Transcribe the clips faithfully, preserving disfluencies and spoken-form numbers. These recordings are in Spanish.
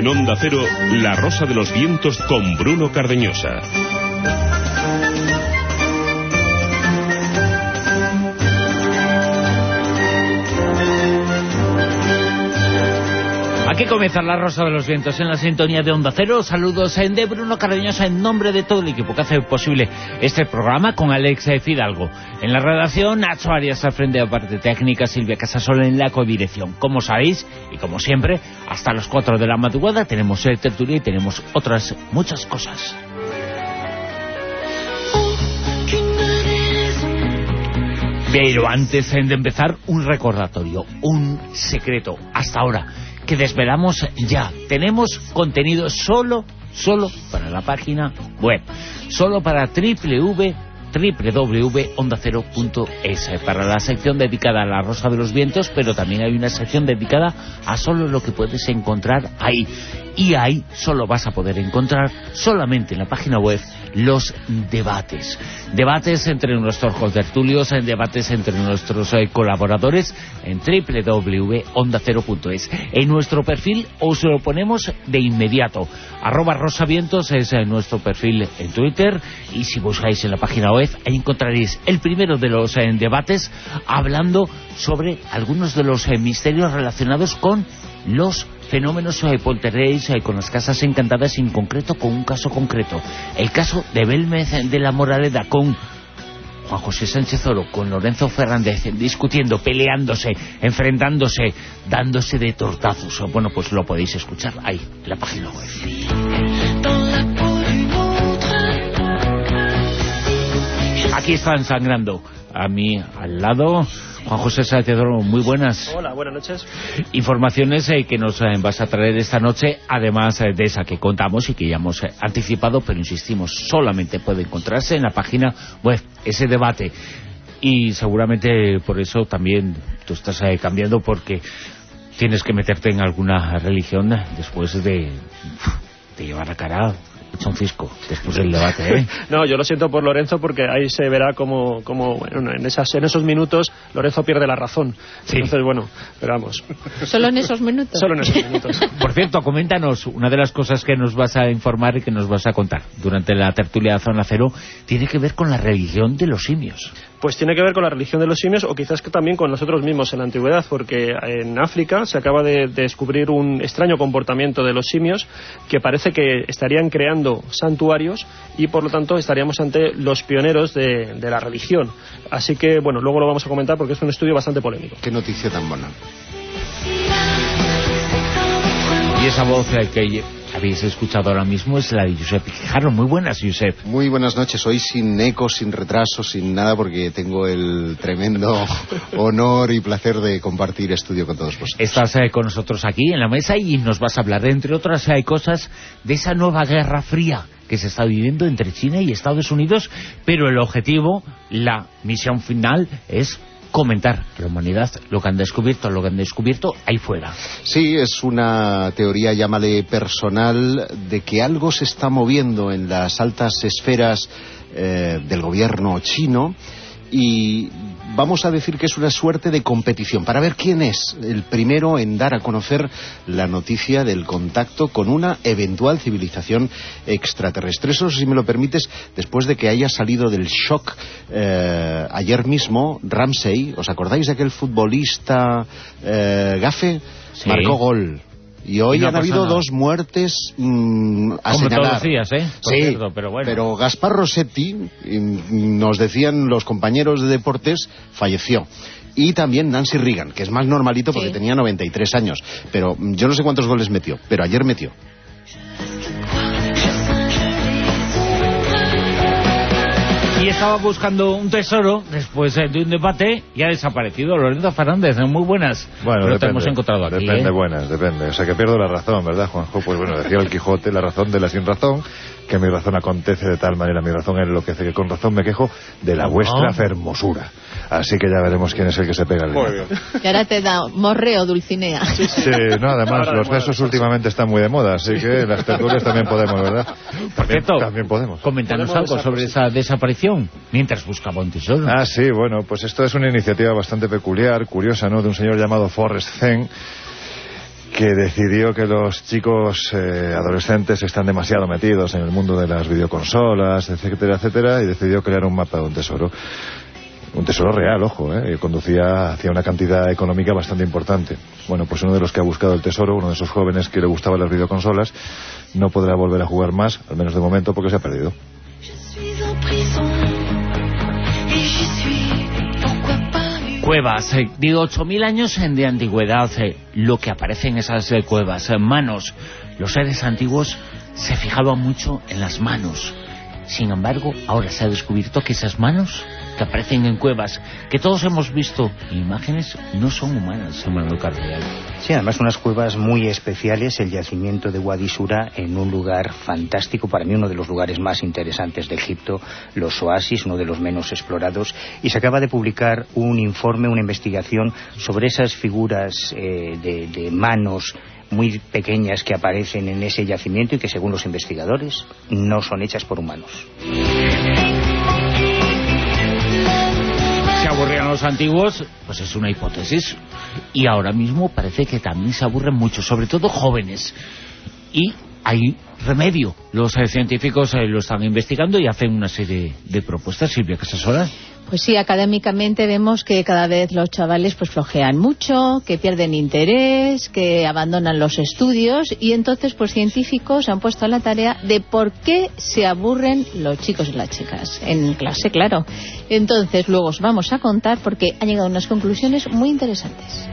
En Onda Cero, La Rosa de los Vientos con Bruno Cardeñosa. Aquí comienza La Rosa de los Vientos en la sintonía de Onda Cero. Saludos de Bruno Cardeñosa en nombre de todo el equipo que hace posible este programa, con Alex Fidalgo en la redacción, Nacho Arias al frente de la parte técnica, Silvia Casasola en la codirección. Como sabéis, y como siempre, hasta las cuatro de la madrugada tenemos el tertulia y tenemos otras muchas cosas. Pero antes de empezar, un recordatorio, un secreto. Hasta ahora que desvelamos ya. Tenemos contenido solo, solo para la página web. Solo para w w w punto onda cero punto es, para la sección dedicada a La Rosa de los Vientos, pero también hay una sección dedicada a solo lo que puedes encontrar ahí. Y ahí solo vas a poder encontrar, solamente en la página web, los debates. Debates entre nuestros contertulios, en debates entre nuestros eh, colaboradores en w w w punto onda cero punto es. En nuestro perfil os lo ponemos de inmediato. Arroba Rosavientos es eh, nuestro perfil en Twitter, y si buscáis en la página web, ahí encontraréis el primero de los eh, debates, hablando sobre algunos de los eh, misterios relacionados con los fenómenos eh, poltergeist, eh, con las casas encantadas, en concreto con un caso concreto, el caso de Belmez de la Moraleda, con Juan José Sánchez Oro, con Lorenzo Fernández, discutiendo, peleándose, enfrentándose, dándose de tortazos. Bueno, pues lo podéis escuchar ahí, en la página web. Aquí están sangrando a mí al lado Juan José Sánchez Oro, muy buenas. Hola, buenas noches. Informaciones eh, que nos eh, vas a traer esta noche, además eh, de esa que contamos y que ya hemos eh, anticipado, pero insistimos, solamente puede encontrarse en la página web ese debate. Y seguramente por eso también tú estás eh, cambiando, porque tienes que meterte en alguna religión después de, de llevar la cara hecho un cisco después del debate, ¿eh? No, yo lo siento por Lorenzo, porque ahí se verá como, como bueno, en, esas, en esos minutos Lorenzo pierde la razón. Sí. Entonces, bueno, pero vamos. ¿Solo en esos minutos? Solo en esos minutos. Por cierto, coméntanos, una de las cosas que nos vas a informar y que nos vas a contar durante la tertulia de Zona Cero tiene que ver con la religión de los simios. Pues tiene que ver con la religión de los simios, o quizás que también con nosotros mismos en la antigüedad, porque en África se acaba de, de descubrir un extraño comportamiento de los simios que parece que estarían creando santuarios, y por lo tanto estaríamos ante los pioneros de, de la religión. Así que, bueno, luego lo vamos a comentar porque es un estudio bastante polémico. Qué noticia tan buena. Y esa voz que habéis escuchado ahora mismo es la de Josep Quijarro. Muy buenas, Josep. Muy buenas noches. Hoy sin eco, sin retraso, sin nada, porque tengo el tremendo honor y placer de compartir estudio con todos vosotros. Estás eh, con nosotros aquí en la mesa y nos vas a hablar, entre otras eh, cosas, de esa nueva guerra fría que se está viviendo entre China y Estados Unidos, pero el objetivo, la misión final, es comentar la humanidad, lo que han descubierto, lo que han descubierto ahí fuera. Sí, es una teoría, llámale personal, de que algo se está moviendo en las altas esferas eh, del gobierno chino, y vamos a decir que es una suerte de competición para ver quién es el primero en dar a conocer la noticia del contacto con una eventual civilización extraterrestre. Eso, si me lo permites, después de que haya salido del shock eh, ayer mismo Ramsey. ¿Os acordáis de aquel futbolista eh, gafe? Sí. Marcó gol. Y hoy y no han habido nada. dos muertes mmm, a Como señalar. todos los días, ¿eh? Por sí, cierto, pero bueno. Pero Gaspar Rossetti, nos decían los compañeros de deportes, falleció. Y también Nancy Reagan, que es más normalito porque sí. tenía noventa y tres años. Pero yo no sé cuántos goles metió, pero ayer metió. Y estaba buscando un tesoro después de un debate y ha desaparecido. Lorenzo Fernández, muy buenas. Bueno, pero depende, te hemos encontrado aquí. Depende, ¿eh? buenas, depende. O sea que pierdo la razón, ¿verdad, Juanjo? Pues bueno, decía el Quijote, la razón de la sin razón, que mi razón acontece de tal manera, mi razón enloquece, que con razón me quejo de la vuestra fermosura. Así que ya veremos quién es el que se pega el bien. Y ahora te da morreo, Dulcinea. Sí, no, además los besos últimamente están muy de moda, así que las tertulias también podemos, ¿verdad? Por cierto, también podemos. Coméntanos algo sobre esa desaparición mientras buscaba un tesoro. Ah, sí, bueno, pues esto es una iniciativa bastante peculiar, curiosa, ¿no?, de un señor llamado Forrest Fenn, que decidió que los chicos eh, adolescentes están demasiado metidos en el mundo de las videoconsolas, etcétera, etcétera, y decidió crear un mapa de un tesoro. Un tesoro real, ojo, ¿eh? Y conducía hacia una cantidad económica bastante importante. Bueno, pues uno de los que ha buscado el tesoro, uno de esos jóvenes que le gustaban las videoconsolas, no podrá volver a jugar más, al menos de momento, porque se ha perdido. Cuevas, eh, de ocho mil años de antigüedad, eh, lo que aparece en esas eh, cuevas, eh, manos. Los seres antiguos se fijaban mucho en las manos. Sin embargo, ahora se ha descubierto que esas manos que aparecen en cuevas, que todos hemos visto en imágenes, no son humanas, Manuel Cardial. Sí, además unas cuevas muy especiales, el yacimiento de Wadi Sura, en un lugar fantástico, para mí uno de los lugares más interesantes de Egipto, los oasis, uno de los menos explorados, y se acaba de publicar un informe, una investigación sobre esas figuras eh, de, de manos muy pequeñas que aparecen en ese yacimiento y que, según los investigadores, no son hechas por humanos. ¿Se aburrían los antiguos? Pues es una hipótesis. Y ahora mismo parece que también se aburren mucho, sobre todo jóvenes. Y hay remedio. Los eh, científicos eh, lo están investigando y hacen una serie de propuestas. Silvia Casasola. Pues sí, académicamente vemos que cada vez los chavales pues flojean mucho, que pierden interés, que abandonan los estudios, y entonces pues científicos han puesto a la tarea de por qué se aburren los chicos y las chicas en clase, claro. Entonces luego os vamos a contar porque han llegado a unas conclusiones muy interesantes.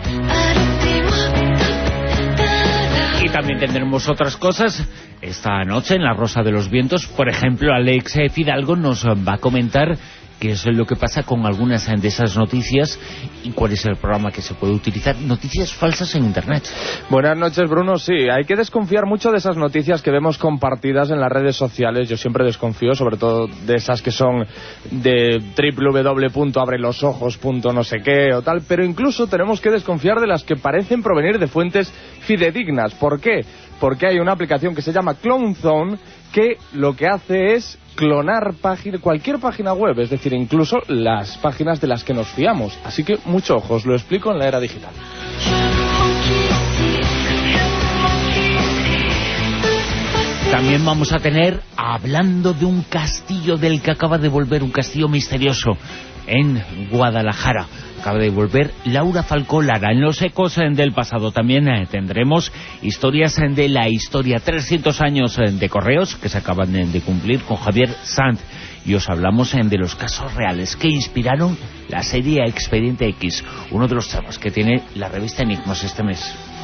Y también tendremos otras cosas esta noche en La Rosa de los Vientos. Por ejemplo, Alex Fidalgo nos va a comentar qué es lo que pasa con algunas de esas noticias y cuál es el programa que se puede utilizar. Noticias falsas en Internet. Buenas noches, Bruno. Sí, hay que desconfiar mucho de esas noticias que vemos compartidas en las redes sociales. Yo siempre desconfío, sobre todo de esas que son de doble u doble u doble u punto abre los ojos punto no sé qué o tal, pero incluso tenemos que desconfiar de las que parecen provenir de fuentes fidedignas. ¿Por qué? Porque hay una aplicación que se llama CloneZone que lo que hace es clonar página, cualquier página web, es decir, incluso las páginas de las que nos fiamos. Así que mucho ojo, os lo explico en la era digital. También vamos a tener, hablando de un castillo del que acaba de volver, un castillo misterioso en Guadalajara. Acaba de volver Laura Falcó Lara. En los ecos del pasado también eh, tendremos historias de la historia. trescientos años de Correos que se acaban de, de cumplir con Javier Sanz. Y os hablamos eh, de los casos reales que inspiraron la serie Expediente X, uno de los temas que tiene la revista Enigmas este mes.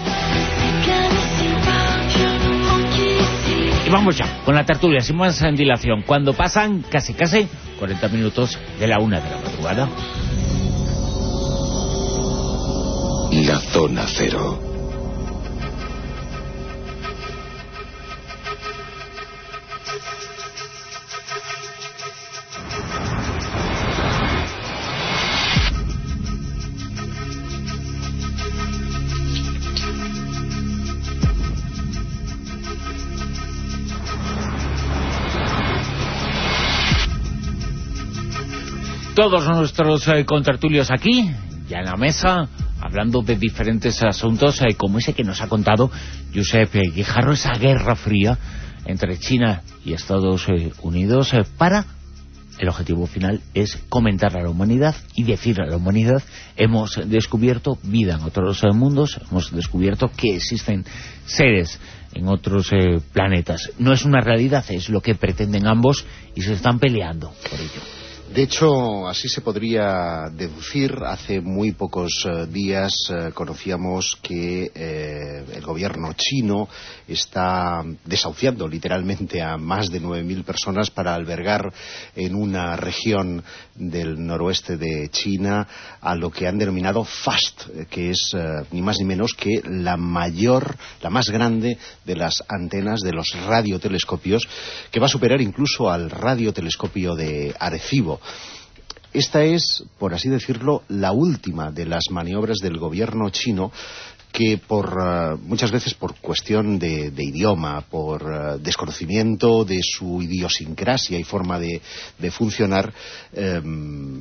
Y vamos ya con la tertulia, sin más dilación, cuando pasan casi casi cuarenta minutos de la una de la madrugada. La Zona Cero. Todos nuestros eh, contertulios aquí, ya en la mesa, hablando de diferentes asuntos, eh, como ese que nos ha contado Josep eh, Guijarro, esa guerra fría entre China y Estados eh, Unidos, eh, para, el objetivo final es comentar a la humanidad y decir a la humanidad, hemos descubierto vida en otros eh, mundos, hemos descubierto que existen seres en otros eh, planetas. No es una realidad, es lo que pretenden ambos y se están peleando por ello. De hecho, así se podría deducir. Hace muy pocos uh, días uh, conocíamos que eh, el gobierno chino está desahuciando literalmente a más de nueve mil personas para albergar en una región del noroeste de China a lo que han denominado FAST, que es uh, ni más ni menos que la mayor, la más grande de las antenas de los radiotelescopios, que va a superar incluso al radiotelescopio de Arecibo. Esta es, por así decirlo, la última de las maniobras del gobierno chino que por uh, muchas veces por cuestión de, de idioma, por uh, desconocimiento de su idiosincrasia y forma de, de funcionar, eh,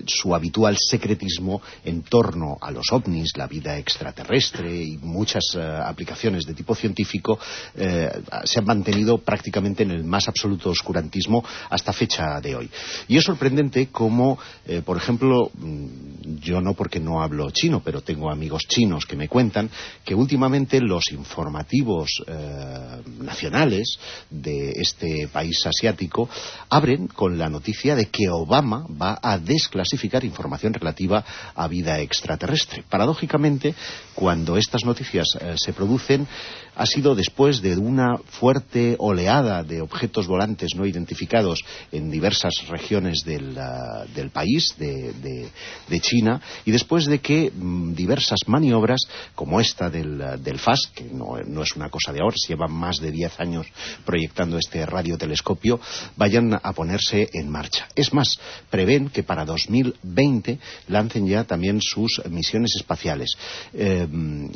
su habitual secretismo en torno a los ovnis, la vida extraterrestre y muchas eh, aplicaciones de tipo científico eh, se han mantenido prácticamente en el más absoluto oscurantismo hasta fecha de hoy. Y es sorprendente cómo, eh, por ejemplo, yo no porque no hablo chino, pero tengo amigos chinos que me cuentan que últimamente los informativos eh, nacionales de este país asiático abren con la noticia de que Obama va a desclasificar información relativa a vida extraterrestre. Paradójicamente, cuando estas noticias eh, se producen, ha sido después de una fuerte oleada de objetos volantes no identificados en diversas regiones del, uh, del país, de, de, de China, y después de que mm, diversas maniobras, como esta del, uh, del F A S, que no, no es una cosa de ahora, se llevan más de diez años proyectando este radiotelescopio, vayan a ponerse en marcha. Es más, prevén que para dos mil veinte lancen ya también sus misiones espaciales. Eh,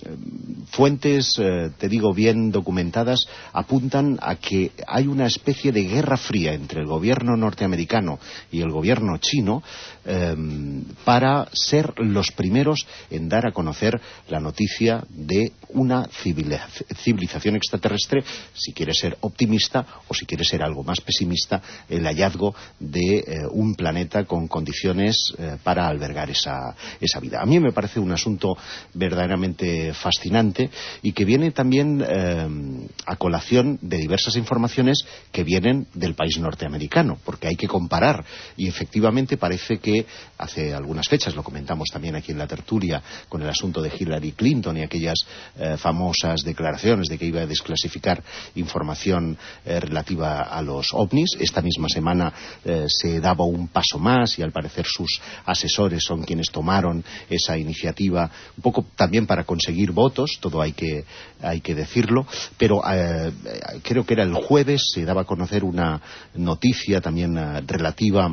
fuentes, eh, te digo, bien documentadas, apuntan a que hay una especie de guerra fría entre el gobierno norteamericano y el gobierno chino eh, para ser los primeros en dar a conocer la noticia de una civilización extraterrestre, si quiere ser optimista o si quiere ser algo más pesimista, el hallazgo de eh, un planeta con condiciones eh, para albergar esa, esa vida. A mí me parece un asunto verdaderamente fascinante y que viene también eh, a colación de diversas informaciones que vienen del país norteamericano, porque hay que comparar, y efectivamente parece que hace algunas fechas, lo comentamos también aquí en la tertulia con el asunto de Hillary Clinton y aquellas eh, famosas declaraciones de que iba a desclasificar información eh, relativa a los ovnis. Esta misma semana eh, se daba un paso más y al parecer sus asesores son quienes tomaron esa iniciativa, un poco también para conseguir votos, todo hay que, hay que decirlo, pero eh, creo que era el jueves, se daba a conocer una noticia también eh, relativa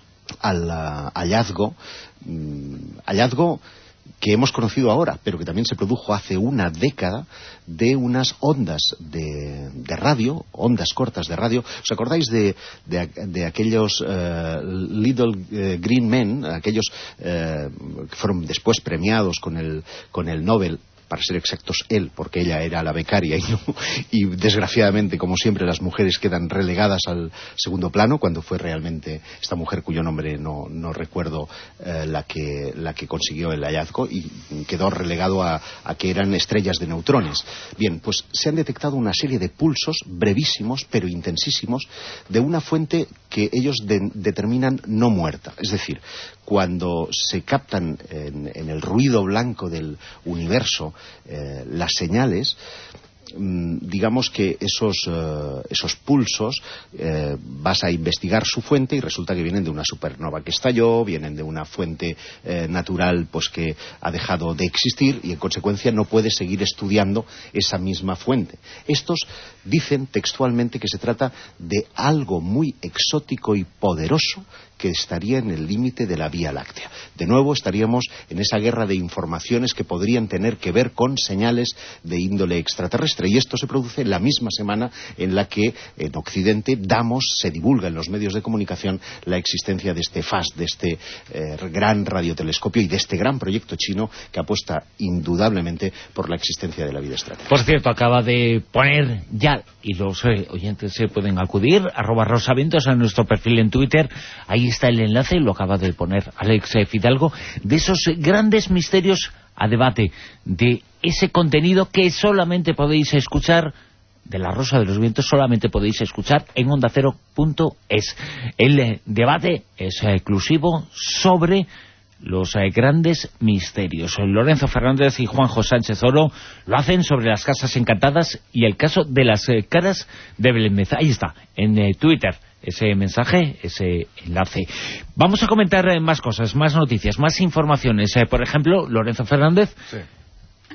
al uh, hallazgo, mm, hallazgo que hemos conocido ahora, pero que también se produjo hace una década, de unas ondas de, de radio, ondas cortas de radio. ¿Os acordáis de, de, de aquellos uh, Little uh, Green Men, aquellos uh, que fueron después premiados con el, con el Nobel? Para ser exactos, él, porque ella era la becaria y, no, y desgraciadamente, como siempre, las mujeres quedan relegadas al segundo plano, cuando fue realmente esta mujer cuyo nombre no, no recuerdo eh, la, que, la que consiguió el hallazgo y quedó relegado a, a que eran estrellas de neutrones. Bien, pues se han detectado una serie de pulsos brevísimos pero intensísimos de una fuente que ellos de, determinan no muerta, es decir, cuando se captan en, en el ruido blanco del universo eh, las señales, digamos que esos, uh, esos pulsos eh, vas a investigar su fuente y resulta que vienen de una supernova que estalló, vienen de una fuente eh, natural pues que ha dejado de existir y en consecuencia no puedes seguir estudiando esa misma fuente. Estos dicen textualmente que se trata de algo muy exótico y poderoso que estaría en el límite de la Vía Láctea. De nuevo estaríamos en esa guerra de informaciones que podrían tener que ver con señales de índole extraterrestre, y esto se produce en la misma semana en la que en Occidente damos, se divulga en los medios de comunicación la existencia de este F A S, de este eh, gran radiotelescopio y de este gran proyecto chino que apuesta indudablemente por la existencia de la vida extraterrestre. Por cierto, acaba de poner ya, y los eh, oyentes se pueden acudir, arroba rosaventos a nuestro perfil en Twitter, ahí está el enlace, lo acaba de poner Alex Fidalgo, de esos grandes misterios a debate, de ese contenido que solamente podéis escuchar, de La Rosa de los Vientos, solamente podéis escuchar en onda cero punto es. El eh, debate es eh, exclusivo sobre los eh, grandes misterios. Lorenzo Fernández y Juanjo Sánchez Oro lo hacen sobre las casas encantadas y el caso de las eh, caras de Belén Meza. Ahí está, en eh, Twitter, ese mensaje, ese enlace. Vamos a comentar eh, más cosas, más noticias, más informaciones. Eh, por ejemplo, Lorenzo Fernández, sí.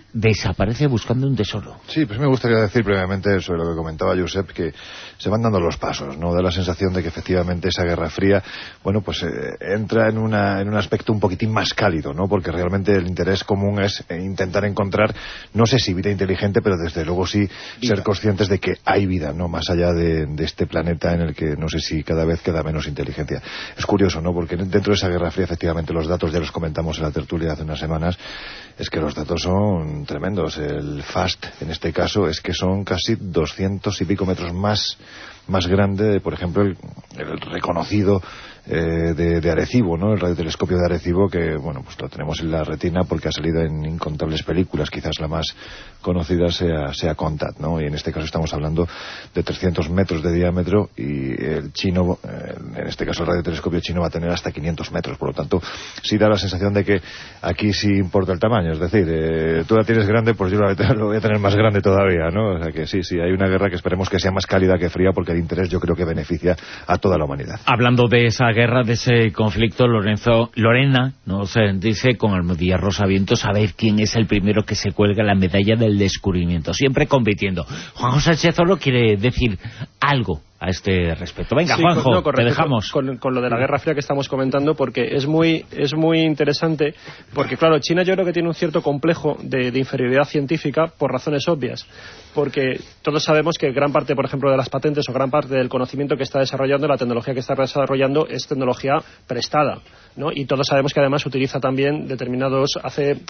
desaparece buscando un tesoro. Sí, pues me gustaría decir brevemente sobre lo que comentaba Josep, que se van dando los pasos, ¿no? Da la sensación de que efectivamente esa Guerra Fría, bueno, pues eh, entra en, una, en un aspecto un poquitín más cálido, ¿no? Porque realmente el interés común es eh, intentar encontrar, no sé si vida inteligente, pero desde luego sí vida. Ser conscientes de que hay vida, ¿no? Más allá de, de este planeta en el que no sé si cada vez queda menos inteligencia. Es curioso, ¿no? Porque dentro de esa Guerra Fría, efectivamente, los datos ya los comentamos en la tertulia hace unas semanas, es que los datos son tremendos. El FAST, en este caso, es que son casi doscientos y pico metros más, más grande, por ejemplo, el, el reconocido eh, de, de Arecibo, ¿no? El radiotelescopio de Arecibo, que, bueno, pues lo tenemos en la retina porque ha salido en incontables películas, quizás la más conocida sea, sea Contact, ¿no? Y en este caso estamos hablando de trescientos metros de diámetro y el chino, eh, en este caso el radiotelescopio chino va a tener hasta quinientos metros, por lo tanto, sí da la sensación de que aquí sí importa el tamaño, es decir, eh, tú la tienes grande, pues yo lo voy a tener más grande todavía, ¿no? O sea que sí, sí, hay una guerra que esperemos que sea más cálida que fría porque el interés yo creo que beneficia a toda la humanidad. Hablando de esa guerra, de ese conflicto, Lorenzo, Lorena nos eh, dice con Almudía Rosavientos a ver quién es el primero que se cuelga la medalla del descubrimiento, siempre compitiendo. Juanjo Sánchez solo quiere decir algo a este respecto. Venga, sí, Juanjo, no, te dejamos. Con, con lo de la Guerra Fría que estamos comentando, porque es muy es muy interesante, porque claro, China yo creo que tiene un cierto complejo de, de inferioridad científica por razones obvias, porque todos sabemos que gran parte, por ejemplo, de las patentes o gran parte del conocimiento que está desarrollando, la tecnología que está desarrollando es tecnología prestada, ¿no? Y todos sabemos que además utiliza también determinados, hace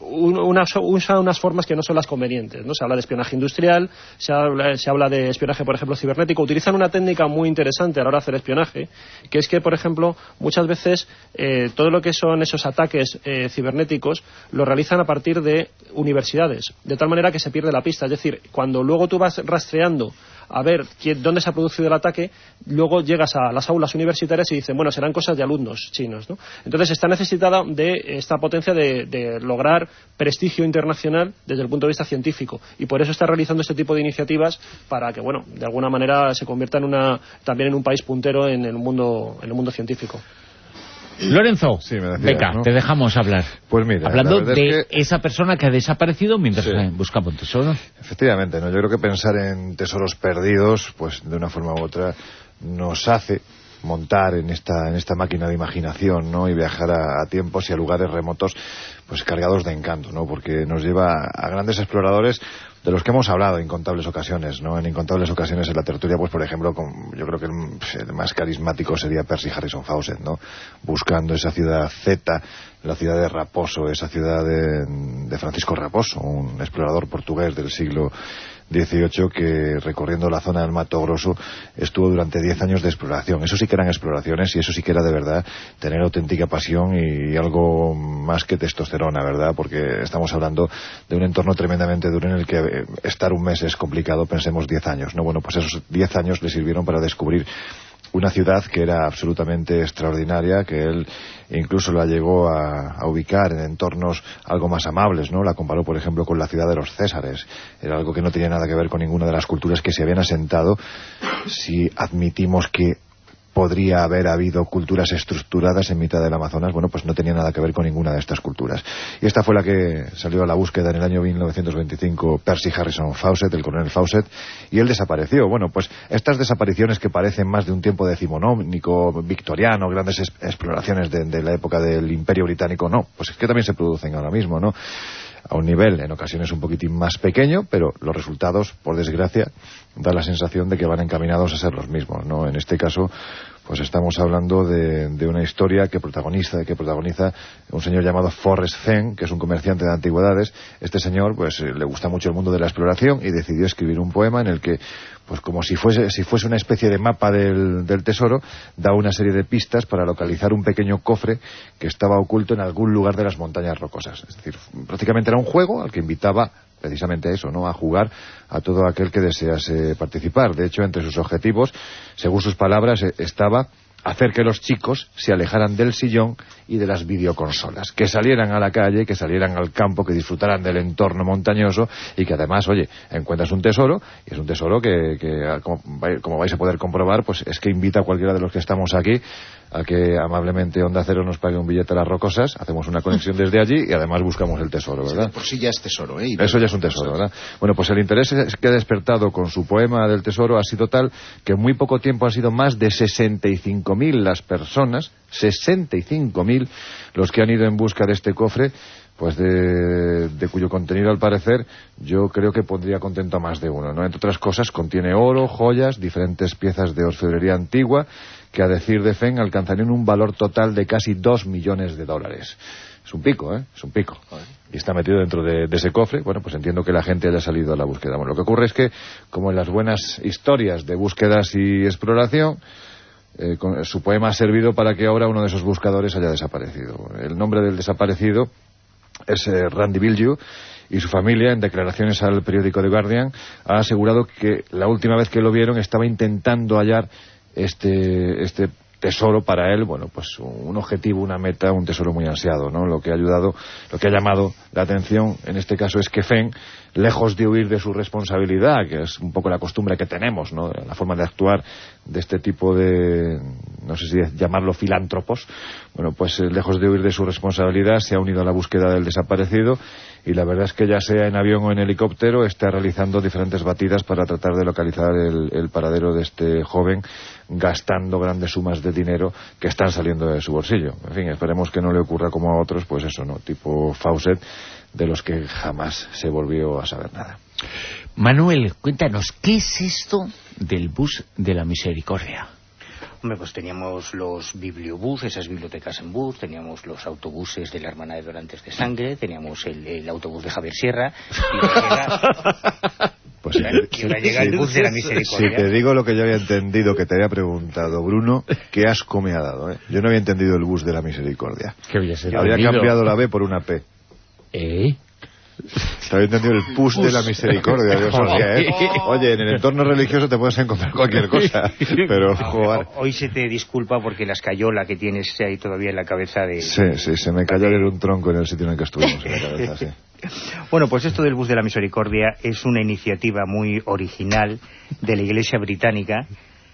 unas, usa unas formas que no son las convenientes, ¿no? Se habla de espionaje industrial, se habla, se habla de espionaje, por ejemplo, cibernético. Utilizan una técnica muy interesante a la hora de hacer espionaje, que es que, por ejemplo, muchas veces eh, todo lo que son esos ataques eh, cibernéticos lo realizan a partir de universidades, de tal manera que se pierde la pista. Es decir, cuando luego tú vas rastreando a ver quién, dónde se ha producido el ataque, luego llegas a las aulas universitarias y dicen, bueno, serán cosas de alumnos chinos, ¿no? Entonces está necesitada de esta potencia de, de lograr prestigio internacional desde el punto de vista científico, y por eso está realizando este tipo de iniciativas para que, bueno, de alguna manera se convierta en una, también en un país puntero en el mundo, en el mundo científico. Lorenzo, sí, me decías, venga, ¿no? Te dejamos hablar. Pues mira, hablando de que... esa persona que ha desaparecido mientras sí. buscaba un tesoro. Efectivamente, ¿no? Yo creo que pensar en tesoros perdidos, pues de una forma u otra, nos hace montar en esta en esta máquina de imaginación, ¿no? Y viajar a, a tiempos y a lugares remotos, pues cargados de encanto, ¿no? Porque nos lleva a grandes exploradores de los que hemos hablado en incontables ocasiones, ¿no? En incontables ocasiones en la tertulia, pues por ejemplo, con, yo creo que el, el más carismático sería Percy Harrison Fawcett, ¿no? Buscando esa ciudad Z, la ciudad de Raposo, esa ciudad de, de Francisco Raposo, un explorador portugués del siglo dieciocho que, recorriendo la zona del Mato Grosso, estuvo durante diez años de exploración. Eso sí que eran exploraciones y eso sí que era de verdad tener auténtica pasión y algo más que testosterona, ¿verdad? Porque estamos hablando de un entorno tremendamente duro en el que estar un mes es complicado, pensemos diez años, ¿no? Bueno, pues esos diez años le sirvieron para descubrir una ciudad que era absolutamente extraordinaria, que él incluso la llegó a, a ubicar en entornos algo más amables, ¿no? La comparó, por ejemplo, con la ciudad de los Césares. Era algo que no tenía nada que ver con ninguna de las culturas que se habían asentado, si admitimos que podría haber habido culturas estructuradas en mitad del Amazonas. Bueno, pues no tenía nada que ver con ninguna de estas culturas. Y esta fue la que salió a la búsqueda en el año mil novecientos veinticinco, Percy Harrison Fawcett, el coronel Fawcett, y él desapareció. Bueno, pues estas desapariciones que parecen más de un tiempo decimonónico, victoriano, grandes es- exploraciones de, de la época del Imperio Británico, no, pues es que también se producen ahora mismo, ¿no? A un nivel, en ocasiones, un poquitín más pequeño, pero los resultados, por desgracia, da la sensación de que van encaminados a ser los mismos, ¿no? En este caso, pues estamos hablando de, de una historia que protagoniza, que protagoniza un señor llamado Forrest Fenn, que es un comerciante de antigüedades. Este señor, pues, le gusta mucho el mundo de la exploración y decidió escribir un poema en el que, pues como si fuese, si fuese una especie de mapa del, del tesoro, da una serie de pistas para localizar un pequeño cofre que estaba oculto en algún lugar de las montañas rocosas. Es decir, prácticamente era un juego al que invitaba precisamente a eso, ¿no? A jugar a todo aquel que desease participar. De hecho, entre sus objetivos, según sus palabras, estaba hacer que los chicos se alejaran del sillón y de las videoconsolas, que salieran a la calle, que salieran al campo, que disfrutaran del entorno montañoso y que además, oye, encuentras un tesoro, y es un tesoro que, que como, como vais a poder comprobar, pues es que invita a cualquiera de los que estamos aquí a que amablemente Onda Cero nos pague un billete a las Rocosas, hacemos una conexión desde allí y además buscamos el tesoro, ¿verdad? Sí, por sí ya es tesoro, ¿eh? Eso ya es un tesoro, ¿verdad? Bueno, pues el interés que ha despertado con su poema del tesoro ha sido tal que en muy poco tiempo han sido más de sesenta y cinco mil las personas, sesenta y cinco mil los que han ido en busca de este cofre, pues de, de cuyo contenido, al parecer, yo creo que pondría contento a más de uno, ¿no? Entre otras cosas, contiene oro, joyas, diferentes piezas de orfebrería antigua, que a decir de Fenn alcanzarían un valor total de casi dos millones de dólares. Es un pico, ¿eh? Es un pico. Y está metido dentro de, de ese cofre. Bueno, pues entiendo que la gente haya salido a la búsqueda. Bueno, lo que ocurre es que, como en las buenas historias de búsquedas y exploración, eh, con, su poema ha servido para que ahora uno de esos buscadores haya desaparecido. El nombre del desaparecido es eh, Randy Bilyeu, y su familia, en declaraciones al periódico The Guardian, ha asegurado que la última vez que lo vieron estaba intentando hallar este este tesoro para él, bueno, pues un objetivo, una meta, un tesoro muy ansiado, ¿no? Lo que ha ayudado, lo que ha llamado la atención en este caso es que Fenn, lejos de huir de su responsabilidad, que es un poco la costumbre que tenemos, ¿no? La forma de actuar de este tipo de, no sé si llamarlo filántropos, bueno, pues eh, lejos de huir de su responsabilidad, se ha unido a la búsqueda del desaparecido, y la verdad es que ya sea en avión o en helicóptero está realizando diferentes batidas para tratar de localizar el, el paradero de este joven, gastando grandes sumas de dinero que están saliendo de su bolsillo. En fin, esperemos que no le ocurra como a otros, pues eso, ¿no? Tipo Fawcett, de los que jamás se volvió a saber nada. Manuel, cuéntanos, ¿qué es esto del bus de la misericordia? Hombre, pues teníamos los bibliobús, esas bibliotecas en bus, teníamos los autobuses de la Hermandad de Donantes de Sangre, teníamos el, el autobús de Javier Sierra, y ahora llega, pues si y ahora llega el bus de la misericordia. Si te digo lo que yo había entendido, que te había preguntado, Bruno, qué asco me ha dado, ¿eh? Yo no había entendido el bus de la misericordia. ¿Qué había sido? Habría cambiado la B por una P. ¿Eh? Te había entendido el pus de la misericordia. Yo sabía, ¿eh? Oye, en el entorno religioso te puedes encontrar cualquier cosa, pero joder. Hoy se te disculpa porque la escayola que tienes ahí todavía en la cabeza de... Sí, sí, se me cayó de un tronco en el sitio en el que estuvimos, en la cabeza, sí. Bueno, pues esto del bus de la misericordia es una iniciativa muy original de la Iglesia británica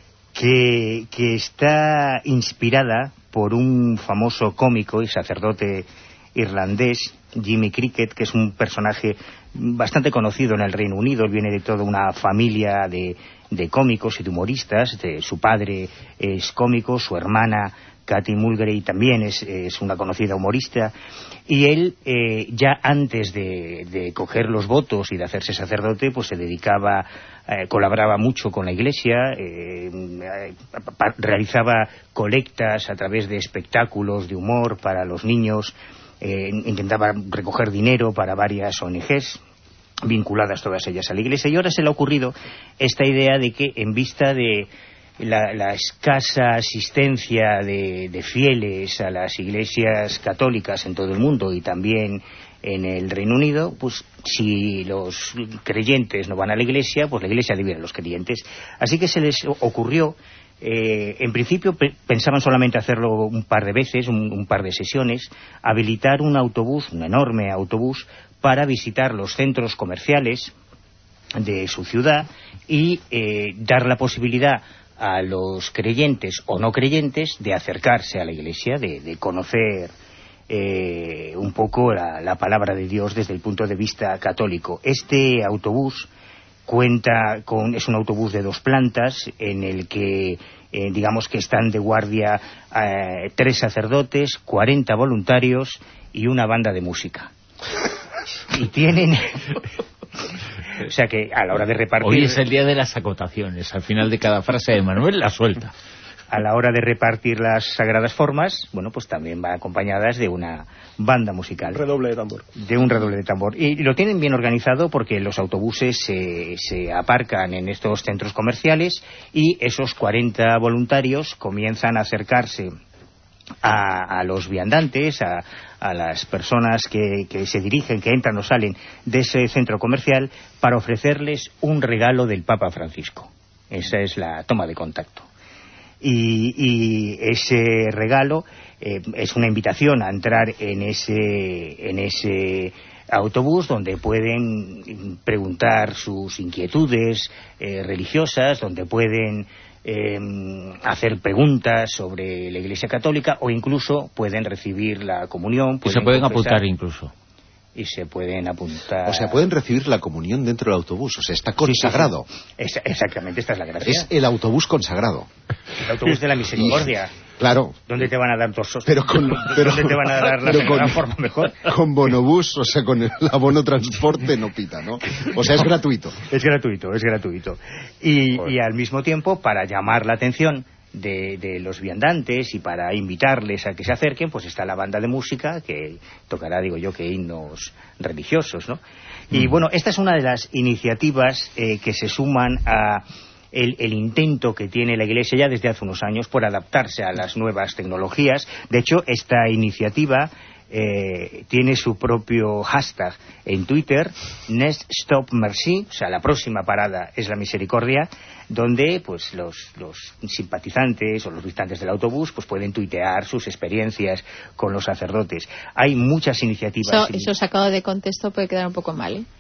que, que está inspirada por un famoso cómico y sacerdote irlandés, Jimmy Cricket, que es un personaje bastante conocido en el Reino Unido. Él viene de toda una familia de, de cómicos y de humoristas. De, su padre es cómico, su hermana Katy Mulgrew también es, es una conocida humorista, y él eh, ya antes de, de coger los votos y de hacerse sacerdote, pues se dedicaba, eh, colaboraba mucho con la Iglesia, eh, eh, realizaba colectas a través de espectáculos de humor para los niños. Eh, intentaba recoger dinero para varias O N Ges vinculadas todas ellas a la Iglesia, y ahora se le ha ocurrido esta idea de que, en vista de la, la escasa asistencia de, de fieles a las iglesias católicas en todo el mundo y también en el Reino Unido, pues si los creyentes no van a la Iglesia, pues la Iglesia debe ir a los creyentes. Así que se les ocurrió, Eh, en principio pe pensaban solamente hacerlo un par de veces, un, un par de sesiones, habilitar un autobús, un enorme autobús, para visitar los centros comerciales de su ciudad y eh, dar la posibilidad a los creyentes o no creyentes de acercarse a la Iglesia, de, de conocer eh, un poco la, la palabra de Dios desde el punto de vista católico. Este autobús cuenta con, es un autobús de dos plantas en el que eh, digamos que están de guardia eh, tres sacerdotes, cuarenta voluntarios y una banda de música. Y tienen o sea que a la hora de repartir... Hoy es el día de las acotaciones. Al final de cada frase de Manuel la suelta. A la hora de repartir las sagradas formas, bueno, pues también van acompañadas de una banda musical. Redoble de tambor. De un redoble de tambor. Y lo tienen bien organizado porque los autobuses se, se aparcan en estos centros comerciales y esos cuarenta voluntarios comienzan a acercarse a, a los viandantes, a, a las personas que, que se dirigen, que entran o salen de ese centro comercial, para ofrecerles un regalo del Papa Francisco. Esa es la toma de contacto. Y, y ese regalo eh, es una invitación a entrar en ese, en ese autobús, donde pueden preguntar sus inquietudes eh, religiosas, donde pueden eh, hacer preguntas sobre la Iglesia Católica, o incluso pueden recibir la comunión. Y se pueden apuntar incluso. Y se pueden apuntar... O sea, pueden recibir la comunión dentro del autobús. O sea, está consagrado. Sí, sí, sí. Es, exactamente, esta es la gracia. Es el autobús consagrado. El autobús de la misericordia. Y, claro. ¿Dónde te van a dar dos pero con, pero, ¿Dónde te van a dar la con, forma mejor? Con bonobús, o sea, con el abono transporte no pita, ¿no? O sea, es gratuito. Es gratuito, es gratuito. Y, y al mismo tiempo, para llamar la atención De, de los viandantes y para invitarles a que se acerquen, pues está la banda de música que tocará, digo yo, que himnos religiosos, ¿no? Y bueno, esta es una de las iniciativas eh, que se suman a el, el intento que tiene la Iglesia ya desde hace unos años por adaptarse a las nuevas tecnologías. De hecho, esta iniciativa Eh, tiene su propio hashtag en Twitter, Next Stop Merci, o sea, la próxima parada es la misericordia, donde pues los, los simpatizantes o los visitantes del autobús pues pueden tuitear sus experiencias con los sacerdotes. Hay muchas iniciativas. Eso, eso sacado de contexto puede quedar un poco mal, ¿eh?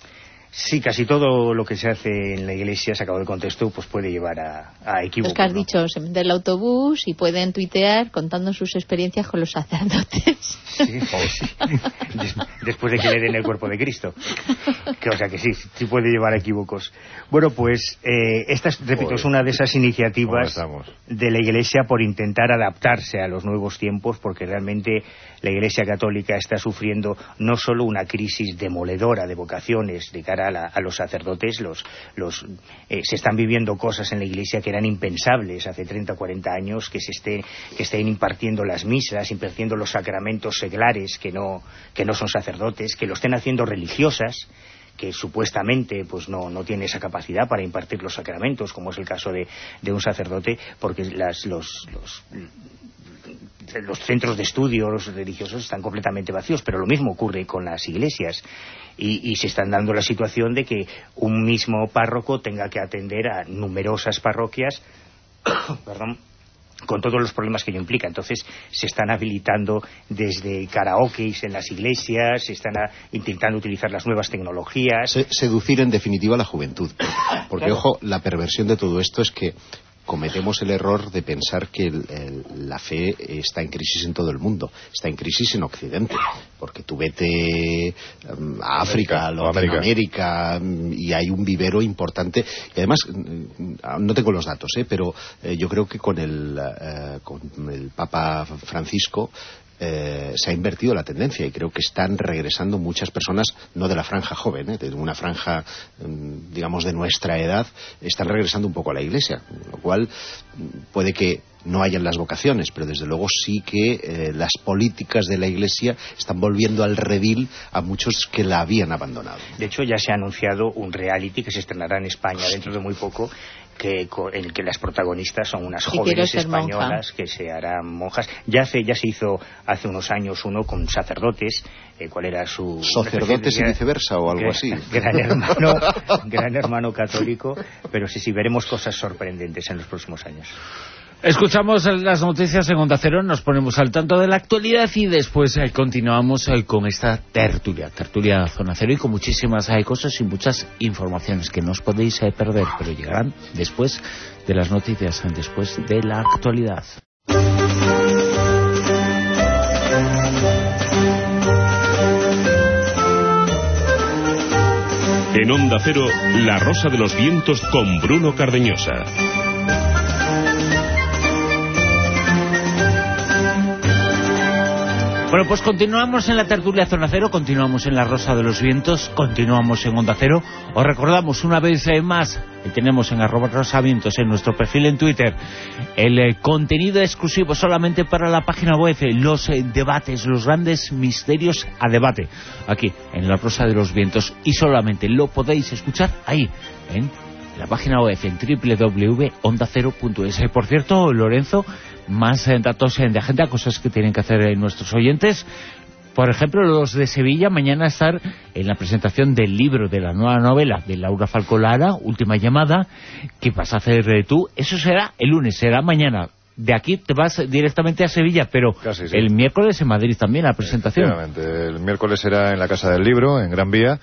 Sí, casi todo lo que se hace en la Iglesia sacado de contexto pues puede llevar a, a equívocos. Los que has ¿no? dicho, se meten el autobús y pueden tuitear contando sus experiencias con los sacerdotes. Sí, sí. Des, después de que le den el cuerpo de Cristo. Que, o sea que sí, sí puede llevar a equívocos. Bueno, pues eh, esta, es, repito, Joder. es una de esas iniciativas de la Iglesia por intentar adaptarse a los nuevos tiempos, porque realmente la Iglesia Católica está sufriendo no solo una crisis demoledora de vocaciones de cara a, la, a los sacerdotes, los, los, eh, se están viviendo cosas en la Iglesia que eran impensables hace treinta o cuarenta años, que se esté, que estén impartiendo las misas, impartiendo los sacramentos seglares que no, que no son sacerdotes, que lo estén haciendo religiosas, que supuestamente pues no, no tiene esa capacidad para impartir los sacramentos, como es el caso de, de un sacerdote, porque las, los, los los centros de estudios religiosos están completamente vacíos, pero lo mismo ocurre con las iglesias y, y se están dando la situación de que un mismo párroco tenga que atender a numerosas parroquias perdón, con todos los problemas que ello implica. Entonces se están habilitando desde karaokes en las iglesias, se están a, intentando utilizar las nuevas tecnologías. Se, seducir en definitiva a la juventud, porque claro. Ojo, la perversión de todo esto es que cometemos el error de pensar que el, el, la fe está en crisis en todo el mundo, está en crisis en Occidente, porque tú vete um, a África, a Latinoamérica, um, y hay un vivero importante, y además, no tengo los datos, ¿eh? pero eh, yo creo que con el, uh, con el Papa Francisco Eh, se ha invertido la tendencia y creo que están regresando muchas personas, no de la franja joven, ¿eh? de una franja, digamos, de nuestra edad, están regresando un poco a la Iglesia, lo cual puede que no hayan las vocaciones, pero desde luego sí que eh, las políticas de la Iglesia están volviendo al redil a muchos que la habían abandonado. De hecho, ya se ha anunciado un reality que se estrenará en España dentro de muy poco, que en el que las protagonistas son unas jóvenes españolas monja. que se harán monjas. Ya se, ya se hizo hace unos años uno con sacerdotes, eh, ¿cuál era su...? Sacerdotes y viceversa o algo gran, así. Gran hermano, gran hermano católico, pero sí, sí, veremos cosas sorprendentes en los próximos años. Escuchamos las noticias en Onda Cero, nos ponemos al tanto de la actualidad y después eh, continuamos eh, con esta tertulia, tertulia Zona Cero, y con muchísimas eh, cosas y muchas informaciones que no os podéis eh, perder, pero llegarán después de las noticias, después de la actualidad. En Onda Cero, La Rosa de los Vientos con Bruno Cardeñosa. Bueno, pues continuamos en la tertulia Zona Cero, continuamos en La Rosa de los Vientos, continuamos en Onda Cero. Os recordamos una vez más, que tenemos en arroba rosavientos en nuestro perfil en Twitter, el eh, contenido exclusivo solamente para la página web, los eh, debates, los grandes misterios a debate, aquí en La Rosa de los Vientos, y solamente lo podéis escuchar ahí, en la página web, en doble u doble u doble u punto onda cero punto es. Por cierto, Lorenzo, más eh, datos eh, de agenda, cosas que tienen que hacer eh, nuestros oyentes. Por ejemplo, los de Sevilla, mañana estar en la presentación del libro de la nueva novela de Laura Falcó Lara, Última Llamada. ¿Qué vas a hacer eh, tú? Eso será el lunes, será mañana. De aquí te vas directamente a Sevilla, pero Casi, sí. el miércoles en Madrid también la presentación. El miércoles será en la Casa del Libro, en Gran Vía.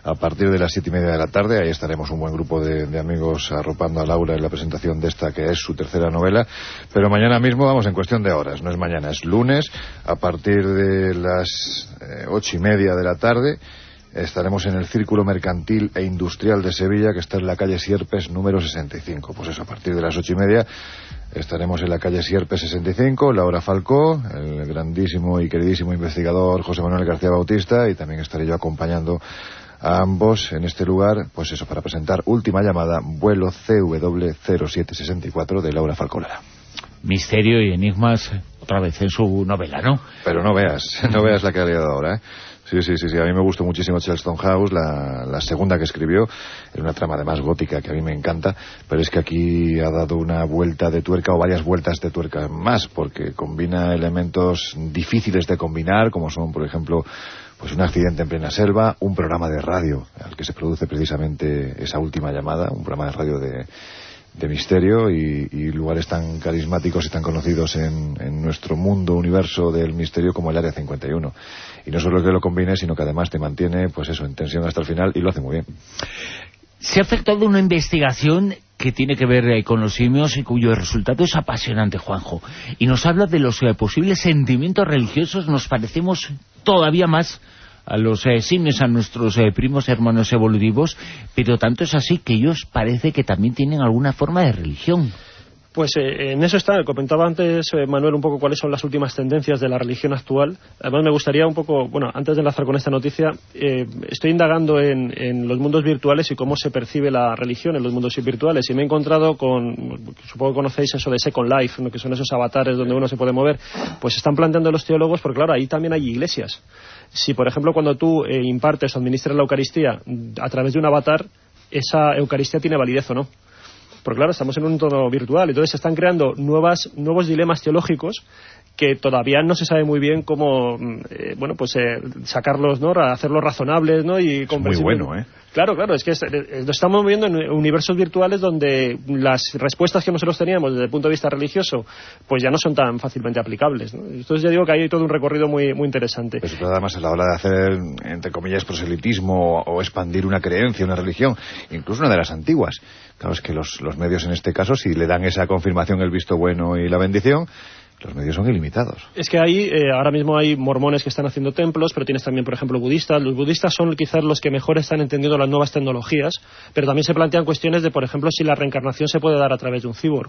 a partir de las siete y media de la tarde. Ahí estaremos un buen grupo de, de amigos arropando a Laura en la presentación de esta que es su tercera novela. Pero mañana mismo, vamos, en cuestión de horas, no es mañana, es lunes, a partir de las eh, ocho y media de la tarde. Estaremos en el Círculo Mercantil e Industrial de Sevilla, que está en la calle Sierpes número sesenta y cinco. Pues eso, a partir de las ocho y media estaremos en la calle Sierpes sesenta y cinco, Laura Falcó, el grandísimo y queridísimo investigador José Manuel García Bautista, y también estaré yo acompañando a ambos en este lugar, pues eso, para presentar Última Llamada, vuelo C W cero siete sesenta y cuatro de Laura Falcó Lara. Misterio y enigmas otra vez en su novela, ¿no? Pero no veas, no veas la que ha liado ahora, ¿eh? Sí, sí, sí, sí, a mí me gustó muchísimo Chelmsford House, la, la segunda que escribió, era una trama además gótica que a mí me encanta, pero es que aquí ha dado una vuelta de tuerca o varias vueltas de tuerca más, porque combina elementos difíciles de combinar, como son, por ejemplo, pues un accidente en plena selva, un programa de radio al que se produce precisamente esa Última Llamada, un programa de radio de... de misterio y, y lugares tan carismáticos y tan conocidos en, en nuestro mundo, universo del misterio como el Área cincuenta y uno. Y no solo que lo combine, sino que además te mantiene, pues eso, en tensión hasta el final, y lo hace muy bien. Se ha efectuado una investigación que tiene que ver eh, con los simios y cuyo resultado es apasionante, Juanjo. Y nos habla de los eh, posibles sentimientos religiosos. Nos parecemos todavía más a los eh, simios, a nuestros eh, primos hermanos evolutivos, pero tanto es así que ellos parece que también tienen alguna forma de religión. Pues eh, en eso está. Comentaba antes, eh, Manuel, un poco cuáles son las últimas tendencias de la religión actual. Además me gustaría un poco, bueno, antes de enlazar con esta noticia, eh, estoy indagando en, en los mundos virtuales y cómo se percibe la religión en los mundos virtuales, y me he encontrado con, supongo que conocéis eso de Second Life, ¿no?, que son esos avatares donde uno se puede mover. Pues están planteando los teólogos, porque claro, ahí también hay iglesias. Si, por ejemplo, cuando tú eh, impartes o administras la Eucaristía a través de un avatar, esa Eucaristía tiene validez o no. Porque claro, estamos en un entorno virtual, entonces se están creando nuevas, nuevos dilemas teológicos que todavía no se sabe muy bien cómo, eh, bueno, pues eh, sacarlos, ¿no?, hacerlos razonables, ¿no? Y es muy bueno, ¿eh? Claro, claro, es que es, eh, nos estamos moviendo en universos virtuales donde las respuestas que nosotros teníamos desde el punto de vista religioso, pues ya no son tan fácilmente aplicables, ¿no? Entonces ya digo que hay todo un recorrido muy muy interesante. Pues además a la hora de hacer, entre comillas, proselitismo o expandir una creencia, una religión, incluso una de las antiguas. Claro, es que los, los medios en este caso, si le dan esa confirmación, el visto bueno y la bendición, los medios son ilimitados. Es que ahí, eh, ahora mismo hay mormones que están haciendo templos, pero tienes también, por ejemplo, budistas. Los budistas son quizás los que mejor están entendiendo las nuevas tecnologías, pero también se plantean cuestiones de, por ejemplo, si la reencarnación se puede dar a través de un cyborg.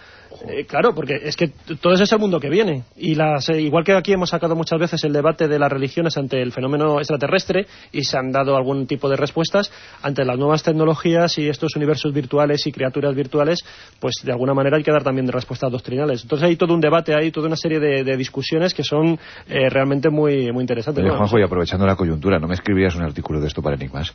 Eh, claro, porque es que todo ese es el mundo que viene. Y las, eh, igual que aquí hemos sacado muchas veces el debate de las religiones ante el fenómeno extraterrestre, y se han dado algún tipo de respuestas ante las nuevas tecnologías y estos universos virtuales y criaturas virtuales, pues de alguna manera hay que dar también respuestas doctrinales. Entonces hay todo un debate, hay toda una serie de, de discusiones que son eh, realmente muy, muy interesantes. Oye, Juanjo, y aprovechando la coyuntura, ¿no me escribirías un artículo de esto para Enigmas?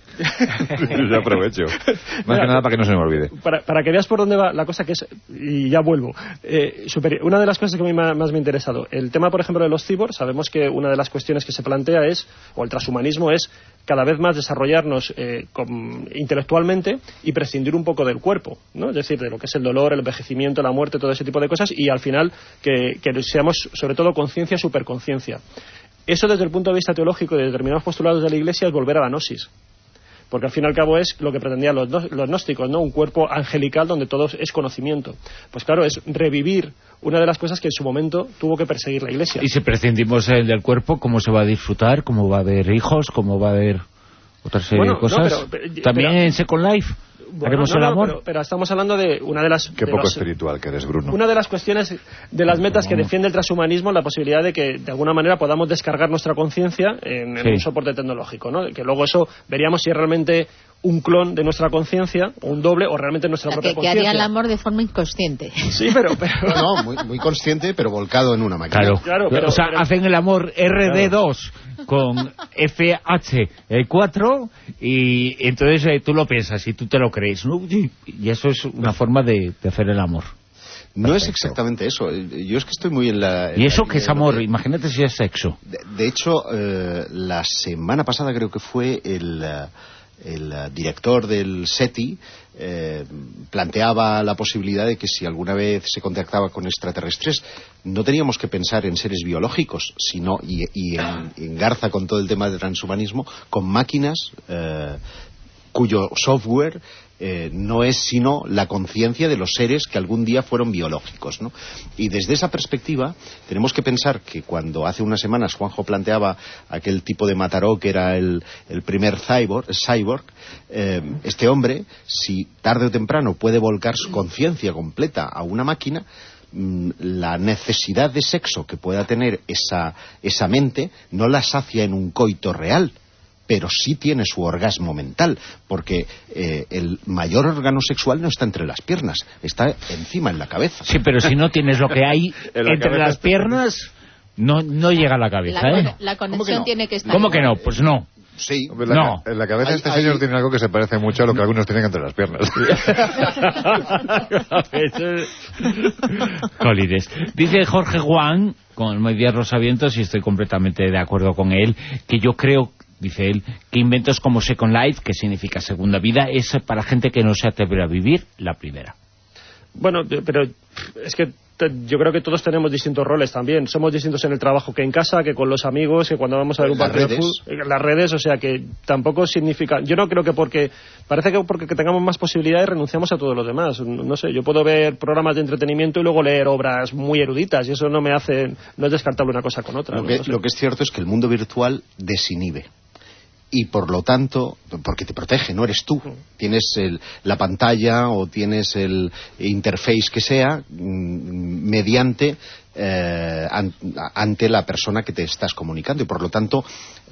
Yo aprovecho. Más Mira, que nada para que no se me olvide. Para, para que veas por dónde va la cosa, que es, y ya vuelvo. Eh, super, una de las cosas que a mí más, más me ha interesado, el tema, por ejemplo, de los cyborgs. Sabemos que una de las cuestiones que se plantea es, o el transhumanismo es, cada vez más desarrollarnos eh, con, intelectualmente y prescindir un poco del cuerpo, ¿no? Es decir, de lo que es el dolor, el envejecimiento, la muerte, todo ese tipo de cosas, y al final que, que seamos sobre todo conciencia y superconciencia. Eso desde el punto de vista teológico de determinados postulados de la Iglesia es volver a la gnosis. Porque al fin y al cabo es lo que pretendían los, los gnósticos, ¿no? Un cuerpo angelical donde todo es conocimiento. Pues claro, es revivir una de las cosas que en su momento tuvo que perseguir la Iglesia. Y si prescindimos eh, del cuerpo, ¿cómo se va a disfrutar? ¿Cómo va a haber hijos? ¿Cómo va a haber otra serie bueno, de cosas? No, pero, pero, ¿También pero, en Second Life? Bueno, ¿Haremos no, el no, amor? Pero, pero estamos hablando de una de las... Qué de poco los, espiritual que eres, Bruno. Una de las cuestiones, de las metas que defiende el transhumanismo, la posibilidad de que de alguna manera podamos descargar nuestra conciencia en, en sí. un soporte tecnológico, ¿no? Que luego eso veríamos si es realmente un clon de nuestra conciencia, o un doble, o realmente nuestra o sea, propia conciencia. Que haría el amor de forma inconsciente. Sí, pero... pero... No, no muy, muy consciente, pero volcado en una máquina. Claro, claro pero, o sea, pero... hacen el amor R D dos claro. con F H cuatro y entonces eh, tú lo piensas y tú te lo crees, ¿no? Y eso es una forma de, de hacer el amor. No Perfecto. Es exactamente eso. Yo es que estoy muy en la... En ¿Y eso la qué es amor? De... Imagínate si es sexo. De, de hecho, eh, la semana pasada creo que fue el... el uh, director del SETI eh, planteaba la posibilidad de que si alguna vez se contactaba con extraterrestres, no teníamos que pensar en seres biológicos, sino, y, y en, engarza con todo el tema del transhumanismo, con máquinas eh, cuyo software eh, no es sino la conciencia de los seres que algún día fueron biológicos, ¿no? Y desde esa perspectiva tenemos que pensar que cuando hace unas semanas Juanjo planteaba aquel tipo de Mataró que era el, el primer cyborg, cyborg eh, este hombre, si tarde o temprano puede volcar su conciencia completa a una máquina, la necesidad de sexo que pueda tener esa, esa mente no la sacia en un coito real, pero sí tiene su orgasmo mental, porque eh, el mayor órgano sexual no está entre las piernas, está encima en la cabeza. Sí, pero si no tienes lo que hay entre las piernas, no, no llega a la cabeza, la, ¿eh? La conexión no? tiene que estar... ¿Cómo que no? Pues no. Sí. Hombre, la, no. En la cabeza Hay, este hay... señor tiene algo que se parece mucho a lo que algunos tienen entre las piernas. Colines. Dice Jorge Juan, con Medias Rosavientos, y estoy completamente de acuerdo con él, que yo creo, dice él, que inventos como Second Life, que significa segunda vida, es para gente que no se atreve a vivir la primera. Bueno, pero es que yo creo que todos tenemos distintos roles también. Somos distintos en el trabajo que en casa, que con los amigos, que cuando vamos a ver un partido de fútbol, en las redes, o sea que tampoco significa... Yo no creo que porque... Parece que porque tengamos más posibilidades renunciamos a todo lo demás. No sé, yo puedo ver programas de entretenimiento y luego leer obras muy eruditas y eso no me hace... No es descartable una cosa con otra. Lo, ¿no? que, No sé. lo que es cierto es que el mundo virtual desinhibe. Y por lo tanto, porque te protege, no eres tú. Tienes el, la pantalla o tienes el interface que sea mmm, mediante eh, an, ante la persona que te estás comunicando. Y por lo tanto,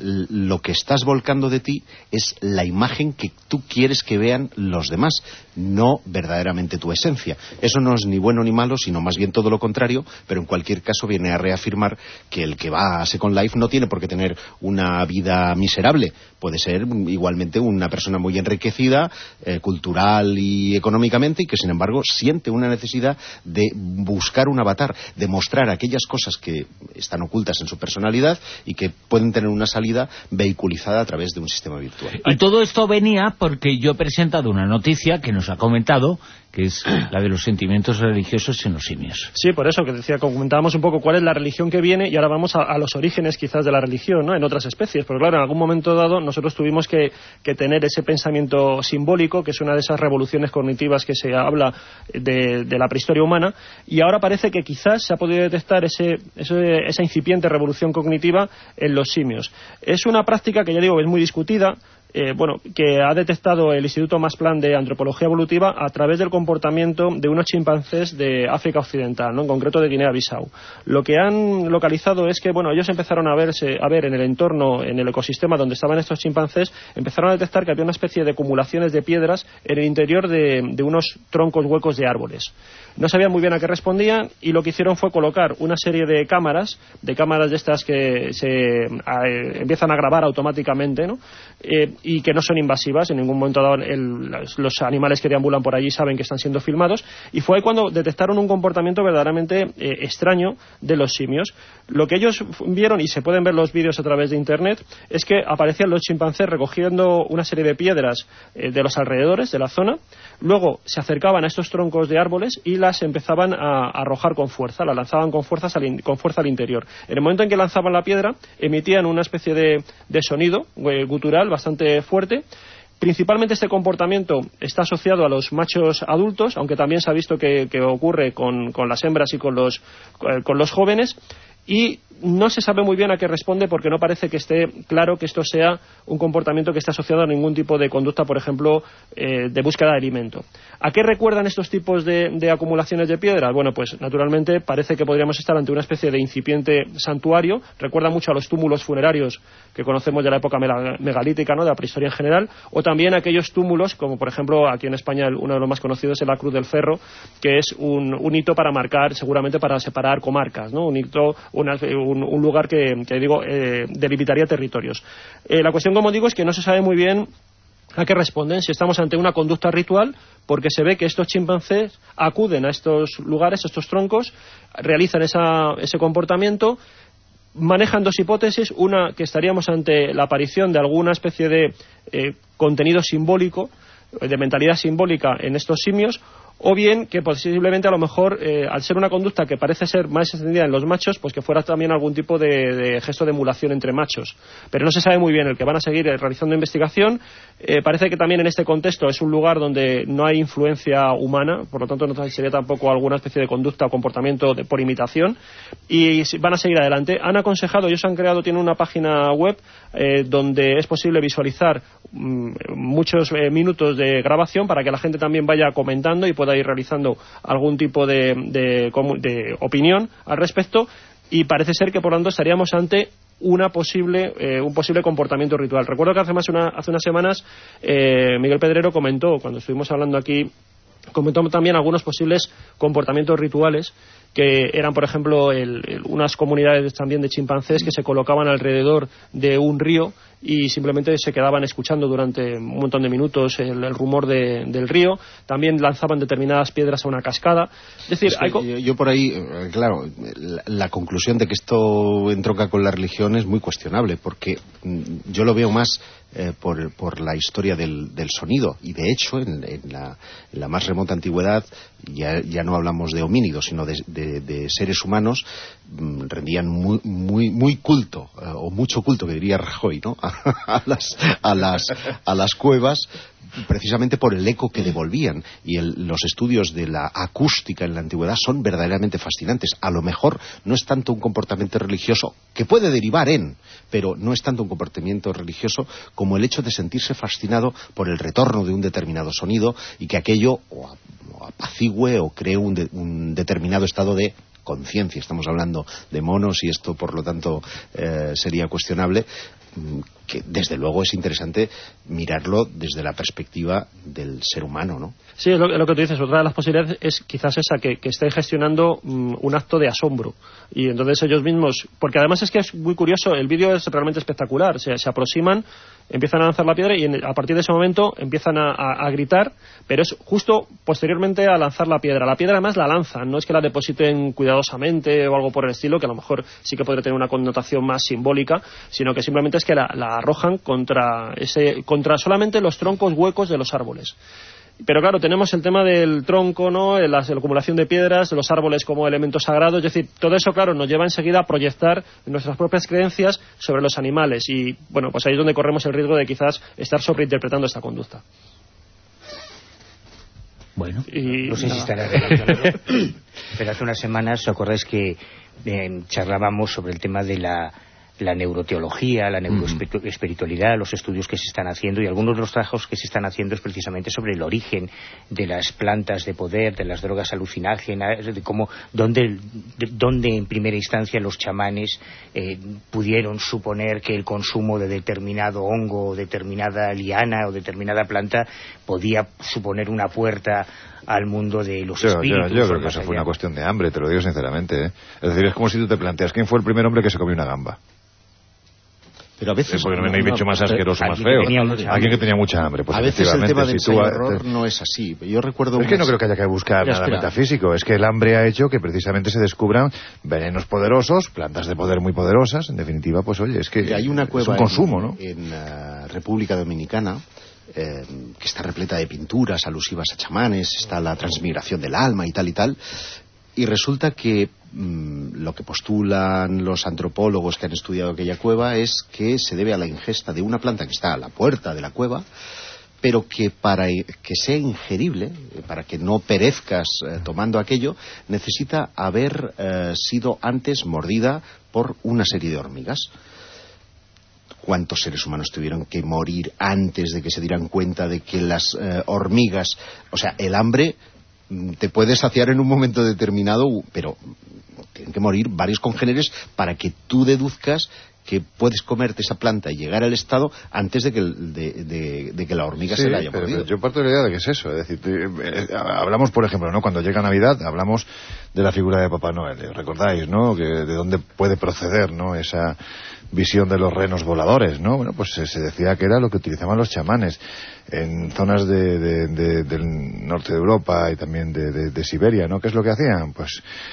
lo que estás volcando de ti es la imagen que tú quieres que vean los demás, no verdaderamente tu esencia. Eso no es ni bueno ni malo, sino más bien todo lo contrario, pero en cualquier caso viene a reafirmar que el que va a Second Life no tiene por qué tener una vida miserable. Puede ser igualmente una persona muy enriquecida, eh, cultural y económicamente, y que sin embargo siente una necesidad de buscar un avatar, de mostrar aquellas cosas que están ocultas en su personalidad y que pueden tener una salida vehiculizada a través de un sistema virtual. Y todo esto venía porque yo he presentado una noticia que nos ha comentado, que es la de los sentimientos religiosos en los simios. Sí, por eso que decía, comentábamos un poco cuál es la religión que viene y ahora vamos a, a los orígenes quizás de la religión, ¿no? En otras especies, porque claro, en algún momento dado nosotros tuvimos que, que tener ese pensamiento simbólico, que es una de esas revoluciones cognitivas que se habla de, de la prehistoria humana, y ahora parece que quizás se ha podido detectar ese, ese, esa incipiente revolución cognitiva en los simios. Es una práctica que ya digo es muy discutida, Eh, bueno, que ha detectado el Instituto Masplan de Antropología Evolutiva a través del comportamiento de unos chimpancés de África Occidental, ¿no? En concreto de Guinea-Bissau. Lo que han localizado es que, bueno, ellos empezaron a verse, a ver en el entorno, en el ecosistema donde estaban estos chimpancés, empezaron a detectar que había una especie de acumulaciones de piedras en el interior de, de unos troncos huecos de árboles. No sabían muy bien a qué respondían y lo que hicieron fue colocar una serie de cámaras, de cámaras de estas que se a, eh, empiezan a grabar automáticamente, ¿no? Eh, y que no son invasivas, en ningún momento dado el, los, los animales que deambulan por allí saben que están siendo filmados, y fue ahí cuando detectaron un comportamiento verdaderamente eh, extraño de los simios. Lo que ellos vieron, y se pueden ver los vídeos a través de internet, es que aparecían los chimpancés recogiendo una serie de piedras eh, de los alrededores de la zona, luego se acercaban a estos troncos de árboles y las empezaban a, a arrojar con fuerza, la lanzaban con, fuerzas al in, con fuerza al interior. En el momento en que lanzaban la piedra, emitían una especie de, de sonido eh, gutural bastante fuerte. Principalmente este comportamiento está asociado a los machos adultos, aunque también se ha visto que, que ocurre con, con las hembras y con los, con los jóvenes, y no se sabe muy bien a qué responde porque no parece que esté claro que esto sea un comportamiento que esté asociado a ningún tipo de conducta, por ejemplo, eh, de búsqueda de alimento. ¿A qué recuerdan estos tipos de, de acumulaciones de piedras? Bueno, pues naturalmente parece que podríamos estar ante una especie de incipiente santuario. Recuerda mucho a los túmulos funerarios que conocemos de la época megalítica, ¿no?, de la prehistoria en general, o también aquellos túmulos, como por ejemplo aquí en España uno de los más conocidos es la Cruz del Ferro, que es un, un hito para marcar, seguramente para separar comarcas, ¿no? Un hito, una, un, un lugar que, que digo, eh, delimitaría territorios. Eh, la cuestión, como digo, es que no se sabe muy bien a qué responden, si estamos ante una conducta ritual, porque se ve que estos chimpancés acuden a estos lugares, a estos troncos, realizan esa, ese comportamiento, manejan dos hipótesis, una que estaríamos ante la aparición de alguna especie de eh, contenido simbólico, de mentalidad simbólica en estos simios, o bien que posiblemente a lo mejor, eh, al ser una conducta que parece ser más extendida en los machos, pues que fuera también algún tipo de, de gesto de emulación entre machos. Pero no se sabe muy bien. El que van a seguir realizando investigación, eh, parece que también en este contexto es un lugar donde no hay influencia humana, por lo tanto no sería tampoco alguna especie de conducta o comportamiento de, por imitación, y van a seguir adelante. Han aconsejado, ellos han creado, tienen una página web eh, donde es posible visualizar mm, muchos eh, minutos de grabación para que la gente también vaya comentando y pueda ir realizando algún tipo de, de, de opinión al respecto, y parece ser que por lo tanto estaríamos ante una posible eh, un posible comportamiento ritual. Recuerdo que hace más una, hace unas semanas eh, Miguel Pedrero comentó, cuando estuvimos hablando aquí, comentó también algunos posibles comportamientos rituales que eran, por ejemplo, el, el, unas comunidades también de chimpancés que se colocaban alrededor de un río y simplemente se quedaban escuchando durante un montón de minutos el, el rumor de, del río. También lanzaban determinadas piedras a una cascada. Es decir, es que hay co- yo, yo por ahí, claro, la, la conclusión de que esto entronca con la religión es muy cuestionable, porque mm, yo lo veo más eh, por, por la historia del, del sonido, y de hecho en, en, la, en la más remota antigüedad ya, ya no hablamos de homínidos, sino de, de, de seres humanos, mmm, rendían muy, muy, muy culto, eh, o mucho culto, que diría Rajoy, ¿no? a, las, a, las, a las cuevas, precisamente por el eco que devolvían, y el, los estudios de la acústica en la antigüedad son verdaderamente fascinantes. A lo mejor no es tanto un comportamiento religioso, que puede derivar en, pero no es tanto un comportamiento religioso como el hecho de sentirse fascinado por el retorno de un determinado sonido, y que aquello o, o apacigüe o cree un, de, un determinado estado de conciencia. Estamos hablando de monos y esto, por lo tanto, eh, sería cuestionable, que desde luego es interesante mirarlo desde la perspectiva del ser humano, ¿no? Sí, es lo, es lo que tú dices. Otra de las posibilidades es quizás esa, que, que estén gestionando um, un acto de asombro, y entonces ellos mismos, porque además es que es muy curioso, el vídeo es realmente espectacular. Se, se aproximan, empiezan a lanzar la piedra y en, a partir de ese momento empiezan a, a, a gritar, pero es justo posteriormente a lanzar la piedra. La piedra además la lanzan, no es que la depositen cuidadosamente o algo por el estilo, que a lo mejor sí que podría tener una connotación más simbólica, sino que simplemente es que la, la arrojan contra ese, contra solamente los troncos huecos de los árboles. Pero claro, tenemos el tema del tronco, ¿no? La, la acumulación de piedras, de los árboles como elementos sagrados. Es decir, todo eso, claro, nos lleva enseguida a proyectar nuestras propias creencias sobre los animales. Y, bueno, pues ahí es donde corremos el riesgo de quizás estar sobreinterpretando esta conducta. Bueno, y no sé nada. si estará relacionado. Pero hace unas semanas, ¿os acordáis que eh, charlábamos sobre el tema de la... la neuroteología, la neuroespiritualidad, los estudios que se están haciendo, y algunos de los trabajos que se están haciendo es precisamente sobre el origen de las plantas de poder, de las drogas alucinógenas, de cómo, dónde, de, dónde en primera instancia los chamanes eh, pudieron suponer que el consumo de determinado hongo, o determinada liana o determinada planta podía suponer una puerta al mundo de los yo, espíritus. Yo, yo creo que eso fue una cuestión de hambre, te lo digo sinceramente, ¿eh? Es decir, es como si tú te planteas ¿quién fue el primer hombre que se comió una gamba? Pero a veces... Sí, porque no, no hay bicho más asqueroso, más feo. Alguien que tenía mucha hambre. Pues a veces el tema del si tú, error no es así. Yo recuerdo... Es que no creo que haya que buscar ya, nada espera. metafísico. Es que el hambre ha hecho que precisamente se descubran venenos poderosos, plantas de poder muy poderosas. En definitiva, pues oye, es que y hay una cueva es un consumo, en, ¿no? En uh, República Dominicana, eh, que está repleta de pinturas alusivas a chamanes, está la transmigración del alma y tal y tal. Y resulta que mmm, lo que postulan los antropólogos que han estudiado aquella cueva es que se debe a la ingesta de una planta que está a la puerta de la cueva, pero que para que sea ingerible, para que no perezcas eh, tomando aquello, necesita haber eh, sido antes mordida por una serie de hormigas. ¿Cuántos seres humanos tuvieron que morir antes de que se dieran cuenta de que las eh, hormigas, o sea, el hambre te puedes saciar en un momento determinado, pero tienen que morir varios congéneres para que tú deduzcas que puedes comerte esa planta y llegar al estado antes de que, de, de, de que la hormiga sí, se la haya pero, mordido. Pero yo parto de la idea de que es eso, es decir, eh, hablamos, por ejemplo, ¿no? Cuando llega Navidad, hablamos de la figura de Papá Noel, ¿recordáis, no? Que de dónde puede proceder, ¿no? Esa visión de los renos voladores, ¿no? Bueno, pues se decía que era lo que utilizaban los chamanes en zonas de, de, de, del norte de Europa y también de, de, de Siberia, ¿no? ¿Qué es lo que hacían? Pues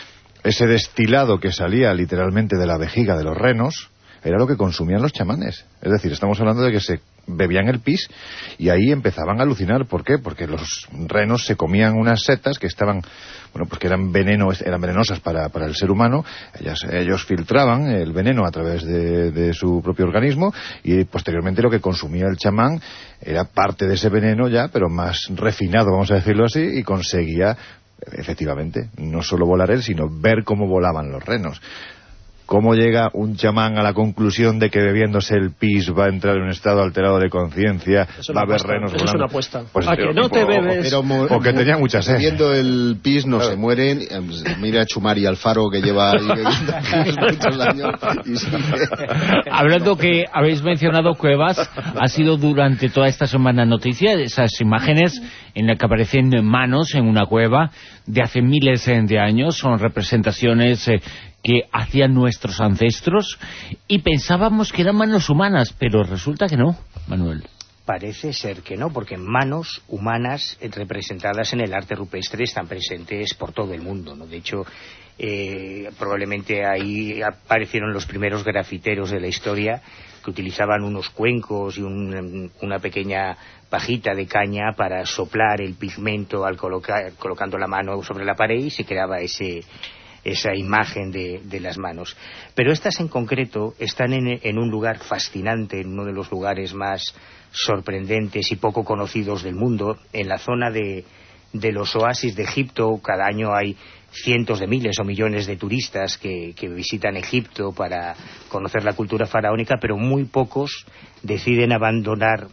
ese destilado que salía literalmente de la vejiga de los renos, era lo que consumían los chamanes. Es decir, estamos hablando de que se bebían el pis y ahí empezaban a alucinar. ¿Por qué? Porque los renos se comían unas setas que estaban, bueno, pues que eran veneno, eran venenosas para, para el ser humano. Ellas, ellos filtraban el veneno a través de, de su propio organismo y posteriormente lo que consumía el chamán era parte de ese veneno ya, pero más refinado, vamos a decirlo así, y conseguía, efectivamente, no solo volar él, sino ver cómo volaban los renos. ¿Cómo llega un chamán a la conclusión de que bebiéndose el pis va a entrar en un estado alterado de conciencia, va a haber renos volando? Eso es una apuesta. Pues, a que no te bebes. Pero, o que tenía mucha sed. Bebiendo el pis no claro. se mueren. Mira a Chumari Alfaro, que lleva ahí bebiendo muchos años. Y sigue. Hablando que habéis mencionado cuevas, ha sido durante toda esta semana noticia esas imágenes en las que aparecen manos en una cueva de hace miles de años. Son representaciones eh, que hacían nuestros ancestros y pensábamos que eran manos humanas, pero resulta que no, Manuel. Parece ser que no, porque manos humanas representadas en el arte rupestre están presentes por todo el mundo, ¿no? De hecho, eh, probablemente ahí aparecieron los primeros grafiteros de la historia, que utilizaban unos cuencos y un, una pequeña pajita de caña para soplar el pigmento al colocar, colocando la mano sobre la pared, y se creaba ese... esa imagen de, de las manos. Pero estas en concreto están en, en un lugar fascinante, en uno de los lugares más sorprendentes y poco conocidos del mundo, en la zona de, de los oasis de Egipto. Cada año hay cientos de miles o millones de turistas que, que visitan Egipto para conocer la cultura faraónica, pero muy pocos deciden abandonar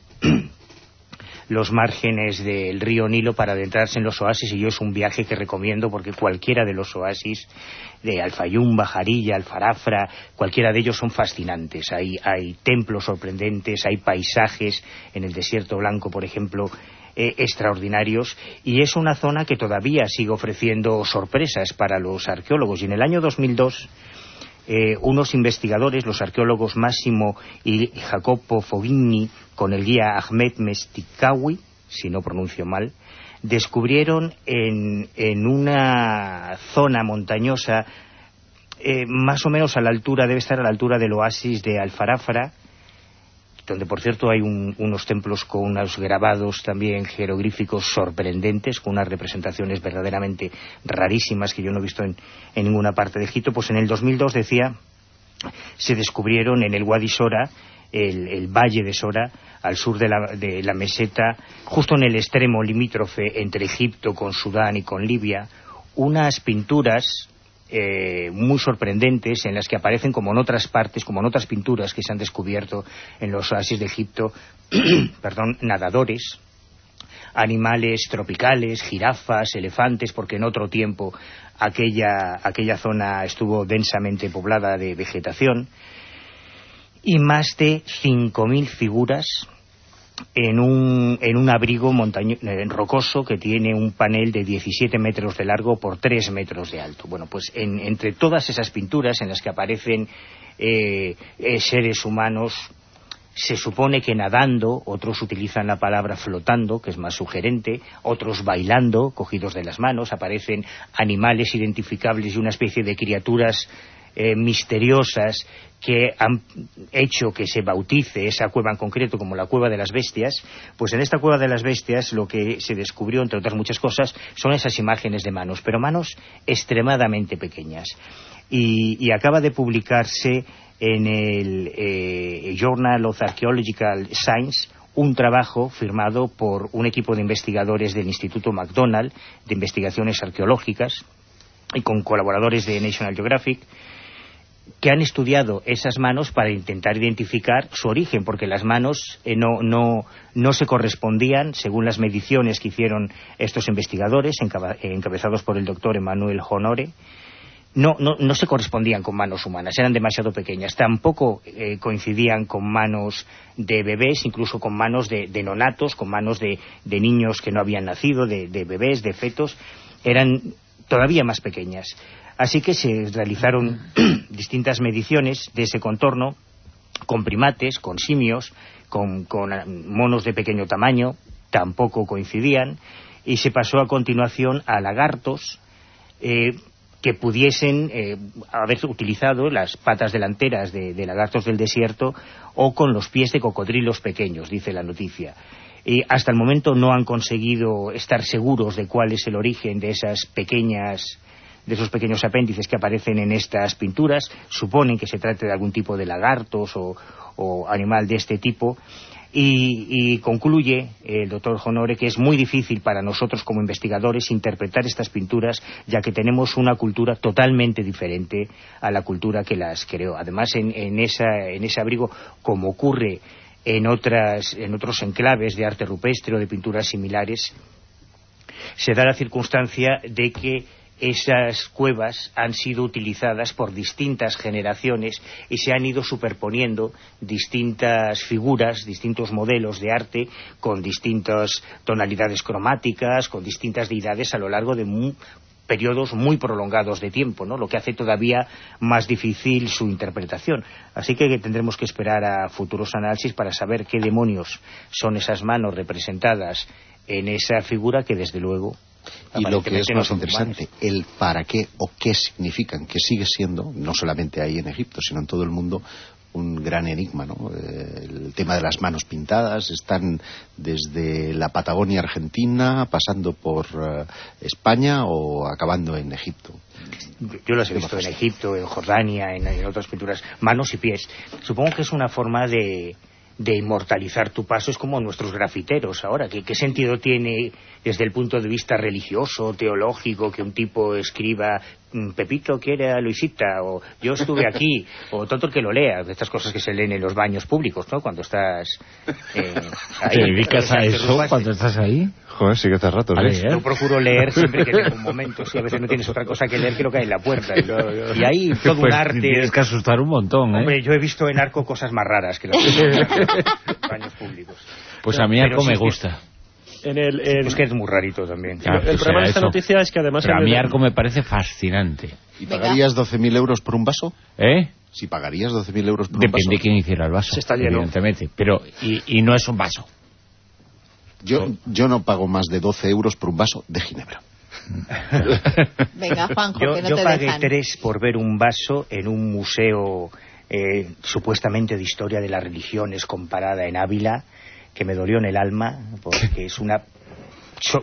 los márgenes del río Nilo para adentrarse en los oasis, y yo es un viaje que recomiendo, porque cualquiera de los oasis de Al-Fayum, Bajarilla, Al-Farafra, cualquiera de ellos son fascinantes. Hay, hay templos sorprendentes, hay paisajes en el desierto blanco, por ejemplo, eh, extraordinarios, y es una zona que todavía sigue ofreciendo sorpresas para los arqueólogos. Y en el año dos mil dos Eh, unos investigadores, los arqueólogos Massimo y Jacopo Foghini, con el guía Ahmed Mestikawi, si no pronuncio mal, descubrieron en, en una zona montañosa, eh, más o menos a la altura, debe estar a la altura del oasis de Al-Farafra, donde por cierto hay un, unos templos con unos grabados también jeroglíficos sorprendentes, con unas representaciones verdaderamente rarísimas que yo no he visto en, en ninguna parte de Egipto. Pues en el dos mil dos, decía, se descubrieron en el Wadi Sora, el, el valle de Sora, al sur de la, de la meseta, justo en el extremo limítrofe entre Egipto con Sudán y con Libia, unas pinturas Eh, muy sorprendentes, en las que aparecen, como en otras partes, como en otras pinturas que se han descubierto en los oasis de Egipto, perdón, nadadores, animales tropicales, jirafas, elefantes, porque en otro tiempo aquella, aquella zona estuvo densamente poblada de vegetación, y más de cinco mil figuras en un, en un abrigo montaño, eh, rocoso, que tiene un panel de diecisiete metros de largo por tres metros de alto. Bueno, pues en, entre todas esas pinturas en las que aparecen eh, eh, seres humanos, se supone que nadando, otros utilizan la palabra flotando, que es más sugerente, otros bailando, cogidos de las manos, aparecen animales identificables y una especie de criaturas eh, misteriosas que han hecho que se bautice esa cueva en concreto como la Cueva de las Bestias. Pues en esta Cueva de las Bestias lo que se descubrió, entre otras muchas cosas, son esas imágenes de manos, pero manos extremadamente pequeñas. Y, y acaba de publicarse en el eh, Journal of Archaeological Science un trabajo firmado por un equipo de investigadores del Instituto McDonald de Investigaciones Arqueológicas y con colaboradores de National Geographic, que han estudiado esas manos para intentar identificar su origen, porque las manos eh, no, no, no se correspondían, según las mediciones que hicieron estos investigadores, encaba, encabezados por el doctor Emmanuel Honore, no, no, no se correspondían con manos humanas, eran demasiado pequeñas. Tampoco eh, coincidían con manos de bebés, incluso con manos de, de nonatos, con manos de, de niños que no habían nacido, de, de bebés, de fetos, eran todavía más pequeñas. Así que se realizaron distintas mediciones de ese contorno con primates, con simios, con, con monos de pequeño tamaño, tampoco coincidían, y se pasó a continuación a lagartos, eh, que pudiesen eh, haber utilizado las patas delanteras de, de lagartos del desierto o con los pies de cocodrilos pequeños, dice la noticia. Y hasta el momento no han conseguido estar seguros de cuál es el origen de esas pequeñas... de esos pequeños apéndices que aparecen en estas pinturas. Suponen que se trate de algún tipo de lagartos o, o animal de este tipo. Y, y concluye el doctor Honore que es muy difícil para nosotros como investigadores interpretar estas pinturas, ya que tenemos una cultura totalmente diferente a la cultura que las creó. Además, en, en, esa, en ese abrigo, como ocurre en, otras, en otros enclaves de arte rupestre o de pinturas similares, se da la circunstancia de que esas cuevas han sido utilizadas por distintas generaciones y se han ido superponiendo distintas figuras, distintos modelos de arte con distintas tonalidades cromáticas, con distintas deidades a lo largo de muy, periodos muy prolongados de tiempo, ¿no? Lo que hace todavía más difícil su interpretación. Así que tendremos que esperar a futuros análisis para saber qué demonios son esas manos representadas en esa figura que desde luego... Y lo que es más interesante, el para qué o qué significan, que sigue siendo, no solamente ahí en Egipto, sino en todo el mundo, un gran enigma, ¿no? Eh, el tema de las manos pintadas están desde la Patagonia argentina, pasando por uh, España o acabando en Egipto. Yo las he visto en Egipto, en Jordania, en, en otras pinturas, manos y pies. Supongo que es una forma de... de inmortalizar tu paso. Es como nuestros grafiteros ahora. ¿Qué, qué sentido tiene desde el punto de vista religioso, teológico, que un tipo escriba Pepito quiere a Luisita, o yo estuve aquí, o todo el que lo lea, estas cosas que se leen en los baños públicos, ¿no? Cuando estás eh, ahí. ¿Te dedicas a eso cuando estás ahí? Joder, sí que estás rato, vale, ¿eh? Yo procuro leer siempre que tengo un momento, si a veces no tienes otra cosa que leer que lo que hay en la puerta. Y, lo, yo, y ahí todo pues un arte... Tienes que asustar un montón, ¿eh? Hombre, yo he visto en Arco cosas más raras que los baños públicos. Pues a mí Pero Arco sí me que- gusta. En el, el- Es que es muy rarito también. Ya, el pues problema de era esta eso. noticia es que además... Pero a en mí el- Arco me parece fascinante. ¿Y Venga. pagarías doce mil euros por un vaso? ¿Eh? Si pagarías doce mil euros por un Depende vaso. de quién hiciera el vaso. Se está lleno. Evidentemente. Pero, y, y no es un vaso. Yo, yo no pago más de doce euros por un vaso de ginebra. Venga, Juanjo, Yo, que no yo te pagué dejan. tres por ver un vaso en un museo eh, supuestamente de historia de las religiones comparada en Ávila, que me dolió en el alma, porque es una... so-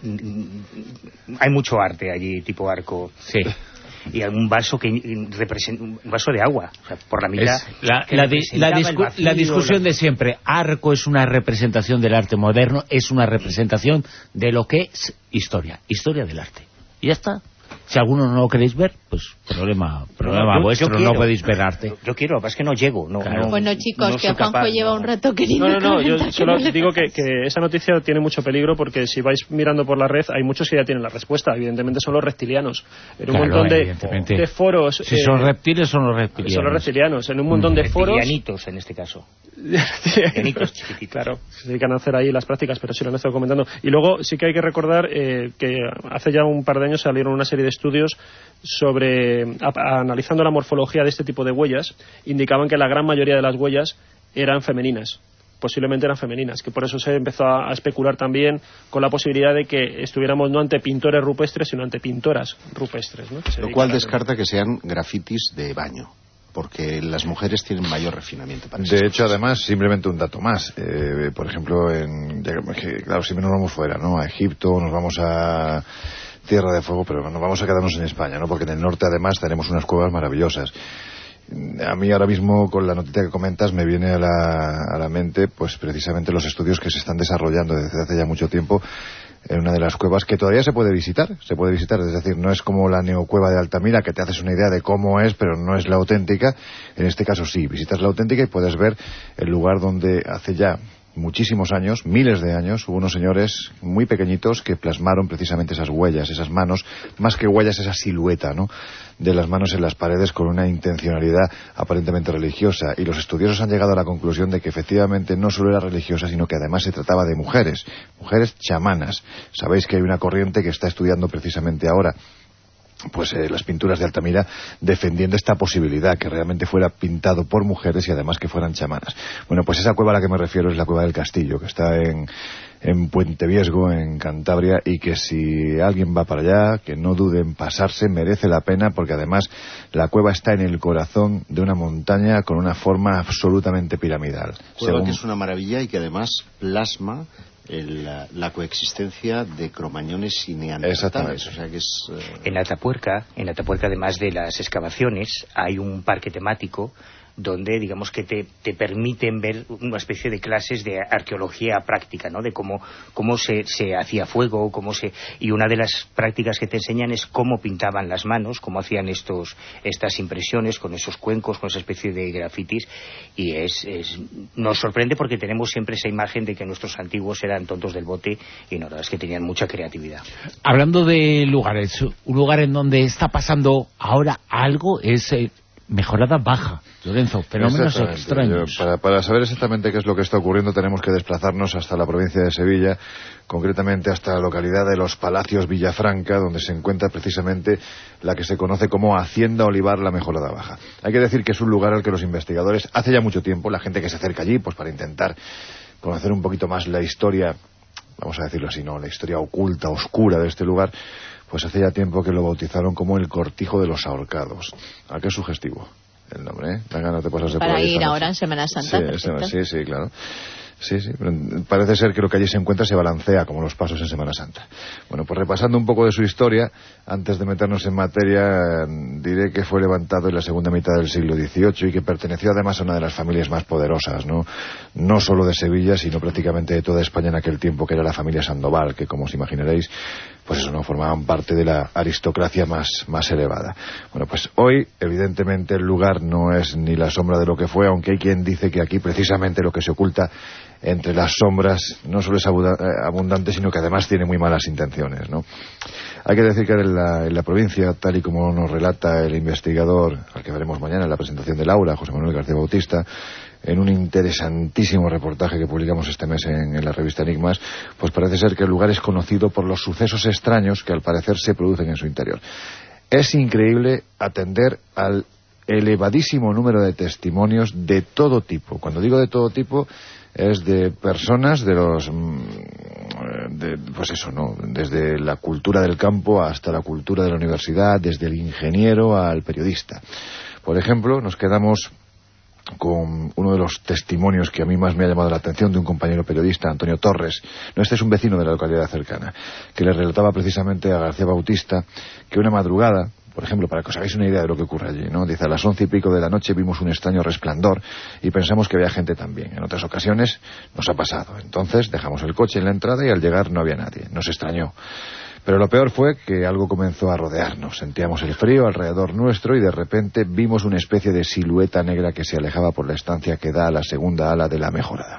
hay mucho arte allí, tipo Arco. Sí. Y un vaso que representa un vaso de agua, o sea, por la mitad. Es la, que la di- la representaba el discu- vacío, la discusión la- de siempre. Arco es una representación del arte moderno, es una representación de lo que es historia, historia del arte. Y ya está. Si alguno no lo queréis ver, pues problema problema yo- yo vuestro, quiero. no podéis ver arte. Yo quiero, lo que pasa es que no llego. No, Claro. no- Bueno, chicos, no que soy Juanjo capaz, lleva no. un rato queriendo No, no, no, yo comentar que solo no le digo que, dejas. que esa noticia tiene mucho peligro porque si vais mirando por la red hay muchos que ya tienen la respuesta. Evidentemente son los reptilianos. En un Claro, montón de, evidentemente. de foros... Si eh, son reptiles, son los reptilianos. son los reptilianos. En un montón de foros... Reptilianitos, en este caso. Reptilianitos chiquititos. Claro, se dedican a hacer ahí las prácticas, pero sí lo han estado comentando. Y luego sí que hay que recordar eh, que hace ya un par de años salieron una serie de estudios sobre, a- a- analizando la morfología de este tipo de huellas, indicaban que la gran mayoría de las huellas eran femeninas. Posiblemente eran femeninas, que por eso se empezó a, a especular también con la posibilidad de que estuviéramos no ante pintores rupestres, sino ante pintoras rupestres, ¿no? Que se Lo cual dedican a- descarta que sean grafitis de baño, porque las mujeres tienen mayor refinamiento para esas De hecho, cosas. además, simplemente un dato más. Eh, por ejemplo, en, ya que- claro, si nos vamos fuera, ¿no? A Egipto, nos vamos a Tierra de Fuego, pero nos vamos a quedarnos en España, ¿no? Porque en el norte, además, tenemos unas cuevas maravillosas. A mí ahora mismo, con la noticia que comentas, me viene a la, a la mente, pues precisamente los estudios que se están desarrollando desde hace ya mucho tiempo en una de las cuevas que todavía se puede visitar, se puede visitar, es decir, no es como la neocueva de Altamira, que te haces una idea de cómo es, pero no es la auténtica. En este caso sí, visitas la auténtica y puedes ver el lugar donde hace ya muchísimos años, miles de años, hubo unos señores muy pequeñitos que plasmaron precisamente esas huellas, esas manos, más que huellas, esa silueta, ¿no?, de las manos en las paredes con una intencionalidad aparentemente religiosa. Y los estudiosos han llegado a la conclusión de que efectivamente no solo era religiosa, sino que además se trataba de mujeres, mujeres chamanas. Sabéis que hay una corriente que está estudiando precisamente ahora pues eh, las pinturas de Altamira, defendiendo esta posibilidad, que realmente fuera pintado por mujeres y además que fueran chamanas. Bueno, pues esa cueva a la que me refiero es la cueva del Castillo, que está en, en Puente Viesgo, en Cantabria, y que si alguien va para allá, que no dude en pasarse, merece la pena, porque además la cueva está en el corazón de una montaña con una forma absolutamente piramidal. Cueva Según... que es una maravilla y que además plasma el, la, la coexistencia de cromañones y neandertales. O sea que es, eh... En Atapuerca, en Atapuerca, además de las excavaciones, hay un parque temático donde, digamos, que te, te permiten ver una especie de clases de arqueología práctica, ¿no? De cómo, cómo se, se hacía fuego, cómo se... Y una de las prácticas que te enseñan es cómo pintaban las manos, cómo hacían estos estas impresiones con esos cuencos, con esa especie de grafitis, y es, es nos sorprende porque tenemos siempre esa imagen de que nuestros antiguos eran tontos del bote, y no, la verdad es que tenían mucha creatividad. Hablando de lugares, un lugar en donde está pasando ahora algo es... Eh, Mejorada Baja, Lorenzo, fenómenos extraños. Yo, para, para saber exactamente qué es lo que está ocurriendo tenemos que desplazarnos hasta la provincia de Sevilla, concretamente hasta la localidad de Los Palacios Villafranca, donde se encuentra precisamente la que se conoce como Hacienda Olivar La Mejorada Baja. Hay que decir que es un lugar al que los investigadores, hace ya mucho tiempo, la gente que se acerca allí, pues para intentar conocer un poquito más la historia, vamos a decirlo así, ¿no?, la historia oculta, oscura de este lugar, pues hace ya tiempo que lo bautizaron como el Cortijo de los Ahorcados. ¿A qué sugestivo el nombre, eh? Dan ganas de pasarse por ahí. Para ir ahora en Semana Santa. Sí, sí, sí, claro. Sí, sí, pero parece ser que lo que allí se encuentra se balancea como los pasos en Semana Santa. Bueno, pues repasando un poco de su historia, antes de meternos en materia, diré que fue levantado en la segunda mitad del siglo dieciocho y que perteneció además a una de las familias más poderosas, ¿no? No solo de Sevilla, sino prácticamente de toda España en aquel tiempo, que era la familia Sandoval, que como os imaginaréis, pues eso, no formaban parte de la aristocracia más, más elevada. Bueno, pues hoy, evidentemente, el lugar no es ni la sombra de lo que fue, aunque hay quien dice que aquí precisamente lo que se oculta entre las sombras no solo es abundante, sino que además tiene muy malas intenciones, ¿no? Hay que decir que en la, en la provincia, tal y como nos relata el investigador, al que veremos mañana en la presentación del aula, José Manuel García Bautista, en un interesantísimo reportaje que publicamos este mes en, en la revista Enigmas, pues parece ser que el lugar es conocido por los sucesos extraños que al parecer se producen en su interior. Es increíble atender al elevadísimo número de testimonios de todo tipo. Cuando digo de todo tipo, es de personas de los... De, pues eso, ¿no? Desde la cultura del campo hasta la cultura de la universidad, desde el ingeniero al periodista. Por ejemplo, nos quedamos con uno de los testimonios que a mí más me ha llamado la atención, de un compañero periodista, Antonio Torres. No, este es un vecino de la localidad cercana, que le relataba precisamente a García Bautista que una madrugada, por ejemplo, para que os hagáis una idea de lo que ocurre allí, ¿no? Dice, a las once y pico de la noche vimos un extraño resplandor y pensamos que había gente también. En otras ocasiones nos ha pasado. Entonces dejamos el coche en la entrada y al llegar no había nadie. Nos extrañó. Pero lo peor fue que algo comenzó a rodearnos. Sentíamos el frío alrededor nuestro y de repente vimos una especie de silueta negra que se alejaba por la estancia que da a la segunda ala de La Mejorada.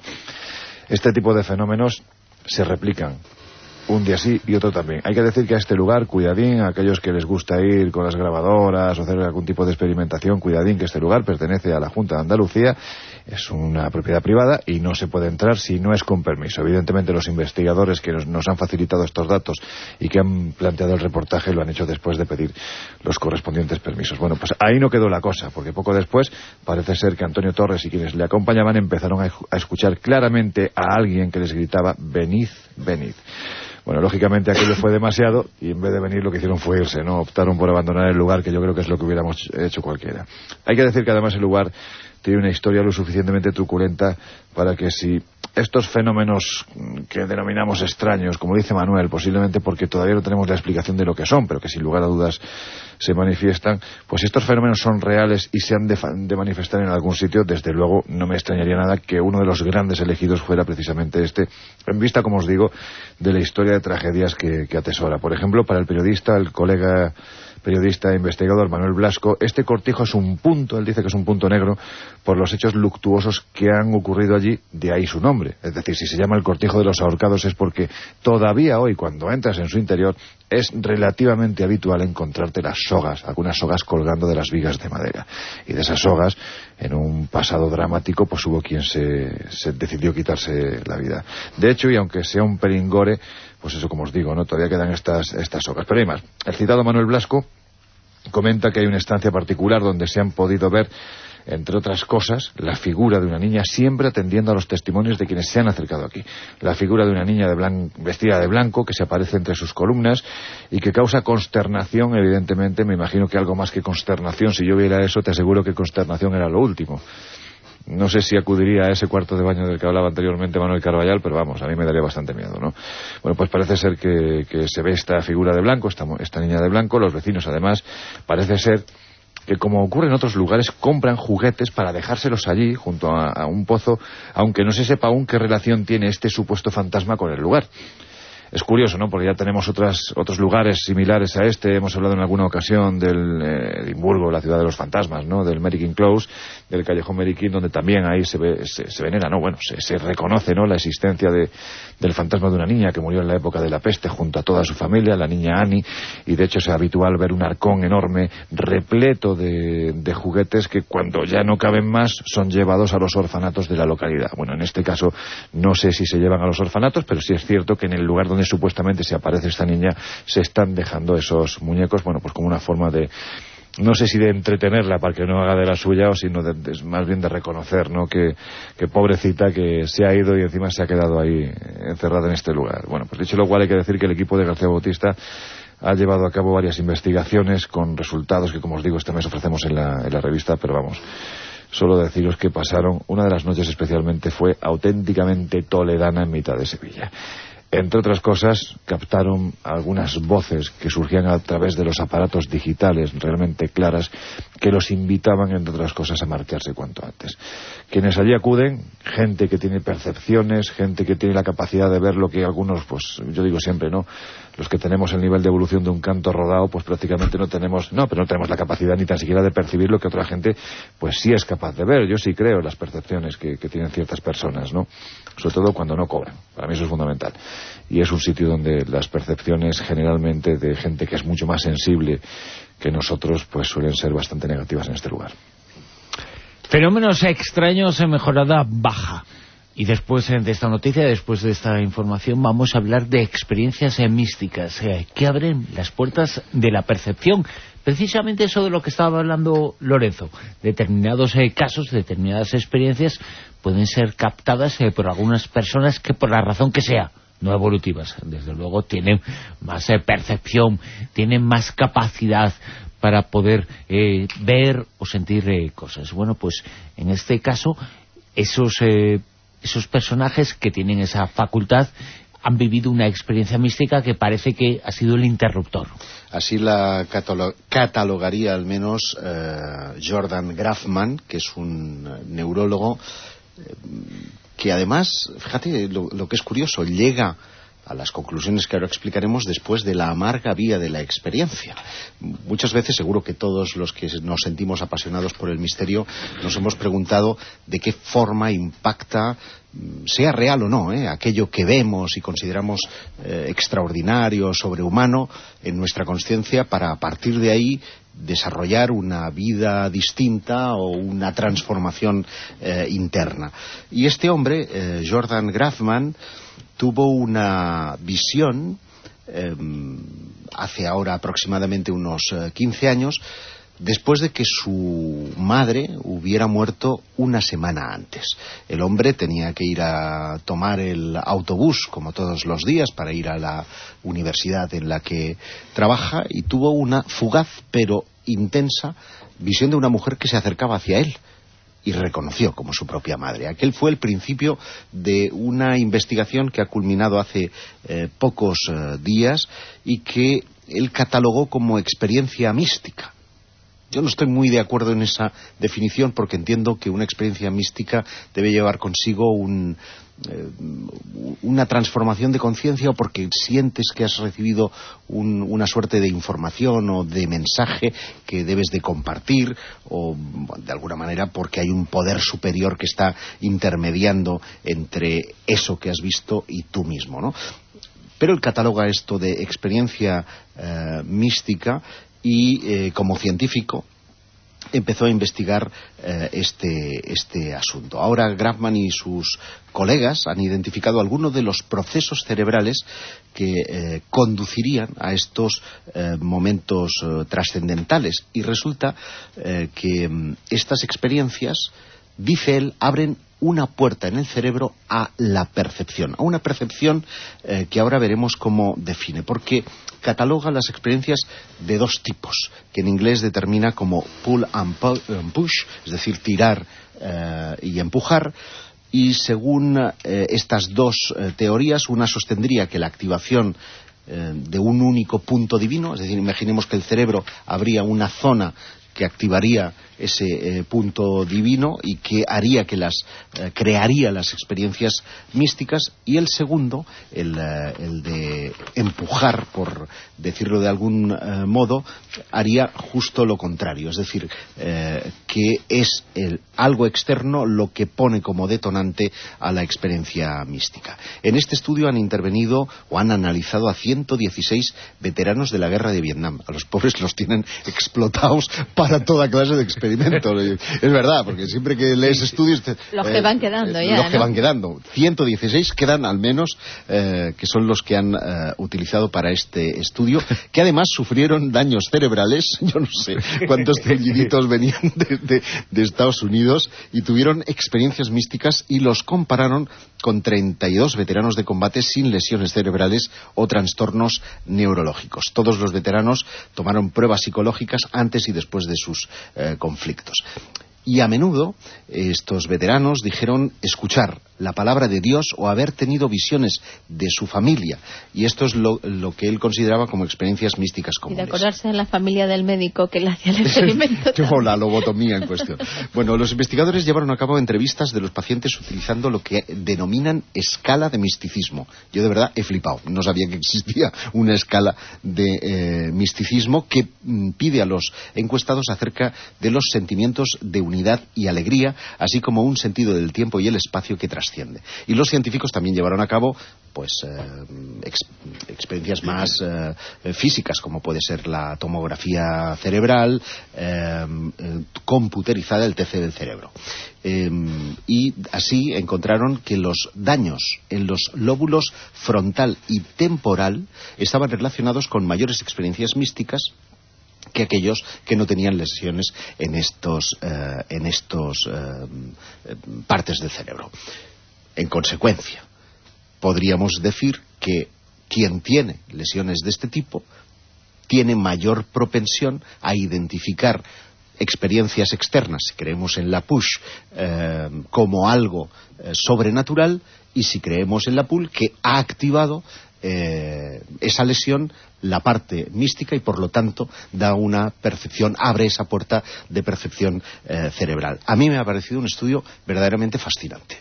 Este tipo de fenómenos se replican un día sí y otro también. Hay que decir que a este lugar, cuidadín, a aquellos que les gusta ir con las grabadoras o hacer algún tipo de experimentación, cuidadín, que este lugar pertenece a la Junta de Andalucía, es una propiedad privada y no se puede entrar si no es con permiso. Evidentemente los investigadores que nos, nos han facilitado estos datos y que han planteado el reportaje lo han hecho después de pedir los correspondientes permisos. Bueno, pues ahí no quedó la cosa, porque poco después parece ser que Antonio Torres y quienes le acompañaban empezaron a, a escuchar claramente a alguien que les gritaba: venid, venid. Bueno, lógicamente aquello fue demasiado y en vez de venir lo que hicieron fue irse, ¿no? Optaron por abandonar el lugar, que yo creo que es lo que hubiéramos hecho cualquiera. Hay que decir que además el lugar tiene una historia lo suficientemente truculenta para que si estos fenómenos que denominamos extraños, como dice Manuel, posiblemente porque todavía no tenemos la explicación de lo que son, pero que sin lugar a dudas se manifiestan, pues si estos fenómenos son reales y se han de, de manifestar en algún sitio, desde luego no me extrañaría nada que uno de los grandes elegidos fuera precisamente este, en vista, como os digo, de la historia de tragedias que, que atesora. Por ejemplo, para el periodista, el colega periodista e investigador Manuel Blasco, este cortijo es un punto, él dice que es un punto negro, por los hechos luctuosos que han ocurrido allí, de ahí su nombre. Es decir, si se llama el Cortijo de los Ahorcados es porque todavía hoy, cuando entras en su interior, es relativamente habitual encontrarte las sogas, algunas sogas colgando de las vigas de madera. Y de esas sogas, en un pasado dramático, pues hubo quien se, se decidió quitarse la vida. De hecho, y aunque sea un peringore, pues eso, como os digo, ¿no? Todavía quedan estas, estas sogas. Pero hay más. El citado Manuel Blasco comenta que hay una estancia particular donde se han podido ver entre otras cosas, la figura de una niña, siempre atendiendo a los testimonios de quienes se han acercado aquí. La figura de una niña de blan- vestida de blanco, que se aparece entre sus columnas y que causa consternación, evidentemente. Me imagino que algo más que consternación, si yo viera eso, te aseguro que consternación era lo último. No sé si acudiría a ese cuarto de baño del que hablaba anteriormente Manuel Carballal, pero vamos, a mí me daría bastante miedo, ¿no? Bueno, pues parece ser que, que se ve esta figura de blanco, esta, esta niña de blanco. Los vecinos, además, parece ser que, como ocurre en otros lugares, compran juguetes para dejárselos allí, junto a, a un pozo, aunque no se sepa aún qué relación tiene este supuesto fantasma con el lugar. Es curioso, ¿no? Porque ya tenemos otras, otros lugares similares a este. Hemos hablado en alguna ocasión del eh, Edimburgo, la ciudad de los fantasmas, ¿no? Del Merikin Close, del callejón Merikin, donde también ahí se, ve, se, se venera, ¿no? Bueno, se, se reconoce, ¿no?, la existencia de, del fantasma de una niña que murió en la época de la peste junto a toda su familia, la niña Annie, y de hecho es habitual ver un arcón enorme repleto de, de juguetes que, cuando ya no caben más, son llevados a los orfanatos de la localidad. Bueno, en este caso no sé si se llevan a los orfanatos, pero sí es cierto que en el lugar donde supuestamente se aparece esta niña se están dejando esos muñecos, bueno, pues como una forma de, no sé si de entretenerla para que no haga de la suya, o sino de, de, más bien de reconocer, ¿no?, que, que pobrecita, que se ha ido y encima se ha quedado ahí encerrada en este lugar. Bueno, pues dicho lo cual, hay que decir que el equipo de García Bautista ha llevado a cabo varias investigaciones con resultados que, como os digo, este mes ofrecemos en la, en la revista, pero vamos, solo deciros que pasaron, una de las noches especialmente fue auténticamente toledana en mitad de Sevilla. Entre otras cosas, captaron algunas voces que surgían a través de los aparatos digitales realmente claras, que los invitaban, entre otras cosas, a marcharse cuanto antes. Quienes allí acuden, gente que tiene percepciones, gente que tiene la capacidad de ver lo que algunos, pues yo digo siempre, ¿no?, los que tenemos el nivel de evolución de un canto rodado, pues prácticamente no tenemos, no, pero no tenemos la capacidad ni tan siquiera de percibir lo que otra gente, pues sí es capaz de ver. Yo sí creo en las percepciones que, que tienen ciertas personas, ¿no?, sobre todo cuando no cobran. Para mí eso es fundamental. Y es un sitio donde las percepciones, generalmente, de gente que es mucho más sensible que nosotros, pues suelen ser bastante negativas en este lugar. Fenómenos extraños en mejorada baja. Y después de esta noticia, después de esta información, vamos a hablar de experiencias místicas eh, que abren las puertas de la percepción. Precisamente eso de lo que estaba hablando Lorenzo. Determinados eh, casos, determinadas experiencias pueden ser captadas eh, por algunas personas que, por la razón que sea, no evolutivas, desde luego, tienen más eh, percepción, tienen más capacidad para poder eh, ver o sentir eh, cosas. Bueno, pues en este caso, esos eh, esos personajes que tienen esa facultad han vivido una experiencia mística que parece que ha sido el interruptor. Así la catalo- catalogaría al menos eh, Jordan Grafman, que es un neurólogo eh, que además, fíjate lo, lo que es curioso, llega a las conclusiones que ahora explicaremos después de la amarga vía de la experiencia. Muchas veces, seguro que todos los que nos sentimos apasionados por el misterio nos hemos preguntado de qué forma impacta, sea real o no, ¿eh?, aquello que vemos y consideramos eh, extraordinario, sobrehumano, en nuestra consciencia, para a partir de ahí desarrollar una vida distinta o una transformación eh, interna. Y este hombre, eh, Jordan Grafman, tuvo una visión eh, hace ahora aproximadamente unos eh, quince años, después de que su madre hubiera muerto una semana antes. El hombre tenía que ir a tomar el autobús, como todos los días, para ir a la universidad en la que trabaja, y tuvo una fugaz pero intensa visión de una mujer que se acercaba hacia él y reconoció como su propia madre. Aquel fue el principio de una investigación que ha culminado hace eh, pocos eh, días y que él catalogó como experiencia mística. Yo no estoy muy de acuerdo en esa definición, porque entiendo que una experiencia mística debe llevar consigo un, eh, una transformación de conciencia, o porque sientes que has recibido un, una suerte de información o de mensaje que debes de compartir, o de alguna manera porque hay un poder superior que está intermediando entre eso que has visto y tú mismo, ¿no? Pero él cataloga esto de experiencia eh, mística y eh, como científico empezó a investigar eh, este, este asunto. Ahora Grafman y sus colegas han identificado algunos de los procesos cerebrales que eh, conducirían a estos eh, momentos eh, trascendentales, y resulta eh, que mm, estas experiencias, dice él, abren una puerta en el cerebro a la percepción, a una percepción eh, que ahora veremos cómo define, porque cataloga las experiencias de dos tipos, que en inglés determina como pull and push, es decir, tirar eh, y empujar. Y según eh, estas dos eh, teorías, una sostendría que la activación eh, de un único punto divino, es decir, imaginemos que el cerebro habría una zona que activaría ese eh, punto divino y que haría que las eh, crearía las experiencias místicas, y el segundo, el, eh, el de empujar, por decirlo de algún eh, modo, haría justo lo contrario, es decir, eh, que es el, algo externo lo que pone como detonante a la experiencia mística. En este estudio han intervenido o han analizado a ciento dieciséis veteranos de la guerra de Vietnam. A los pobres los tienen explotados para toda clase de experiencias. Es verdad, porque siempre que lees estudios... Los que eh, van quedando ya, Los que ¿no? van quedando. ciento dieciséis quedan al menos, eh, que son los que han eh, utilizado para este estudio, que además sufrieron daños cerebrales. Yo no sé cuántos celliditos venían de, de, de Estados Unidos, y tuvieron experiencias místicas y los compararon con treinta y dos veteranos de combate sin lesiones cerebrales o trastornos neurológicos. Todos los veteranos tomaron pruebas psicológicas antes y después de sus eh, conflictos. Y a menudo estos veteranos dijeron escuchar la palabra de Dios o haber tenido visiones de su familia, y esto es lo, lo que él consideraba como experiencias místicas comunes. Y de acordarse de la familia del médico que le hacía el experimento. O la lobotomía en cuestión. Bueno, los investigadores llevaron a cabo entrevistas de los pacientes utilizando lo que denominan escala de misticismo. Yo de verdad he flipado, no sabía que existía una escala de eh, misticismo que mm, pide a los encuestados acerca de los sentimientos de unidad y alegría, así como un sentido del tiempo y el espacio que trasciende. Y los científicos también llevaron a cabo pues eh, ex, experiencias más eh, físicas, como puede ser la tomografía cerebral, eh, eh, computerizada, el T C del cerebro. Eh, y así encontraron que los daños en los lóbulos frontal y temporal estaban relacionados con mayores experiencias místicas que aquellos que no tenían lesiones en estos eh, en estos eh, partes del cerebro. En consecuencia, podríamos decir que quien tiene lesiones de este tipo tiene mayor propensión a identificar experiencias externas, si creemos en la push, eh, como algo eh, sobrenatural, y si creemos en la pull, que ha activado eh, esa lesión, la parte mística, y por lo tanto da una percepción, abre esa puerta de percepción eh, cerebral. A mí me ha parecido un estudio verdaderamente fascinante.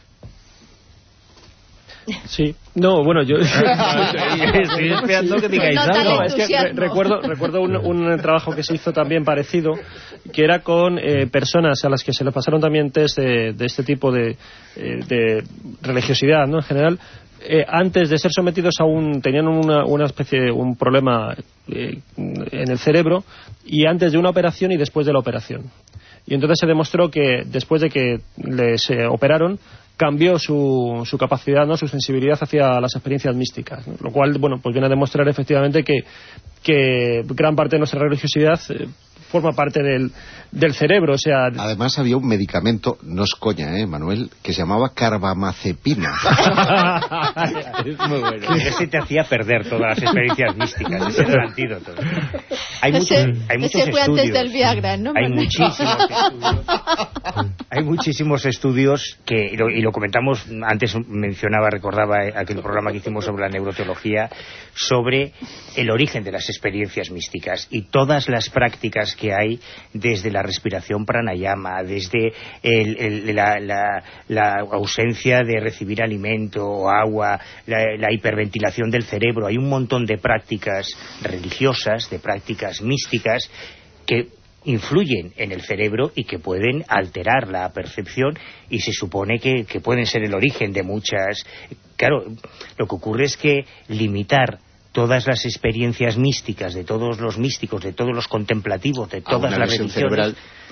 Sí, no, bueno, yo estoy esperando que digáis algo. No, es que re recuerdo, recuerdo un, un trabajo que se hizo también parecido, que era con eh, personas a las que se le pasaron también test de, de este tipo de, eh, de religiosidad, ¿no? En general, eh, antes de ser sometidos a un, tenían una, una especie de un problema eh, en el cerebro, y antes de una operación y después de la operación. Y entonces se demostró que después de que les eh, operaron, cambió su, su capacidad, ¿no?, su sensibilidad hacia las experiencias místicas, ¿no? Lo cual, bueno, pues viene a demostrar efectivamente que, que gran parte de nuestra religiosidad eh, forma parte del, del cerebro, o sea... Además había un medicamento, no es coña, ¿eh, Manuel?, que se llamaba carbamazepina. Es muy bueno. Ese te hacía perder todas las experiencias místicas, ese era el antídoto. Hay muchos, ese, hay muchos ese fue estudios. Antes del Viagra, ¿no? Hay muchísimos estudios. Hay muchísimos estudios que, y lo, y lo comentamos, antes mencionaba, recordaba aquel programa que hicimos sobre la neuroteología, sobre el origen de las experiencias místicas y todas las prácticas que hay, desde la respiración pranayama, desde el, el, la, la, la ausencia de recibir alimento o agua, la, la hiperventilación del cerebro. Hay un montón de prácticas religiosas, de prácticas místicas que influyen en el cerebro y que pueden alterar la percepción, y se supone que, que pueden ser el origen de muchas... Claro, lo que ocurre es que limitar todas las experiencias místicas de todos los místicos, de todos los contemplativos, de todas las religiones,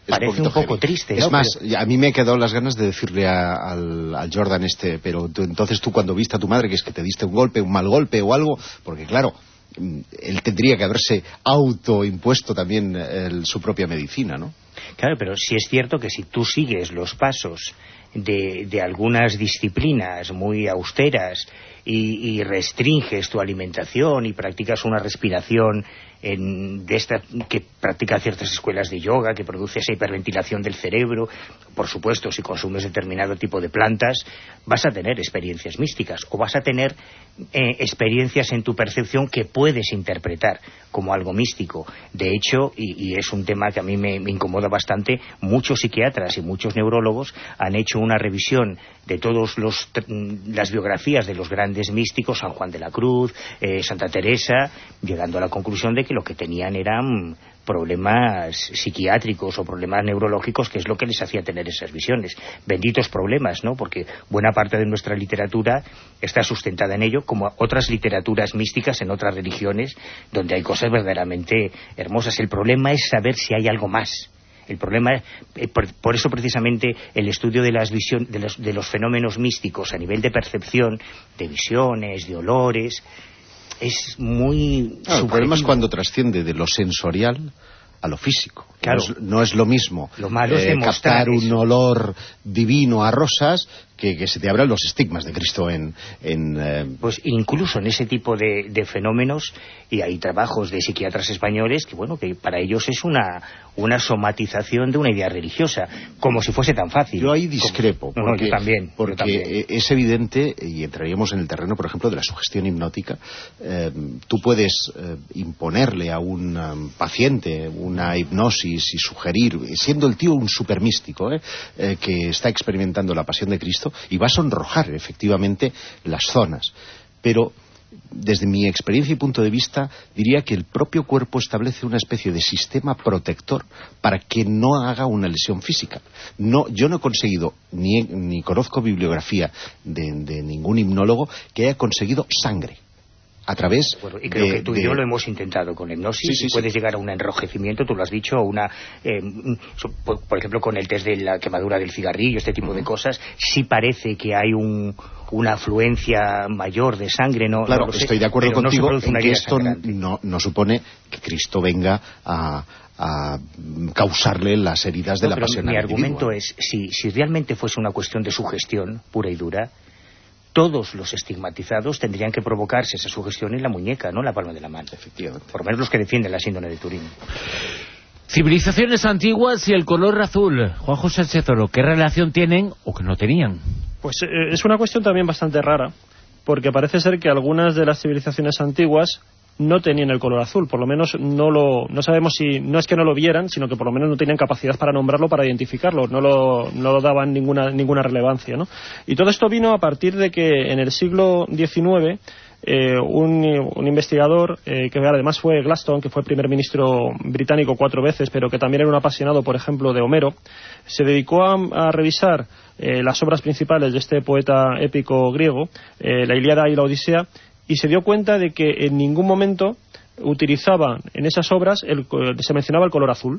parece un, un poco triste, ¿no? Es más, pero... a mí me he quedado las ganas de decirle a, al, al Jordan este, pero tú, entonces tú cuando viste a tu madre, que es que te diste un golpe, un mal golpe o algo, porque claro, él tendría que haberse autoimpuesto también el, su propia medicina, ¿no? Claro, pero sí es cierto que si tú sigues los pasos de, de algunas disciplinas muy austeras y, y restringes tu alimentación y practicas una respiración en, de esta que practican ciertas escuelas de yoga, que produce esa hiperventilación del cerebro, por supuesto, si consumes determinado tipo de plantas, vas a tener experiencias místicas o vas a tener eh, experiencias en tu percepción que puedes interpretar como algo místico. De hecho, y, y es un tema que a mí me, me incomoda bastante, muchos psiquiatras y muchos neurólogos han hecho una revisión de todas las biografías de los grandes místicos, San Juan de la Cruz, eh, Santa Teresa, llegando a la conclusión de que lo que tenían eran problemas psiquiátricos o problemas neurológicos, que es lo que les hacía tener esas visiones. Benditos problemas, ¿no? Porque buena parte de nuestra literatura está sustentada en ello, como otras literaturas místicas en otras religiones, donde hay cosas verdaderamente hermosas. El problema es saber si hay algo más. El problema, eh, por, por eso precisamente el estudio de las visiones, de los, de los fenómenos místicos a nivel de percepción, de visiones, de olores, es muy... Claro, el problema es cuando trasciende de lo sensorial a lo físico. Claro. No, es, no es lo mismo lo malo eh, es captar un eso. olor divino a rosas que, que se te abran los estigmas de Cristo en... en eh... Pues incluso en ese tipo de, de fenómenos, y hay trabajos de psiquiatras españoles que, bueno, que para ellos es una, una somatización de una idea religiosa, como si fuese tan fácil. Yo ahí discrepo. Como... Porque, no, yo también. Porque yo también. es evidente, y entraríamos en el terreno, por ejemplo, de la sugestión hipnótica. Eh, tú puedes eh, imponerle a un um, paciente una hipnosis y sugerir, siendo el tío un supermístico, ¿eh? Eh, que está experimentando la pasión de Cristo, y va a sonrojar efectivamente las zonas. Pero desde mi experiencia y punto de vista, diría que el propio cuerpo establece una especie de sistema protector para que no haga una lesión física. No, yo no he conseguido, ni, ni conozco bibliografía de, de ningún hipnólogo que haya conseguido sangre a través bueno, y creo de, que tú de... y yo lo hemos intentado con la hipnosis. Sí, sí, puedes sí. llegar a un enrojecimiento, tú lo has dicho, una eh, por, por ejemplo con el test de la quemadura del cigarrillo, este tipo uh-huh. de cosas, sí parece que hay un, una afluencia mayor de sangre. No, claro, no lo sé, estoy de acuerdo contigo no en que esto no, no supone que Cristo venga a a causarle las heridas de no, la pasión. Mi argumento es, si, si realmente fuese una cuestión de sugestión pura y dura, todos los estigmatizados tendrían que provocarse esa sugestión en la muñeca, no en la palma de la mano. Efectivamente. Por lo menos los que defienden la síndrome de Turín. Civilizaciones antiguas y el color azul. Juan José Sánchez Oro, ¿qué relación tienen o que no tenían? Pues eh, es una cuestión también bastante rara, porque parece ser que algunas de las civilizaciones antiguas no tenían el color azul, por lo menos no lo no sabemos si, no es que no lo vieran, sino que por lo menos no tenían capacidad para nombrarlo, para identificarlo, no lo, no lo daban ninguna, ninguna relevancia, ¿no? Y todo esto vino a partir de que en el siglo diecinueve eh, un, un investigador, eh, que además fue Gladstone, que fue primer ministro británico cuatro veces, pero que también era un apasionado, por ejemplo, de Homero, se dedicó a, a revisar eh, las obras principales de este poeta épico griego, eh, la Ilíada y la Odisea, y se dio cuenta de que en ningún momento utilizaban en esas obras, el, se mencionaba el color azul.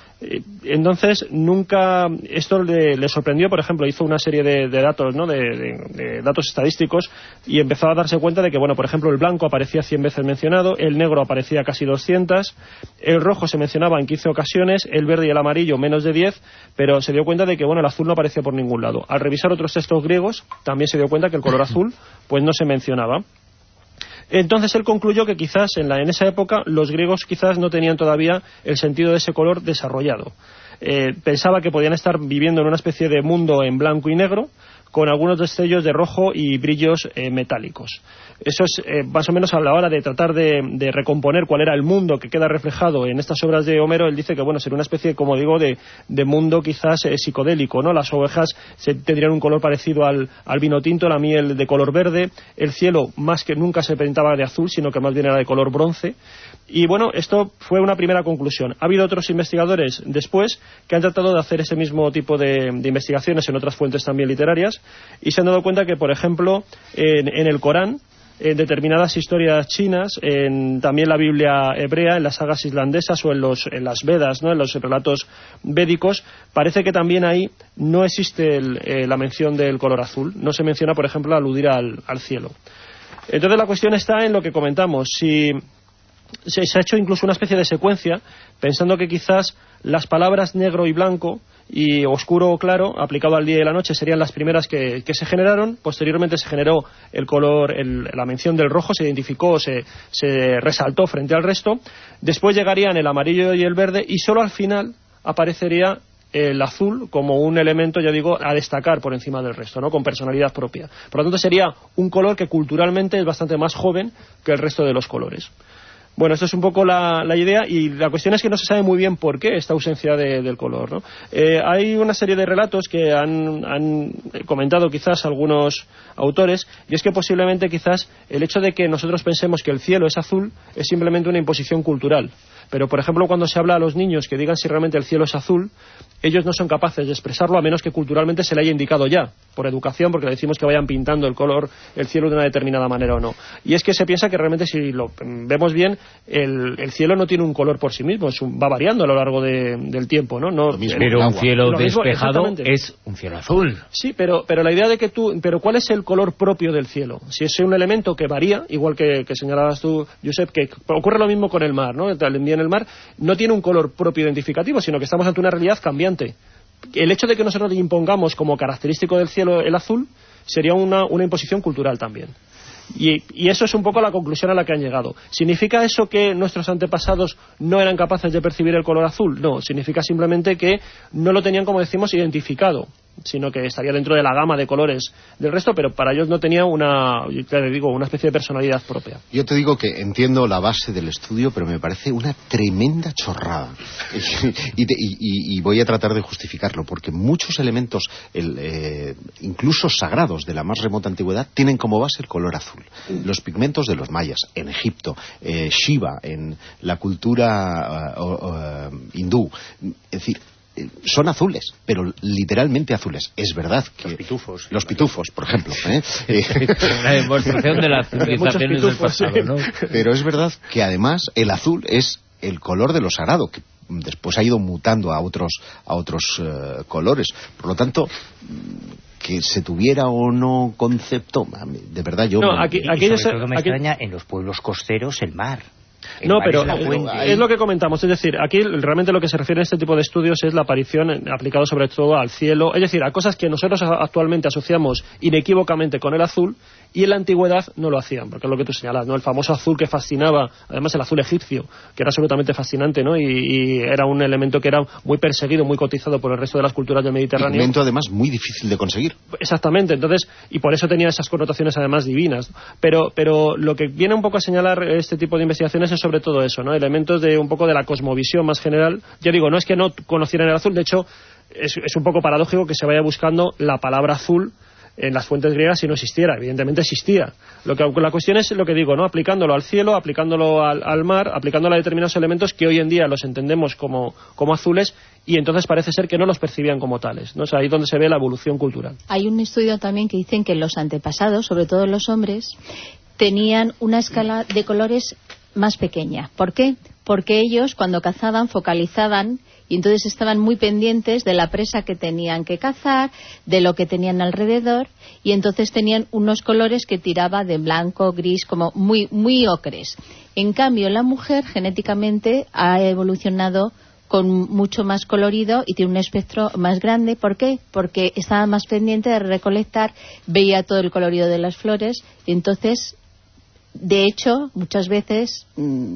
Entonces, nunca, esto le, le sorprendió, por ejemplo, hizo una serie de, de datos, ¿no? De, de, de datos estadísticos, y empezó a darse cuenta de que, bueno, por ejemplo, el blanco aparecía cien veces mencionado, el negro aparecía casi doscientas, el rojo se mencionaba en quince ocasiones, el verde y el amarillo menos de diez, pero se dio cuenta de que, bueno, el azul no aparecía por ningún lado. Al revisar otros textos griegos, también se dio cuenta que el color azul, pues no se mencionaba. Entonces él concluyó que quizás en, la, en esa época los griegos quizás no tenían todavía el sentido de ese color desarrollado. Eh, pensaba que podían estar viviendo en una especie de mundo en blanco y negro, con algunos destellos de rojo y brillos eh, metálicos. Eso es eh, más o menos a la hora de tratar de, de recomponer cuál era el mundo que queda reflejado en estas obras de Homero. Él dice que, bueno, sería una especie, como digo, de, de mundo quizás eh, psicodélico, ¿no? Las ovejas se, tendrían un color parecido al, al vino tinto, la miel de color verde, el cielo más que nunca se pintaba de azul, sino que más bien era de color bronce. Y bueno, esto fue una primera conclusión. Ha habido otros investigadores después que han tratado de hacer ese mismo tipo de, de investigaciones en otras fuentes también literarias, y se han dado cuenta que, por ejemplo, en, en el Corán en determinadas historias chinas, en también la Biblia hebrea, en las sagas islandesas o en, los, en las Vedas, ¿no? En los relatos védicos, parece que también ahí no existe el, eh, la mención del color azul. No se menciona, por ejemplo, aludir al, al cielo. Entonces la cuestión está en lo que comentamos. Si se, se ha hecho incluso una especie de secuencia, pensando que quizás las palabras negro y blanco y oscuro o claro, aplicado al día y la noche, serían las primeras que, que se generaron. Posteriormente se generó el color, el, la mención del rojo, se identificó, se, se resaltó frente al resto. Después llegarían el amarillo y el verde, y solo al final aparecería el azul como un elemento, ya digo, a destacar por encima del resto, ¿no? Con personalidad propia. Por lo tanto, sería un color que culturalmente es bastante más joven que el resto de los colores. Bueno, esto es un poco la, la idea, y la cuestión es que no se sabe muy bien por qué esta ausencia de, del color, ¿no? Eh, hay una serie de relatos que han, han comentado quizás algunos autores, y es que posiblemente quizás el hecho de que nosotros pensemos que el cielo es azul es simplemente una imposición cultural. Pero, por ejemplo, cuando se habla a los niños que digan si realmente el cielo es azul, ellos no son capaces de expresarlo a menos que culturalmente se le haya indicado ya, por educación, porque le decimos que vayan pintando el color, el cielo de una determinada manera o no. Y es que se piensa que realmente, si lo vemos bien, el, el cielo no tiene un color por sí mismo, es un, va variando a lo largo de, del tiempo, ¿no? no mismo, pero un cielo mismo, despejado es un cielo azul. Sí, pero, pero la idea de que tú... Pero ¿cuál es el color propio del cielo? Si es un elemento que varía, igual que, que señalabas tú, Josep, que ocurre lo mismo con el mar, ¿no? En el mar no tiene un color propio identificativo, sino que estamos ante una realidad cambiante. El hecho de que nosotros impongamos como característico del cielo el azul sería una, una imposición cultural también. Y, y eso es un poco la conclusión a la que han llegado. ¿Significa eso que nuestros antepasados no eran capaces de percibir el color azul? No, significa simplemente que no lo tenían, como decimos, identificado, sino que estaría dentro de la gama de colores del resto, pero para ellos no tenía una, ya le digo, una especie de personalidad propia. Yo te digo que entiendo la base del estudio, pero me parece una tremenda chorrada. y, y, y, y voy a tratar de justificarlo, porque muchos elementos, el, eh, incluso sagrados de la más remota antigüedad, tienen como base el color azul. Los pigmentos de los mayas, en Egipto, eh, Shiva, en la cultura uh, uh, uh, hindú, es decir, son azules, pero literalmente azules. Es verdad que... Los pitufos. Los pitufos, por ejemplo. ¿eh? La demostración de la civilización del pasado, ¿no? Pero es verdad que además el azul es el color de lo sagrado, que después ha ido mutando a otros, a otros uh, colores. Por lo tanto, que se tuviera o no concepto, de verdad yo... No, me... aquí, Y aquí sobre yo sé, todo me aquí... extraña en los pueblos costeros el mar. El No, mar pero es, la es, fuente. es lo que comentamos, es decir, aquí realmente lo que se refiere a este tipo de estudios es la aparición aplicado sobre todo al cielo, es decir, a cosas que nosotros actualmente asociamos inequívocamente con el azul, y en la antigüedad no lo hacían, porque es lo que tú señalas, ¿no? El famoso azul que fascinaba, además el azul egipcio, que era absolutamente fascinante, ¿no? Y, y era un elemento que era muy perseguido, muy cotizado por el resto de las culturas del Mediterráneo. Pigmento además muy difícil de conseguir. Exactamente, entonces, y por eso tenía esas connotaciones además divinas. Pero, pero lo que viene un poco a señalar este tipo de investigaciones es sobre todo eso, ¿no? Elementos de un poco de la cosmovisión más general. Ya digo, no es que no conocieran el azul, de hecho, es, es un poco paradójico que se vaya buscando la palabra azul en las fuentes griegas si no existiera. Evidentemente existía. Lo que la cuestión es lo que digo, ¿no? Aplicándolo al cielo, aplicándolo al, al mar, aplicándolo a determinados elementos que hoy en día los entendemos como, como azules, y entonces parece ser que no los percibían como tales, ¿no? O sea, ahí es donde se ve la evolución cultural. Hay un estudio también que dicen que los antepasados, sobre todo los hombres, tenían una escala de colores más pequeña. ¿Por qué? Porque ellos cuando cazaban focalizaban y entonces estaban muy pendientes de la presa que tenían que cazar, de lo que tenían alrededor, y entonces tenían unos colores que tiraba de blanco, gris, como muy, muy ocres. En cambio, la mujer genéticamente ha evolucionado con mucho más colorido y tiene un espectro más grande. ¿Por qué? Porque estaba más pendiente de recolectar, veía todo el colorido de las flores, y entonces, de hecho, muchas veces,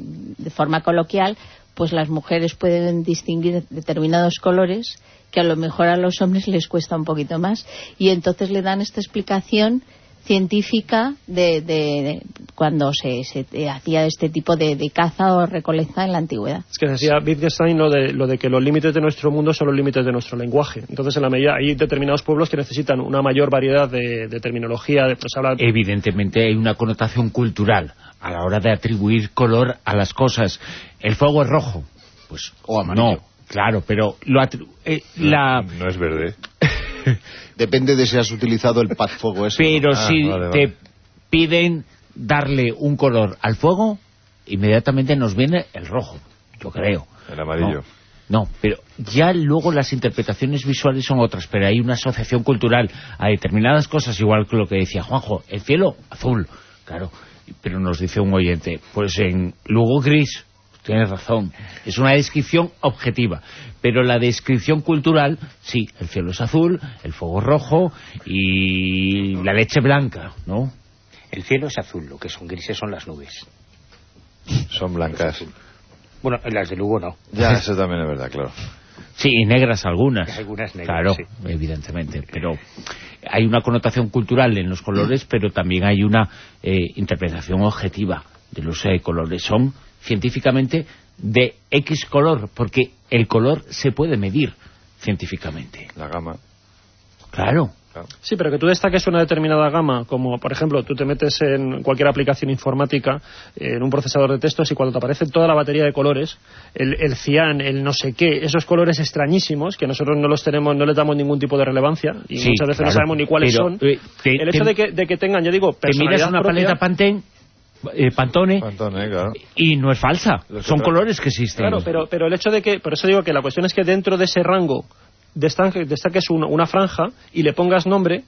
de forma coloquial, pues las mujeres pueden distinguir determinados colores que a lo mejor a los hombres les cuesta un poquito más, y entonces le dan esta explicación científica de, de, de cuando se, se hacía este tipo de, de caza o recolecta en la antigüedad. Es que decía Wittgenstein lo de, lo de que los límites de nuestro mundo son los límites de nuestro lenguaje. Entonces, en la medida, hay determinados pueblos que necesitan una mayor variedad de, de terminología. De, pues, habla... Evidentemente hay una connotación cultural a la hora de atribuir color a las cosas. El fuego es rojo, pues o amarillo. No, claro, pero lo eh, no, la... no es verde. Depende de si has utilizado el paz fuego ese. Pero ah, si vale, te vale. piden darle un color al fuego, inmediatamente nos viene el rojo, yo creo. El amarillo. No, no, pero ya luego las interpretaciones visuales son otras, pero hay una asociación cultural a determinadas cosas, igual que lo que decía Juanjo, el cielo azul, claro, pero nos dice un oyente, pues en Lugo gris. Tienes razón, es una descripción objetiva, pero la descripción cultural, sí, el cielo es azul, el fuego rojo y la leche blanca, ¿no? El cielo es azul, lo que son grises son las nubes. Son blancas. Bueno, las de Lugo no. Ya, eso también es verdad, claro. Sí, y negras algunas. Algunas negras, claro, sí. Evidentemente, pero hay una connotación cultural en los colores, pero también hay una eh, interpretación objetiva de los eh, colores. Son científicamente de X color, porque el color se puede medir científicamente. La gama. Claro. Sí, pero que tú destaques una determinada gama, como por ejemplo, tú te metes en cualquier aplicación informática, en un procesador de textos, y cuando te aparece toda la batería de colores, el, el cian, el no sé qué, esos colores extrañísimos, que nosotros no los tenemos, no les damos ningún tipo de relevancia, y sí, muchas veces claro, no sabemos ni cuáles pero, son, eh, te, el hecho te, de, que, de que tengan, yo digo, personalidad propia... Te miras una propia, paleta Pantene, eh, Pantone, Pantone, claro. Y no es falsa, Los son que colores que existen. Claro, pero, pero el hecho de que, por eso digo que la cuestión es que dentro de ese rango destaque, destaques una, una franja y le pongas nombre.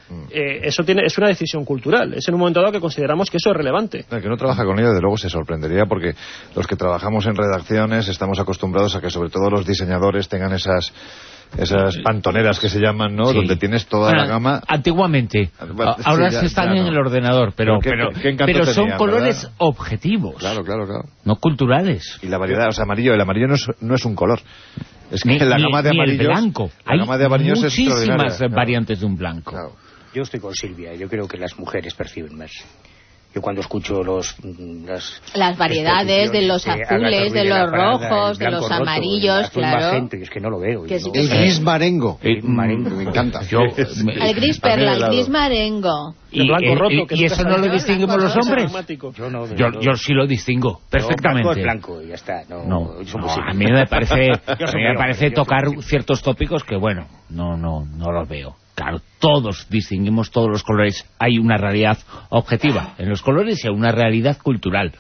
Eh, eso tiene es una decisión cultural, es en un momento dado que consideramos que eso es relevante. El que no trabaja con ello, desde luego, se sorprendería, porque los que trabajamos en redacciones estamos acostumbrados a que sobre todo los diseñadores tengan esas esas pantoneras que se llaman, ¿no? Sí. Donde tienes toda bueno, la gama. Antiguamente, bueno, ahora sí, ya, se están en no. el ordenador, pero pero, ¿Qué, qué pero son tenían, colores ¿verdad? objetivos, claro, claro, claro, no culturales. Y la variedad, o sea, amarillo, el amarillo no es, no es un color. Es que ni, la gama de ni amarillos, el blanco. La Hay gama de amarillos muchísimas es variantes de un blanco. Claro. Yo estoy con Silvia, yo creo que las mujeres perciben más. Yo cuando escucho los las, las variedades de los azules, de los rojos, de los amarillos, claro. Magento, y es que no lo veo. El gris marengo. El marengo, me encanta. Yo, el gris perla, el gris marengo. Y, el blanco roto, que ¿y eso no lo distinguimos los hombres? Yo, no, yo, yo sí lo distingo perfectamente. Blanco es blanco y ya está. No, no, no a mí me parece, a mí me parece tocar ciertos tópicos que, bueno, no, no, no los veo. Claro, todos distinguimos todos los colores. Hay una realidad objetiva en los colores y hay una realidad cultural.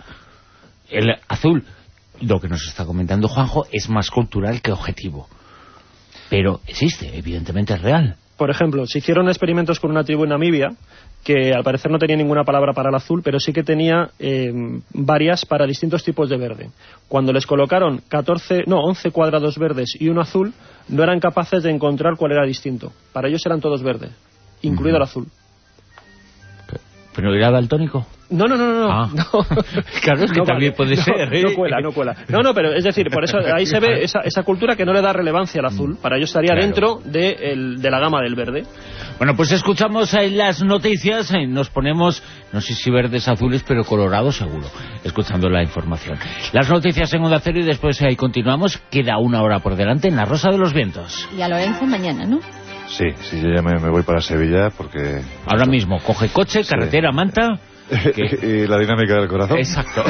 El azul, lo que nos está comentando Juanjo, es más cultural que objetivo. Pero existe, evidentemente es real. Por ejemplo, se hicieron experimentos con una tribu en Namibia que al parecer no tenía ninguna palabra para el azul, pero sí que tenía eh, varias para distintos tipos de verde. Cuando les colocaron catorce, no, once cuadrados verdes y uno azul, no eran capaces de encontrar cuál era distinto. Para ellos eran todos verdes, incluido uh-huh. el azul. ¿Pero era daltónico? No, no, no, no. Ah. no. Claro, es que no, también vale. puede no, ser. ¿eh? No cuela, no cuela. No, no, pero es decir, por eso ahí se ve esa, esa cultura que no le da relevancia al azul. Para ellos estaría claro. dentro de, el, de la gama del verde. Bueno, pues escuchamos eh, las noticias, eh, nos ponemos, no sé si verdes, azules, pero colorados seguro, escuchando la información. Las noticias en Onda Cero y después ahí eh, continuamos. Queda una hora por delante en La Rosa de los Vientos. Y a Lorenzo mañana, ¿no? Sí, sí, yo ya me, me voy para Sevilla porque... Ahora mismo, coge coche, carretera, sí. Manta... ¿Qué? Y la dinámica del corazón. Exacto.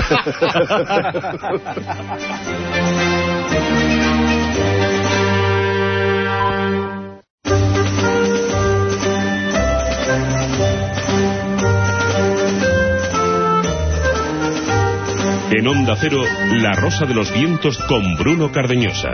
En Onda Cero, La Rosa de los Vientos con Bruno Cardeñosa.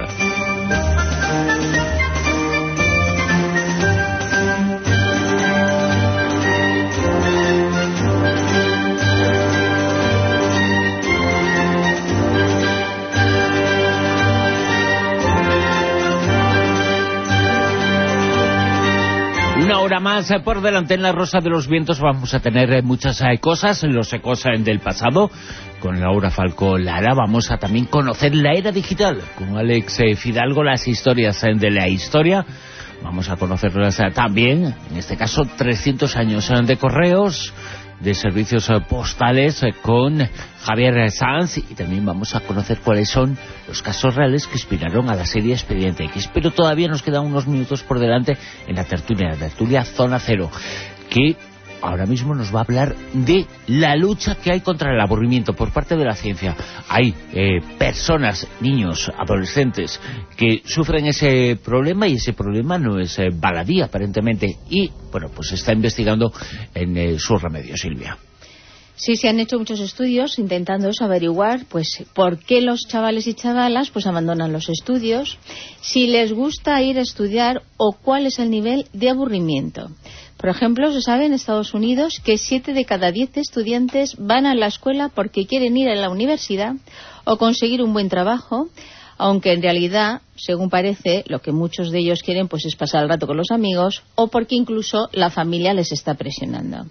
Una hora más eh, por delante en La Rosa de los Vientos. Vamos a tener eh, muchas eh, cosas, los ecos eh, del pasado. Con Laura Falcó Lara vamos a también conocer la era digital. Con Alex eh, Fidalgo, las historias eh, de la historia. Vamos a conocerlas eh, también, en este caso, trescientos años eh, de correos, de servicios eh, postales eh, con Javier Sanz, y también vamos a conocer cuáles son los casos reales que inspiraron a la serie Expediente X. Pero todavía nos quedan unos minutos por delante en la tertulia, la tertulia Zona Cero, que ahora mismo nos va a hablar de la lucha que hay contra el aburrimiento por parte de la ciencia. Hay eh, personas, niños, adolescentes que sufren ese problema, y ese problema no es eh, baladí aparentemente, y bueno, pues se está investigando en eh, su remedio. Silvia. Sí, se han hecho muchos estudios intentando eso, averiguar pues por qué los chavales y chavalas pues abandonan los estudios, si les gusta ir a estudiar o cuál es el nivel de aburrimiento. Por ejemplo, se sabe en Estados Unidos que siete de cada diez estudiantes van a la escuela porque quieren ir a la universidad o conseguir un buen trabajo, aunque en realidad, según parece, lo que muchos de ellos quieren pues es pasar el rato con los amigos o porque incluso la familia les está presionando.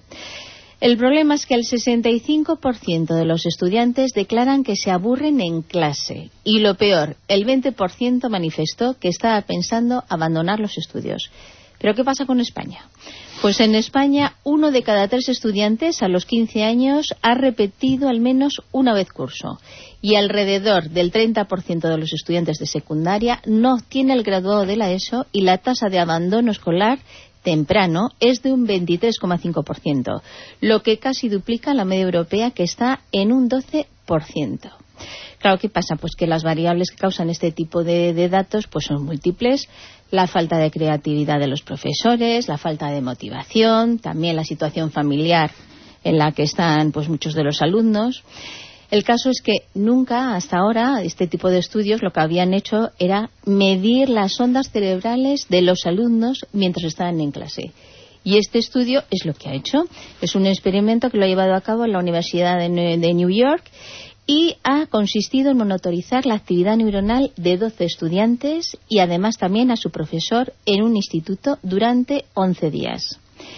El problema es que el sesenta y cinco por ciento de los estudiantes declaran que se aburren en clase y lo peor, el veinte por ciento manifestó que estaba pensando abandonar los estudios. ¿Pero qué pasa con España? Pues en España uno de cada tres estudiantes a los quince años ha repetido al menos una vez curso y alrededor del treinta por ciento de los estudiantes de secundaria no tiene el graduado de la ESO y la tasa de abandono escolar temprano es de un veintitrés coma cinco por ciento, lo que casi duplica la media europea, que está en un doce por ciento. Claro, ¿qué pasa? Pues que las variables que causan este tipo de, de datos pues son múltiples. La falta de creatividad de los profesores, la falta de motivación, también la situación familiar en la que están pues muchos de los alumnos. El caso es que nunca, hasta ahora, este tipo de estudios lo que habían hecho era medir las ondas cerebrales de los alumnos mientras estaban en clase. Y este estudio es lo que ha hecho. Es un experimento que lo ha llevado a cabo en la Universidad de New York y ha consistido en monitorizar la actividad neuronal de doce estudiantes y además también a su profesor en un instituto durante once días.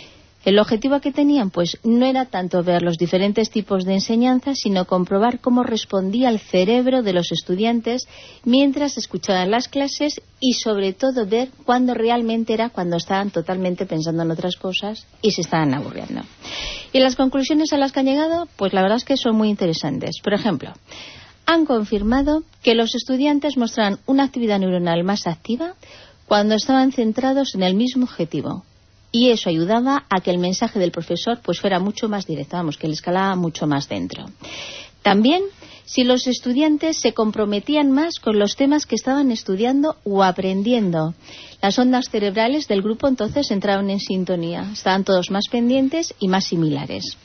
El objetivo que tenían pues no era tanto ver los diferentes tipos de enseñanza, sino comprobar cómo respondía el cerebro de los estudiantes mientras escuchaban las clases y sobre todo ver cuándo realmente era cuando estaban totalmente pensando en otras cosas y se estaban aburriendo. Y las conclusiones a las que han llegado, pues la verdad es que son muy interesantes. Por ejemplo, han confirmado que los estudiantes mostraban una actividad neuronal más activa cuando estaban centrados en el mismo objetivo. Y eso ayudaba a que el mensaje del profesor pues fuera mucho más directo, vamos, que le escalaba mucho más dentro. También, si los estudiantes se comprometían más con los temas que estaban estudiando o aprendiendo, las ondas cerebrales del grupo entonces entraban en sintonía, estaban todos más pendientes y más similares.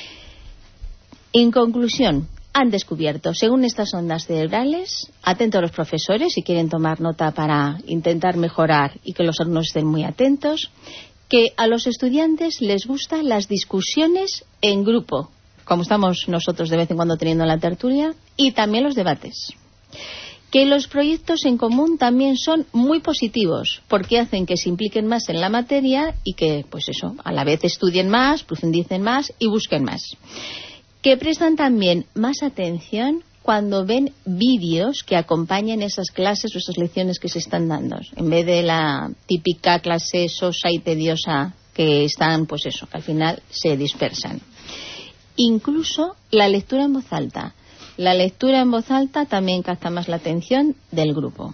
En conclusión, han descubierto, según estas ondas cerebrales, atentos a los profesores si quieren tomar nota para intentar mejorar y que los alumnos estén muy atentos, que a los estudiantes les gustan las discusiones en grupo, como estamos nosotros de vez en cuando teniendo en la tertulia, y también los debates. Que los proyectos en común también son muy positivos, porque hacen que se impliquen más en la materia y que, pues eso, a la vez estudien más, profundicen más y busquen más. Que prestan también más atención cuando ven vídeos que acompañen esas clases o esas lecciones que se están dando, en vez de la típica clase sosa y tediosa que están, pues eso, que al final se dispersan. Incluso la lectura en voz alta. La lectura en voz alta también capta más la atención del grupo.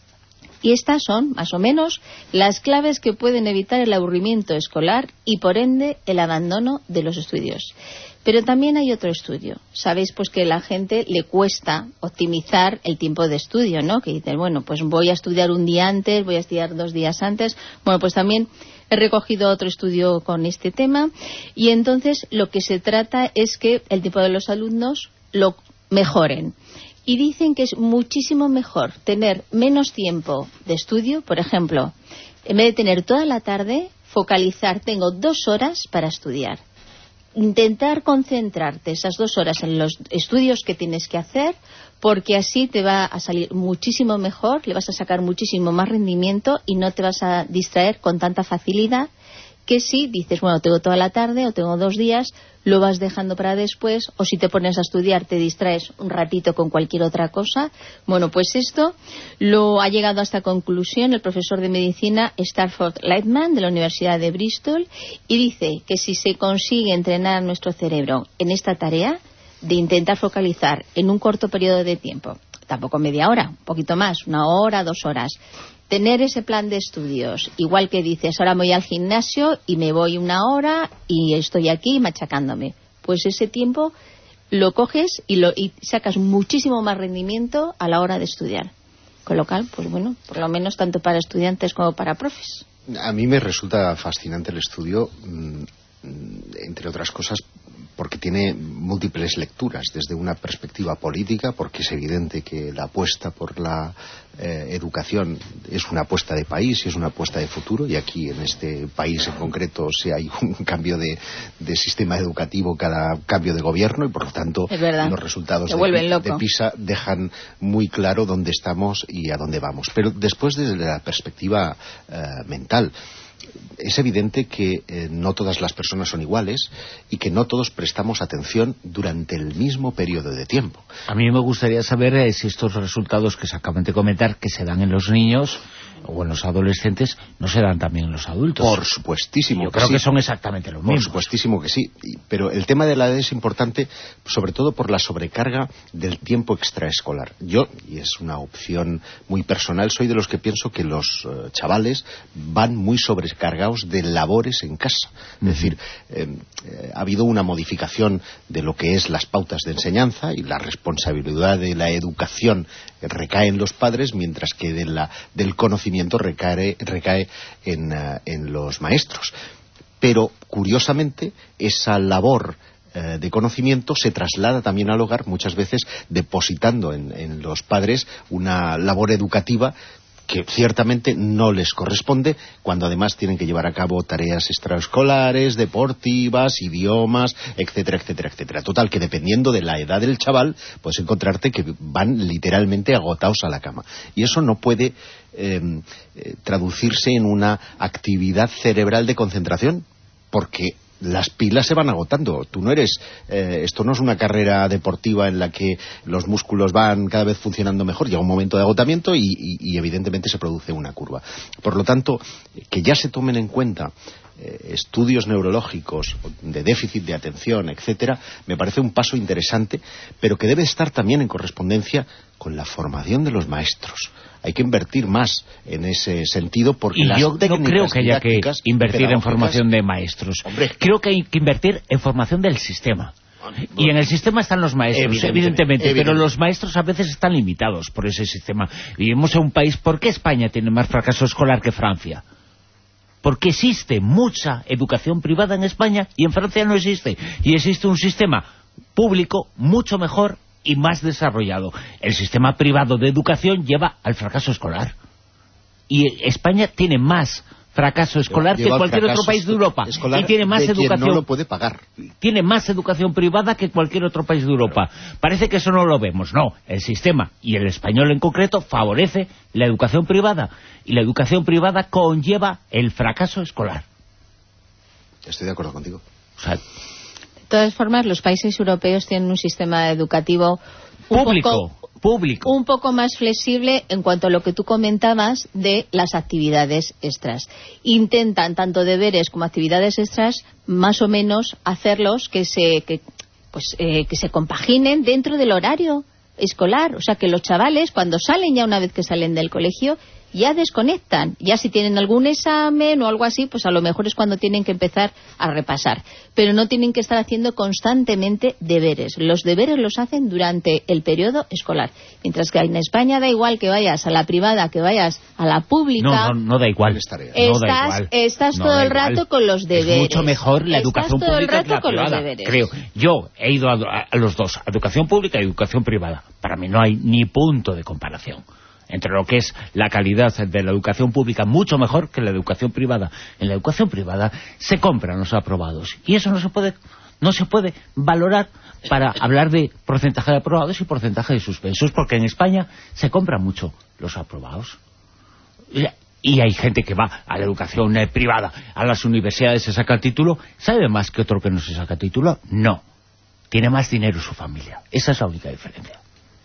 Y estas son, más o menos, las claves que pueden evitar el aburrimiento escolar y, por ende, el abandono de los estudios. Pero también hay otro estudio. Sabéis pues que a la gente le cuesta optimizar el tiempo de estudio, ¿no? Que dicen, bueno, pues voy a estudiar un día antes, voy a estudiar dos días antes. Bueno, pues también he recogido otro estudio con este tema y entonces lo que se trata es que el tiempo de los alumnos lo mejoren. Y dicen que es muchísimo mejor tener menos tiempo de estudio, por ejemplo, en vez de tener toda la tarde, focalizar, tengo dos horas para estudiar. Intentar concentrarte esas dos horas en los estudios que tienes que hacer, porque así te va a salir muchísimo mejor, le vas a sacar muchísimo más rendimiento y no te vas a distraer con tanta facilidad que si dices, bueno, tengo toda la tarde o tengo dos días, lo vas dejando para después, o si te pones a estudiar te distraes un ratito con cualquier otra cosa. Bueno, pues esto lo ha llegado a esta conclusión el profesor de medicina Stafford Lightman de la Universidad de Bristol y dice que si se consigue entrenar nuestro cerebro en esta tarea de intentar focalizar en un corto periodo de tiempo, tampoco media hora, un poquito más, una hora, dos horas, tener ese plan de estudios, igual que dices, ahora me voy al gimnasio y me voy una hora y estoy aquí machacándome. Pues ese tiempo lo coges y, lo, y sacas muchísimo más rendimiento a la hora de estudiar. Con lo cual, pues bueno, por lo menos tanto para estudiantes como para profes. A mí me resulta fascinante el estudio, entre otras cosas, porque tiene múltiples lecturas, desde una perspectiva política, porque es evidente que la apuesta por la eh, educación es una apuesta de país y es una apuesta de futuro, y aquí en este país en concreto si hay un cambio de, de sistema educativo cada cambio de gobierno, y por lo tanto los resultados de, de PISA dejan muy claro dónde estamos y a dónde vamos. Pero después, desde la perspectiva eh, mental, es evidente que eh, no todas las personas son iguales y que no todos prestamos atención durante el mismo periodo de tiempo. A mí me gustaría saber eh, si estos resultados que se acaban de comentar, que se dan en los niños o en los adolescentes, no se dan también en los adultos. Por supuestísimo. Yo creo que, sí. que son exactamente los mismos. Por supuestísimo que sí. Pero el tema de la edad es importante, sobre todo por la sobrecarga del tiempo extraescolar. Yo, y es una opción muy personal, soy de los que pienso que los uh, chavales van muy sobrecargados de labores en casa. Uh-huh. Es decir, eh, eh, ha habido una modificación de lo que es las pautas de enseñanza, y la responsabilidad de la educación recae en los padres, mientras que de la, del conocimiento recae, recae en, uh, en los maestros. Pero, curiosamente, esa labor eh, de conocimiento se traslada también al hogar, muchas veces depositando en, en los padres una labor educativa que ciertamente no les corresponde, cuando además tienen que llevar a cabo tareas extraescolares, deportivas, idiomas, etcétera, etcétera, etcétera. Total, que dependiendo de la edad del chaval, puedes encontrarte que van literalmente agotados a la cama. Y eso no puede eh, eh, traducirse en una actividad cerebral de concentración, porque las pilas se van agotando. Tú no eres eh, esto no es una carrera deportiva en la que los músculos van cada vez funcionando mejor. Llega un momento de agotamiento y, y, y evidentemente se produce una curva. Por lo tanto, que ya se tomen en cuenta eh, estudios neurológicos de déficit de atención, etcétera, me parece un paso interesante, pero que debe estar también en correspondencia con la formación de los maestros. Hay que invertir más en ese sentido, porque y las yo no creo que haya que invertir en formación de maestros. Hombre, creo que hay que invertir en formación del sistema. Bueno, y en el sistema están los maestros, evidentemente, evidentemente, evidentemente, pero los maestros a veces están limitados por ese sistema. Vivimos en un país... ¿Por qué España tiene más fracaso escolar que Francia? Porque existe mucha educación privada en España y en Francia no existe. Y existe un sistema público mucho mejor y más desarrollado. El sistema privado de educación lleva al fracaso escolar. Y España tiene más fracaso escolar lleva que cualquier otro país de Europa. Y tiene más educación. No lo puede pagar. Tiene más educación privada que cualquier otro país de Europa. Claro. Parece que eso no lo vemos. No, el sistema, y el español en concreto, favorece la educación privada. Y la educación privada conlleva el fracaso escolar. Estoy de acuerdo contigo. O sea, de todas formas, los países europeos tienen un sistema educativo un público, poco, público. un poco más flexible en cuanto a lo que tú comentabas de las actividades extras. Intentan, tanto deberes como actividades extras, más o menos hacerlos que se, que, pues, eh, que se compaginen dentro del horario escolar. O sea, que los chavales, cuando salen, ya una vez que salen del colegio, ya desconectan. Ya si tienen algún examen o algo así, pues a lo mejor es cuando tienen que empezar a repasar. Pero no tienen que estar haciendo constantemente deberes. Los deberes los hacen durante el periodo escolar. Mientras que en España da igual que vayas a la privada, que vayas a la pública. No, no, no da igual. Estás, no da igual. estás no todo da el rato igual. con los deberes. Es mucho mejor la educación estás todo pública el rato que la con privada. Los deberes. Creo. Yo he ido a, a los dos, educación pública y educación privada. Para mí no hay ni punto de comparación entre lo que es la calidad de la educación pública, mucho mejor que la educación privada. En la educación privada se compran los aprobados, y eso no se puede no se puede valorar para hablar de porcentaje de aprobados y porcentaje de suspensos, porque en España se compran mucho los aprobados. Y hay gente que va a la educación eh, privada, a las universidades, se saca el título. ¿Sabe más que otro que no se saca el título? No. Tiene más dinero su familia. Esa es la única diferencia.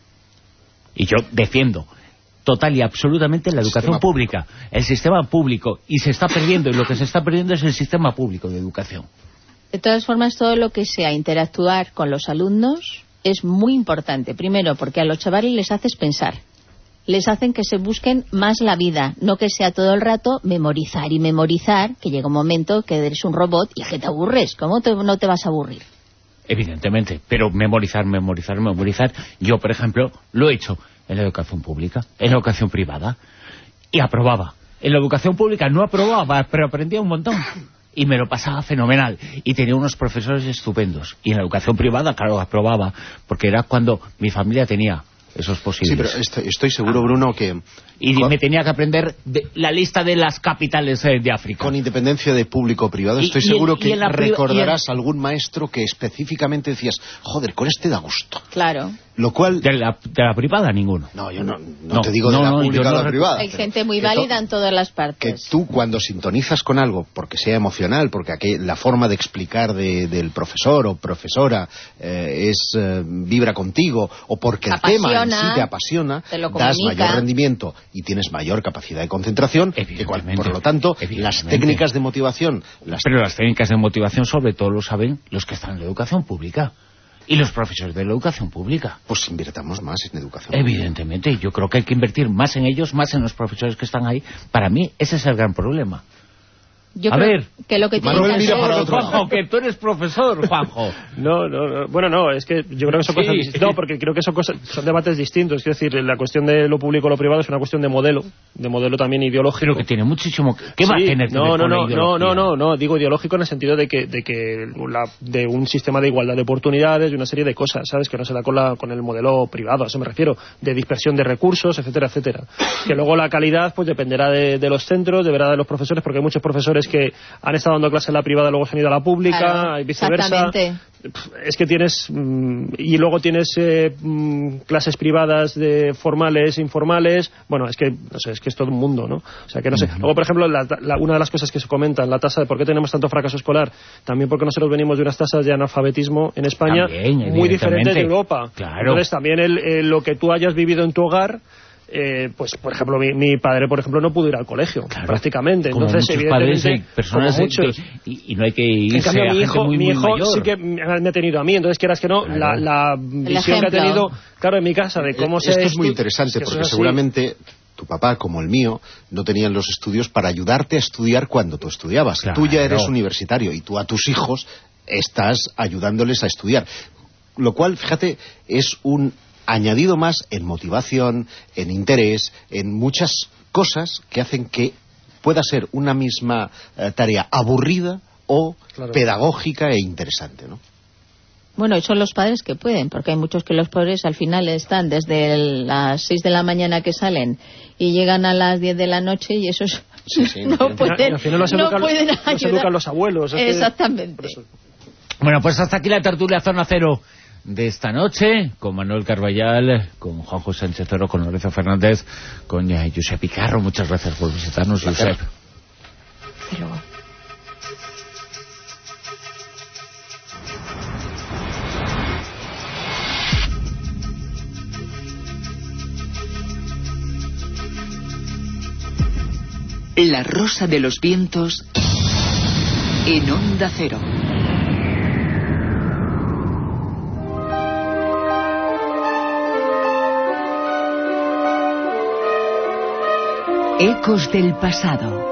Y yo defiendo total y absolutamente la educación pública, el sistema público, y se está perdiendo, y lo que se está perdiendo es el sistema público de educación. De todas formas, todo lo que sea interactuar con los alumnos es muy importante. Primero, porque a los chavales les haces pensar, les hacen que se busquen más la vida, no que sea todo el rato memorizar y memorizar, que llega un momento que eres un robot y que te aburres. ¿Cómo te, no te vas a aburrir? Evidentemente, pero memorizar, memorizar, memorizar, yo, por ejemplo, lo he hecho en la educación pública, en la educación privada, y aprobaba. En la educación pública no aprobaba, pero aprendía un montón. y me lo pasaba fenomenal. Y tenía unos profesores estupendos. Y en la educación privada, claro, aprobaba, porque era cuando mi familia tenía esos posibles. Sí, pero estoy, estoy seguro, Bruno, que... Y me tenía que aprender de la lista de las capitales eh, de África. Con independencia de público o privado, Y- estoy y seguro en- y que en la pri- recordarás algún maestro que específicamente decías, joder, con este da gusto. Claro. Lo cual... De la, de la privada, ninguno. No, yo no, no, No, te digo no, de la no, pública yo o no la rec- privada. Hay pero gente muy que to- válida en todas las Que partes. tú cuando sintonizas con algo, porque sea emocional, porque aquel- la forma de explicar de- del profesor o profesora eh, es eh, vibra contigo, o porque el tema en Apasiona, sí te apasiona, te lo das comunica. mayor rendimiento y tienes mayor capacidad de concentración, que cual- Evidentemente, por lo tanto, las evidentemente. técnicas de motivación, las Pero las técnicas de motivación sobre todo lo saben los que están en la educación pública y los profesores de la educación pública. pues invirtamos más en educación. Evidentemente, yo creo que hay que invertir más en ellos, más en los profesores que están ahí. Para mí ese es el gran problema. Yo A creo ver, que lo que tiene Manuel que mira hacer... para otro lado. Juanjo, que tú eres profesor, Juanjo. No, no, no, bueno, no, es que yo creo que son Sí. cosas distintas. No, porque creo que son, cosas, son debates distintos. Quiero decir, la cuestión de lo público o lo privado es una cuestión de modelo, de modelo también ideológico. Creo que tiene muchísimo... ¿Qué va a Sí, tener que no, ver no, con la no, no, ideología? no, no, no, digo ideológico en el sentido de que, de que la, de un sistema de igualdad de oportunidades, de una serie de cosas, ¿sabes? Que no se da con, la, con el modelo privado, a eso me refiero, de dispersión de recursos, etcétera, etcétera. Que luego la calidad pues dependerá de, de los centros, dependerá de los profesores, porque hay muchos profesores que han estado dando clase en la privada, luego se han ido a la pública, Claro, y viceversa. exactamente. Es que tienes mm, y luego tienes eh, mm, clases privadas de formales e informales. Bueno, es que no sé, es que es todo un mundo, ¿no? O sea que no sé. Luego, por ejemplo, la, la- una de las cosas que se comentan, la tasa de por qué tenemos tanto fracaso escolar, también porque nosotros venimos de unas tasas de analfabetismo en España También, muy diferentes de evidentemente. Europa. Claro. Entonces también el, eh, lo que tú hayas vivido en tu hogar. Eh, pues por ejemplo mi, mi padre por ejemplo no pudo ir al colegio Claro. prácticamente, Como entonces muchos padres evidentemente de personas como de- muchos. y, y no hay que irse En cambio, a mi gente hijo, muy, mi muy hijo mayor. sí que me ha tenido a mí, entonces quieras que no, Claro. la, la visión que ha ejemplo. tenido, claro, en mi casa de cómo Eh, se... Esto es muy estu- interesante, que eso porque es así. seguramente tu papá, como el mío, no tenían los estudios para ayudarte a estudiar cuando tú estudiabas. Claro. Tú ya eres universitario y tú a tus hijos estás ayudándoles a estudiar. Lo cual, fíjate, es un añadido más en motivación, en interés, en muchas cosas que hacen que pueda ser una misma eh, tarea aburrida o Claro. pedagógica e interesante, ¿no? Bueno, y son los padres que pueden, porque hay muchos que los pobres al final están desde el- las seis de la mañana que salen y llegan a las diez de la noche y esos Sí, sí, no entiendo. pueden, Y al final los no educan- pueden los ayudar. educan los abuelos, es que- Exactamente. por eso. Bueno, pues hasta aquí la tertulia Zona Cero de esta noche, con Manuel Carballal, con Juanjo Sánchez Oro, con Lorenzo Fernández, con eh, Josep Picarro. Muchas gracias por visitarnos, Josep. Hasta luego. La Rosa de los Vientos en Onda Cero. Ecos del pasado.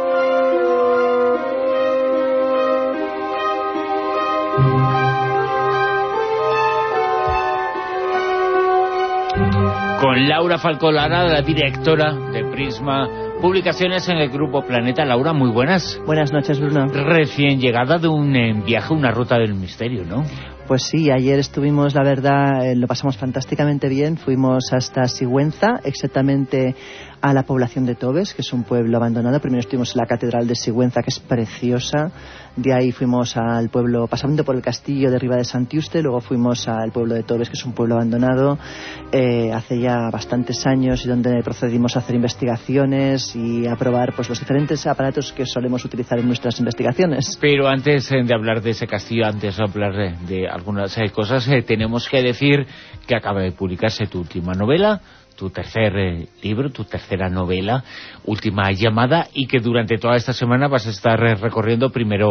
Con Laura Falcolara, la directora de Prisma Publicaciones en el Grupo Planeta. Laura, muy buenas. Buenas noches, Bruno. Recién llegada de un eh, viaje, una ruta del misterio, ¿no? Pues sí, ayer estuvimos, la verdad, eh, lo pasamos fantásticamente bien. Fuimos hasta Sigüenza, exactamente a la población de Tobes, que es un pueblo abandonado. Primero estuvimos en la catedral de Sigüenza, que es preciosa. De ahí fuimos al pueblo, pasando por el castillo de Riva de Santiuste. Luego fuimos al pueblo de Tobes, que es un pueblo abandonado eh, hace ya bastantes años, y donde procedimos a hacer investigaciones y a probar pues los diferentes aparatos que solemos utilizar en nuestras investigaciones. Pero antes eh, de hablar de ese castillo, antes de hablar de, de algunas eh, cosas, eh, tenemos que decir que acaba de publicarse tu última novela, tu tercer eh, libro, tu tercera novela, Última Llamada, y que durante toda esta semana vas a estar eh, recorriendo primero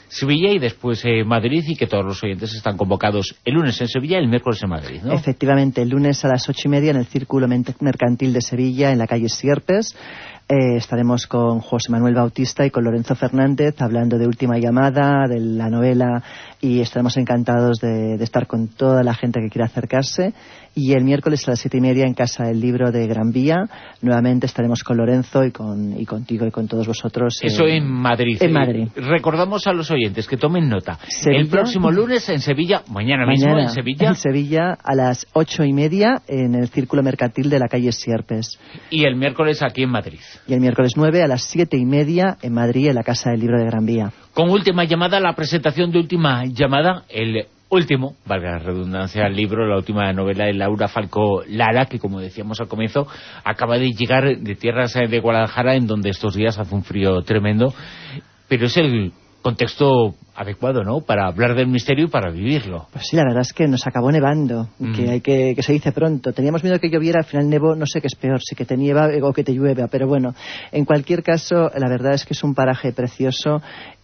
Sevilla y después eh, Madrid, y que todos los oyentes están convocados el lunes en Sevilla y el miércoles en Madrid, ¿no? Efectivamente, el lunes a las ocho y media en el Círculo Mercantil de Sevilla, en la calle Sierpes. Eh, estaremos con José Manuel Bautista y con Lorenzo Fernández hablando de Última Llamada, de la novela, y estaremos encantados de, de estar con toda la gente que quiera acercarse. Y el miércoles a las siete y media en Casa del Libro de Gran Vía, nuevamente estaremos con Lorenzo y con y contigo y con todos vosotros. Eso eh, en Madrid. En Madrid. Eh, recordamos a los oyentes que tomen nota. Sevilla, el próximo lunes en Sevilla, mañana, mañana mismo en Sevilla. En Sevilla a las ocho y media en el Círculo Mercantil de la calle Sierpes. Y el miércoles aquí en Madrid. Y el miércoles nueve a las siete y media en Madrid, en la Casa del Libro de Gran Vía. Con Última Llamada, la presentación de Última Llamada, el último, valga la redundancia, el libro, la última novela de Laura Falcó Lara, que como decíamos al comienzo, acaba de llegar de tierras de Guadalajara, en donde estos días hace un frío tremendo, pero es el contexto adecuado, ¿no?, para hablar del misterio y para vivirlo. Pues sí, la verdad es que nos acabó nevando, mm. que hay que, que se dice pronto. Teníamos miedo que lloviera, al final nevó, no sé qué es peor, si que te nieva o que te llueva, pero bueno, en cualquier caso, la verdad es que es un paraje precioso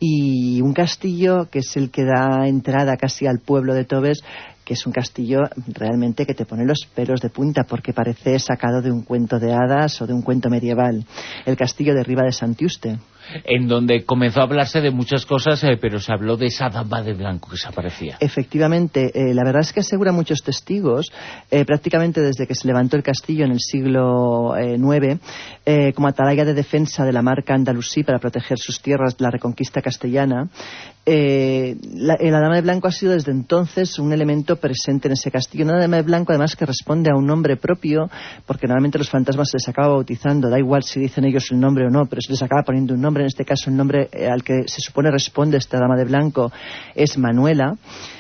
y un castillo que es el que da entrada casi al pueblo de Tobes, que es un castillo realmente que te pone los pelos de punta, porque parece sacado de un cuento de hadas o de un cuento medieval. El castillo de Riba de Santiuste. En donde comenzó a hablarse de muchas cosas, eh, pero se habló de esa dama de blanco que se aparecía. Efectivamente, eh, la verdad es que asegura muchos testigos, eh, prácticamente desde que se levantó el castillo en el siglo eh, nueve, eh, como atalaya de defensa de la marca andalusí para proteger sus tierras de la reconquista castellana. Eh, la, la dama de blanco ha sido desde entonces un elemento presente en ese castillo. Una dama de blanco además que responde a un nombre propio, porque normalmente los fantasmas se les acaba bautizando, da igual si dicen ellos el nombre o no, pero se les acaba poniendo un nombre. En este caso el nombre al que se supone responde esta dama de blanco es Manuela.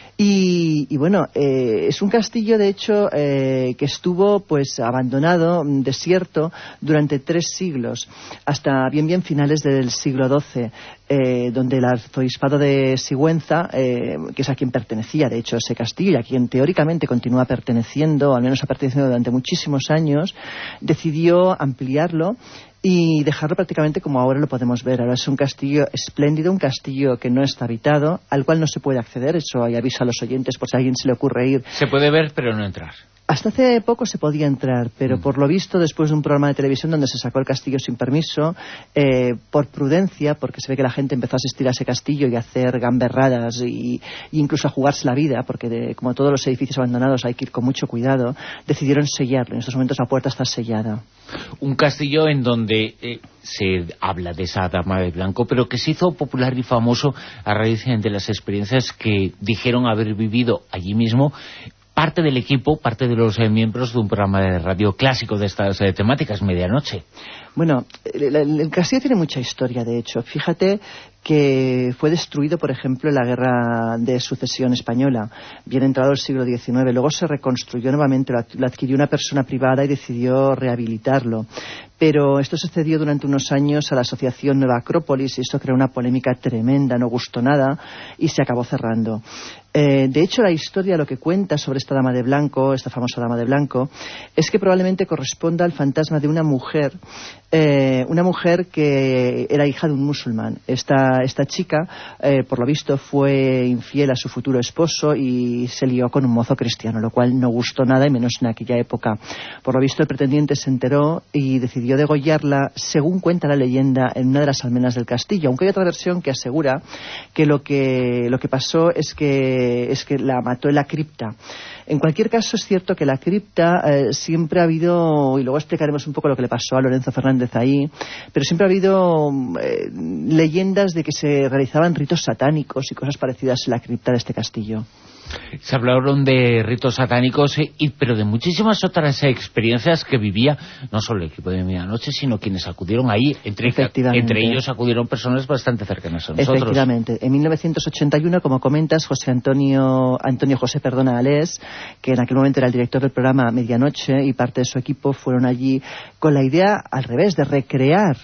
Y, y bueno, eh, es un castillo de hecho eh, que estuvo pues abandonado, desierto, durante tres siglos, hasta bien bien finales del siglo doce, eh, donde el arzobispado de Sigüenza, eh, que es a quien pertenecía de hecho ese castillo y a quien teóricamente continúa perteneciendo, al menos ha pertenecido durante muchísimos años, decidió ampliarlo y dejarlo prácticamente como ahora lo podemos ver. Ahora es un castillo espléndido, un castillo que no está habitado, al cual no se puede acceder. Eso hay aviso a los oyentes por si a alguien se le ocurre ir. Se puede ver, pero no entrar. Hasta hace poco se podía entrar, pero mm. por lo visto, después de un programa de televisión donde se sacó el castillo sin permiso, eh, por prudencia, porque se ve que la gente empezó a asistir a ese castillo y a hacer gamberradas y, y incluso a jugarse la vida, porque de, como todos los edificios abandonados hay que ir con mucho cuidado, decidieron sellarlo. En estos momentos la puerta está sellada. Un castillo en donde eh, se habla de esa dama de blanco, pero que se hizo popular y famoso a raíz de las experiencias que dijeron haber vivido allí mismo parte del equipo, parte de los eh, miembros de un programa de radio clásico de estas eh, temáticas, Medianoche. Bueno, el, el, el castillo tiene mucha historia, de hecho. Fíjate que fue destruido, por ejemplo, en la Guerra de Sucesión Española, bien entrado el siglo diecinueve. Luego se reconstruyó nuevamente, lo adquirió una persona privada y decidió rehabilitarlo. Pero esto sucedió durante unos años a la asociación Nueva Acrópolis y esto creó una polémica tremenda, no gustó nada y se acabó cerrando. Eh, de hecho, la historia lo que cuenta sobre esta dama de blanco, esta famosa dama de blanco, es que probablemente corresponda al fantasma de una mujer, eh, una mujer que era hija de un musulmán. Esta, esta chica, eh, por lo visto, fue infiel a su futuro esposo y se lió con un mozo cristiano, lo cual no gustó nada, y menos en aquella época. Por lo visto, el pretendiente se enteró y decidió degollarla, según cuenta la leyenda, en una de las almenas del castillo, aunque hay otra versión que asegura que lo que, lo que pasó es que es que la mató en la cripta. En cualquier caso, es cierto que la cripta eh, siempre ha habido, y luego explicaremos un poco lo que le pasó a Lorenzo Fernández ahí, pero siempre ha habido eh, leyendas de que se realizaban ritos satánicos y cosas parecidas en la cripta de este castillo. Se hablaron de ritos satánicos, eh, y, pero de muchísimas otras experiencias que vivía no solo el equipo de Medianoche, sino quienes acudieron ahí. Entre, entre ellos acudieron personas bastante cercanas a nosotros. Efectivamente. En mil novecientos ochenta y uno, como comentas, José Antonio, Antonio José perdona, Alés, que en aquel momento era el director del programa Medianoche, y parte de su equipo fueron allí con la idea, al revés, de recrear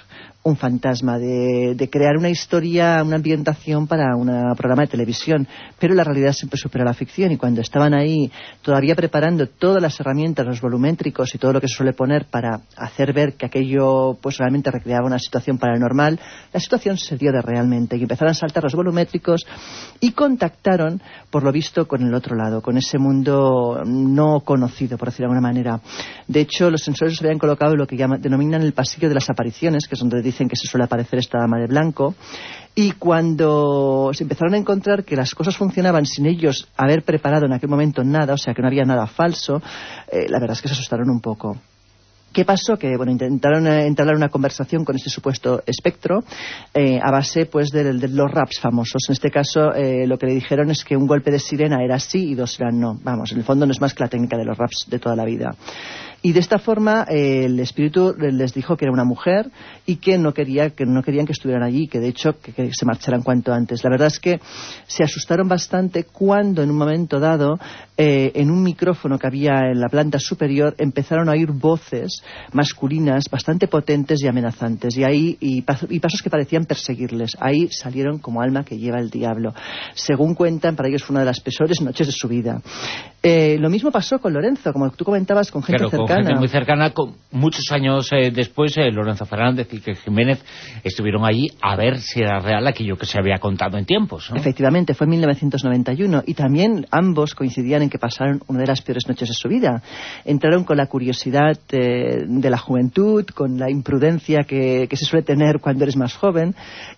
un fantasma, de, de crear una historia, una ambientación para un programa de televisión, pero la realidad siempre supera la ficción, y cuando estaban ahí todavía preparando todas las herramientas, los volumétricos y todo lo que se suele poner para hacer ver que aquello pues realmente recreaba una situación paranormal, la situación se dio de realmente, y empezaron a saltar los volumétricos y contactaron, por lo visto, con el otro lado, con ese mundo no conocido, por decirlo de alguna manera. De hecho, los sensores se habían colocado en lo que llaman, denominan el pasillo de las apariciones, que es donde dicen que se suele aparecer esta dama de blanco, y cuando se empezaron a encontrar que las cosas funcionaban sin ellos haber preparado en aquel momento nada, o sea que no había nada falso, eh, la verdad es que se asustaron un poco. ¿Qué pasó? Que bueno, intentaron eh, entablar una conversación con este supuesto espectro eh, a base pues de, de los raps famosos. En este caso eh, lo que le dijeron es que un golpe de sirena era sí y dos eran no. Vamos, en el fondo no es más que la técnica de los raps de toda la vida. Y de esta forma eh, el espíritu les dijo que era una mujer y que no quería que no querían que estuvieran allí, que de hecho que, que se marcharan cuanto antes. La verdad es que se asustaron bastante cuando en un momento dado eh, en un micrófono que había en la planta superior empezaron a oír voces masculinas bastante potentes y amenazantes, y ahí y, y pasos que parecían perseguirles. Ahí salieron como alma que lleva el diablo. Según cuentan, para ellos fue una de las peores noches de su vida. Eh, lo mismo pasó con Lorenzo, como tú comentabas, con gente claro, cercana. Con gente muy cercana. Con, muchos años eh, después, eh, Lorenzo Fernández y Jiménez estuvieron allí a ver si era real aquello que se había contado en tiempos, ¿no? Efectivamente, fue en mil novecientos noventa y uno, y también ambos coincidían en que pasaron una de las peores noches de su vida. Entraron con la curiosidad eh, de la juventud, con la imprudencia que, que se suele tener cuando eres más joven,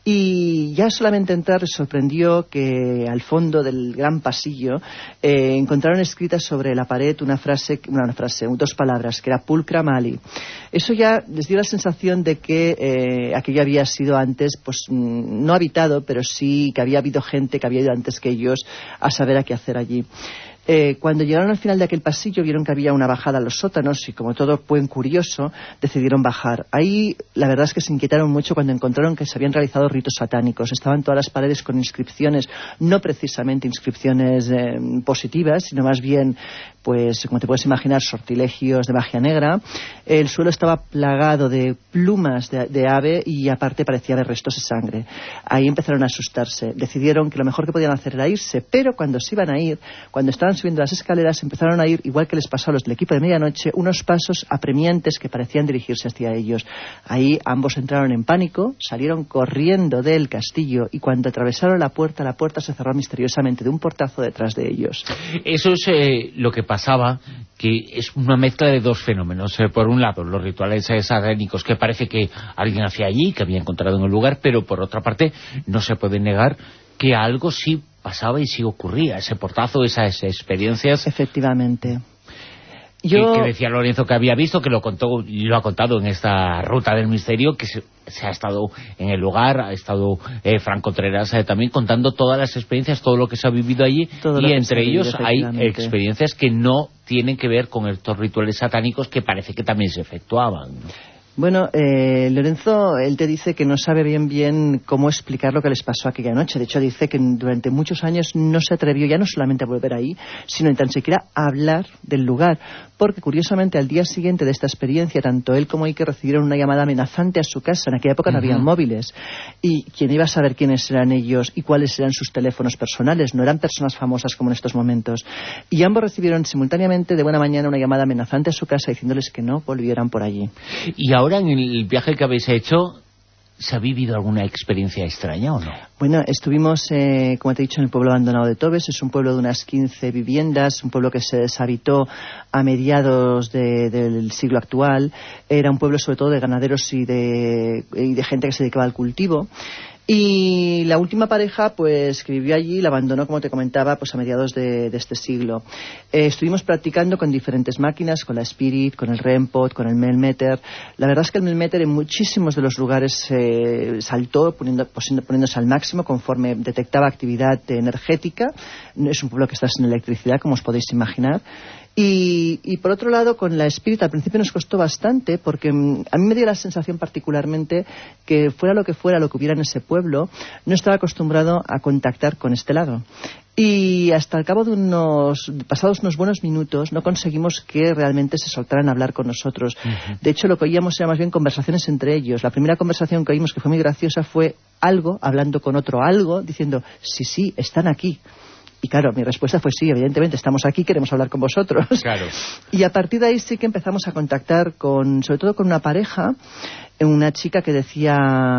y ya solamente entrar les sorprendió que al fondo del gran pasillo eh, encontraron escritas sobre la pared una frase, una frase, dos palabras, que era Pulcra Mali. Eso ya les dio la sensación de que eh, aquello había sido antes, pues no habitado, pero sí que había habido gente que había ido antes que ellos a saber a qué hacer allí. Eh, cuando llegaron al final de aquel pasillo vieron que había una bajada a los sótanos y, como todo buen curioso, decidieron bajar. Ahí la verdad es que se inquietaron mucho cuando encontraron que se habían realizado ritos satánicos. Estaban todas las paredes con inscripciones, no precisamente inscripciones eh, positivas, sino más bien, pues como te puedes imaginar, sortilegios de magia negra. El suelo estaba plagado de plumas de, de ave y aparte parecía haber restos de sangre. Ahí empezaron a asustarse. Decidieron que lo mejor que podían hacer era irse, pero cuando se iban a ir, cuando estaban subiendo las escaleras, empezaron a ir, igual que les pasó a los del equipo de medianoche, unos pasos apremiantes que parecían dirigirse hacia ellos. Ahí ambos entraron en pánico, salieron corriendo del castillo, y cuando atravesaron la puerta, la puerta se cerró misteriosamente de un portazo detrás de ellos. Eso es eh, lo que pasaba, que es una mezcla de dos fenómenos. Eh, por un lado, los rituales satánicos que parece que alguien hacía allí, que había encontrado en el lugar, pero por otra parte no se puede negar que algo sí pasaba y sí ocurría, ese portazo, esas experiencias. Efectivamente. Yo... Que, que decía Lorenzo que había visto, que lo contó, lo ha contado en esta ruta del misterio, que se, se ha estado en el lugar, ha estado eh, Fran Contreras eh, también contando todas las experiencias, todo lo que se ha vivido allí, todo y entre ellos hay experiencias que no tienen que ver con estos rituales satánicos que parece que también se efectuaban, ¿no? Bueno, eh, Lorenzo, él te dice que no sabe bien bien cómo explicar lo que les pasó aquella noche. De hecho, dice que durante muchos años no se atrevió ya no solamente a volver ahí, sino ni tan siquiera a hablar del lugar. Porque, curiosamente, al día siguiente de esta experiencia, tanto él como Iker recibieron una llamada amenazante a su casa. En aquella época no uh-huh. había móviles. Y quién iba a saber quiénes eran ellos y cuáles eran sus teléfonos personales. No eran personas famosas como en estos momentos. Y ambos recibieron simultáneamente de buena mañana una llamada amenazante a su casa diciéndoles que no volvieran por allí. Y ahora, en el viaje que habéis hecho, ¿se ha vivido alguna experiencia extraña o no? Bueno, estuvimos, eh, como te he dicho, en el pueblo abandonado de Tobes. Es un pueblo de unas quince viviendas, un pueblo que se deshabitó a mediados de, del siglo actual. Era un pueblo sobre todo de ganaderos y de, y de gente que se dedicaba al cultivo. Y la última pareja, pues, que vivió allí, la abandonó, como te comentaba, pues a mediados de, de este siglo. Eh, estuvimos practicando con diferentes máquinas, con la Spirit, con el REMPod, con el Melmeter. La verdad es que el Melmeter en muchísimos de los lugares eh, saltó, poniendo, poniéndose al máximo conforme detectaba actividad energética. Es un pueblo que está sin electricidad, como os podéis imaginar. Y, y por otro lado, con la Spirit al principio nos costó bastante, porque mm, a mí me dio la sensación particularmente que fuera lo que fuera, lo que hubiera en ese pueblo, no estaba acostumbrado a contactar con este lado. Y hasta el cabo de unos, pasados unos buenos minutos, no conseguimos que realmente se soltaran a hablar con nosotros. Uh-huh. De hecho, lo que oíamos era más bien conversaciones entre ellos. La primera conversación que oímos, que fue muy graciosa, fue algo hablando con otro algo, diciendo, sí, sí, están aquí. Y claro, mi respuesta fue sí, evidentemente, estamos aquí, queremos hablar con vosotros. Claro. Y a partir de ahí sí que empezamos a contactar con, sobre todo con una pareja, una chica que decía